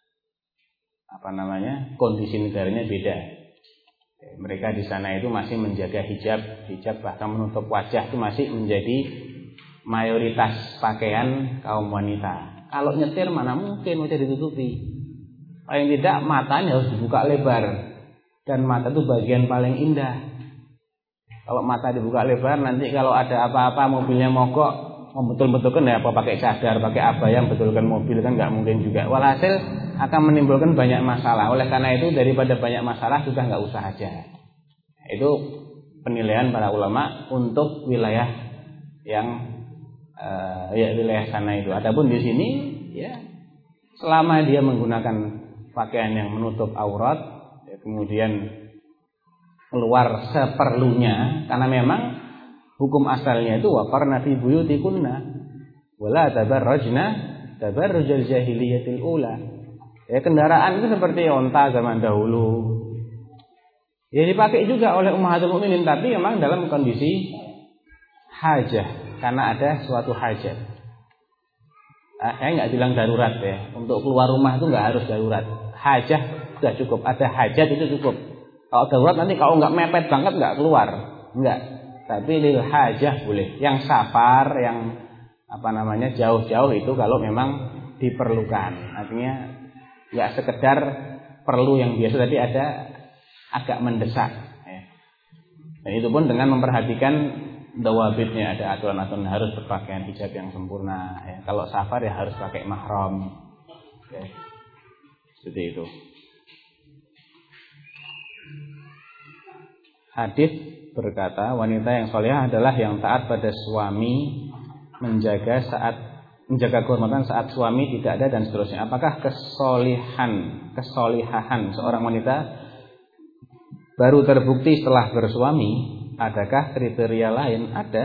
kondisi negaranya beda. Mereka di sana itu masih menjaga hijab bahkan menutup wajah itu masih menjadi mayoritas pakaian kaum wanita. Kalau nyetir mana mungkin wajah ditutupi. Paling tidak matanya harus dibuka lebar. Dan mata itu bagian paling indah. Kalau mata dibuka lebar, nanti kalau ada apa-apa mobilnya mogok, betul-betulkan ya apa pakai cadar, pakai abaya, betulkan mobil kan nggak mungkin juga. Walhasil akan menimbulkan banyak masalah. Oleh karena itu daripada banyak masalah sudah nggak usah aja. Itu penilaian para ulama untuk wilayah yang wilayah sana itu. Adapun di sini, ya selama dia menggunakan pakaian yang menutup aurat, ya, kemudian keluar seperlunya, karena memang hukum asalnya itu waqarna fi buyutikunna wala tabarrajna tabarrujal jahiliyatil ula. Ya, kendaraan itu seperti onta zaman dahulu. Ya dipakai juga oleh ummahatul mukminin, tapi memang dalam kondisi hajah, karena ada suatu hajat. Saya nggak bilang darurat ya. Untuk keluar rumah itu nggak harus darurat. Hajah sudah cukup. Ada hajat itu cukup. Kalau darurat nanti kalau nggak mepet banget nggak keluar, nggak. Tapi lil hajah boleh. Yang safar, yang jauh-jauh itu kalau memang diperlukan. Artinya ya sekedar perlu yang biasa, tapi ada agak mendesak. Dan itu pun dengan memperhatikan dawabitnya, ada aturan-aturan harus berpakaian hijab yang sempurna. Ya, kalau safar ya harus pakai mahram. Ya, seperti itu. Hadis berkata, wanita yang solehah adalah yang taat pada suami, menjaga kehormatan saat suami tidak ada dan seterusnya. Apakah kesolihahan seorang wanita baru terbukti setelah bersuami? Adakah kriteria lain? Ada.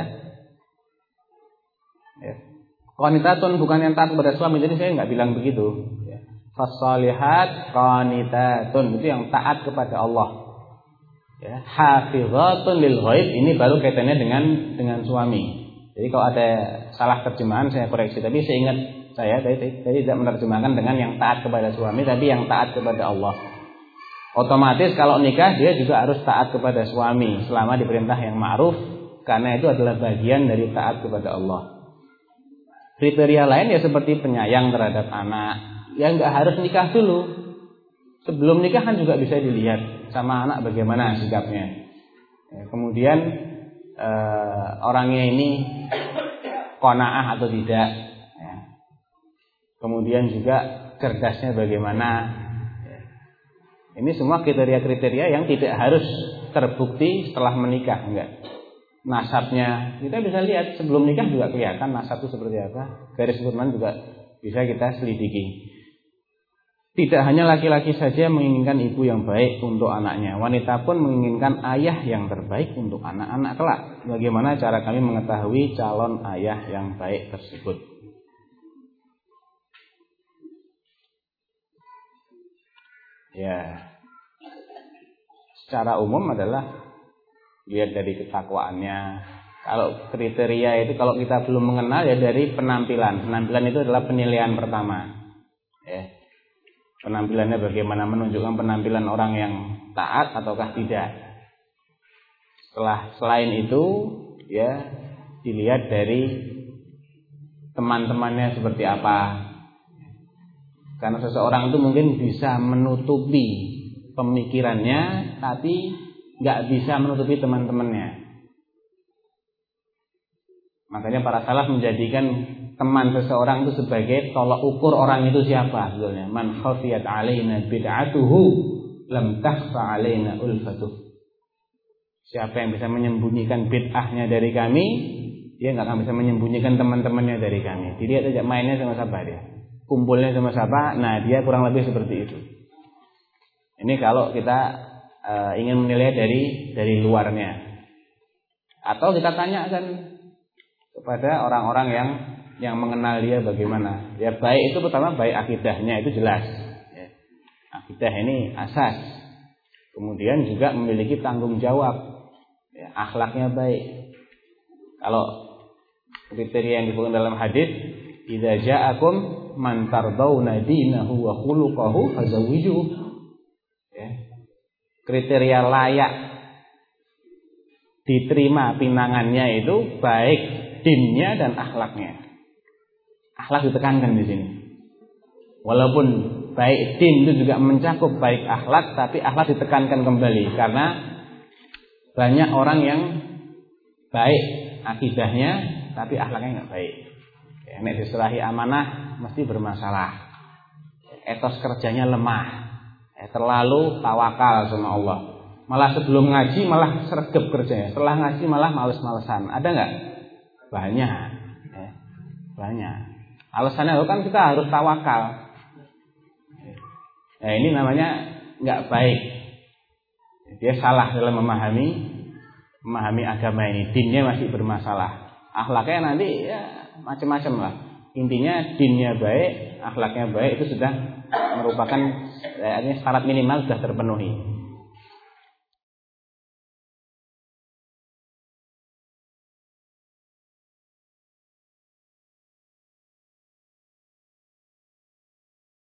Ya. Qanitatun bukan yang taat kepada suami, jadi saya nggak bilang begitu. Ya. Fasolihat qanitatun itu yang taat kepada Allah. Ya, hafizatun lil ghaib ini baru kaitannya dengan suami. Jadi kalau ada salah terjemahan saya koreksi, tapi seingat saya tadi tidak menerjemahkan dengan yang taat kepada suami, tapi yang taat kepada Allah. Otomatis kalau nikah dia juga harus taat kepada suami selama diperintah yang ma'ruf, karena itu adalah bagian dari taat kepada Allah. Kriteria lain ya seperti penyayang terhadap anak, ya nggak harus nikah dulu. Sebelum nikah kan juga bisa dilihat sama anak bagaimana sikapnya. Ya, kemudian orangnya ini qanaah atau tidak. Ya. Kemudian juga cerdasnya bagaimana. Ya. Ini semua kriteria-kriteria yang tidak harus terbukti setelah menikah, enggak. Nasabnya kita bisa lihat sebelum nikah juga kelihatan nasab itu seperti apa. Garis keturunan juga bisa kita selidiki. Tidak hanya laki-laki saja menginginkan ibu yang baik untuk anaknya, wanita pun menginginkan ayah yang terbaik untuk anak-anak kelak. Bagaimana cara kami mengetahui calon ayah yang baik tersebut? Ya, secara umum adalah lihat dari ketakwaannya. Kalau kriteria itu kalau kita belum mengenal ya dari penampilan. Penampilan itu adalah penilaian pertama. Ya. Penampilannya bagaimana, menunjukkan penampilan orang yang taat ataukah tidak. Selain itu ya dilihat dari teman-temannya seperti apa. Karena seseorang itu mungkin bisa menutupi pemikirannya tapi nggak bisa menutupi teman-temannya. Makanya para salaf menjadikan teman seseorang itu sebagai tolak ukur orang itu siapa sebetulnya. Man khafiyat alaina bid'atuhu lam takhfa alaina ulfatuh. Siapa yang bisa menyembunyikan bid'ahnya dari kami, dia nggak akan bisa menyembunyikan teman-temannya dari kami. Jadi dia tidak mainnya sama siapa dia, kumpulnya sama siapa. Nah dia kurang lebih seperti itu. Ini kalau kita ingin menilai dari luarnya, atau kita tanyakan kepada orang-orang yang mengenal dia bagaimana. Ya baik itu pertama baik akidahnya itu jelas. Ya. Akidah ini asas. Kemudian juga memiliki tanggung jawab. Ya, akhlaknya baik. Kalau kriteria yang disebutkan dalam hadis, idza ja'akum man tardawna dinahu wa khuluquhu fazawwijuhu. Ya. Kriteria layak diterima pinangannya itu baik dinnya dan akhlaknya. Akhlak ditekankan di sini. Walaupun baik din itu juga mencakup baik akhlak, tapi akhlak ditekankan kembali karena banyak orang yang baik akidahnya tapi akhlaknya nggak baik. Ya, nek diserahi amanah mesti bermasalah. Etos kerjanya lemah. Terlalu tawakal sama Allah. Malah sebelum ngaji malah sregep kerjanya. Setelah ngaji malah males-malesan. Ada nggak? Banyak. Ya, banyak. Alasannya kan kita harus tawakal. Nah ini namanya nggak baik. Dia salah dalam memahami agama ini. Dinnya masih bermasalah. Akhlaknya nanti ya macam-macam lah. Intinya dinnya baik, akhlaknya baik itu sudah merupakan syarat minimal sudah terpenuhi.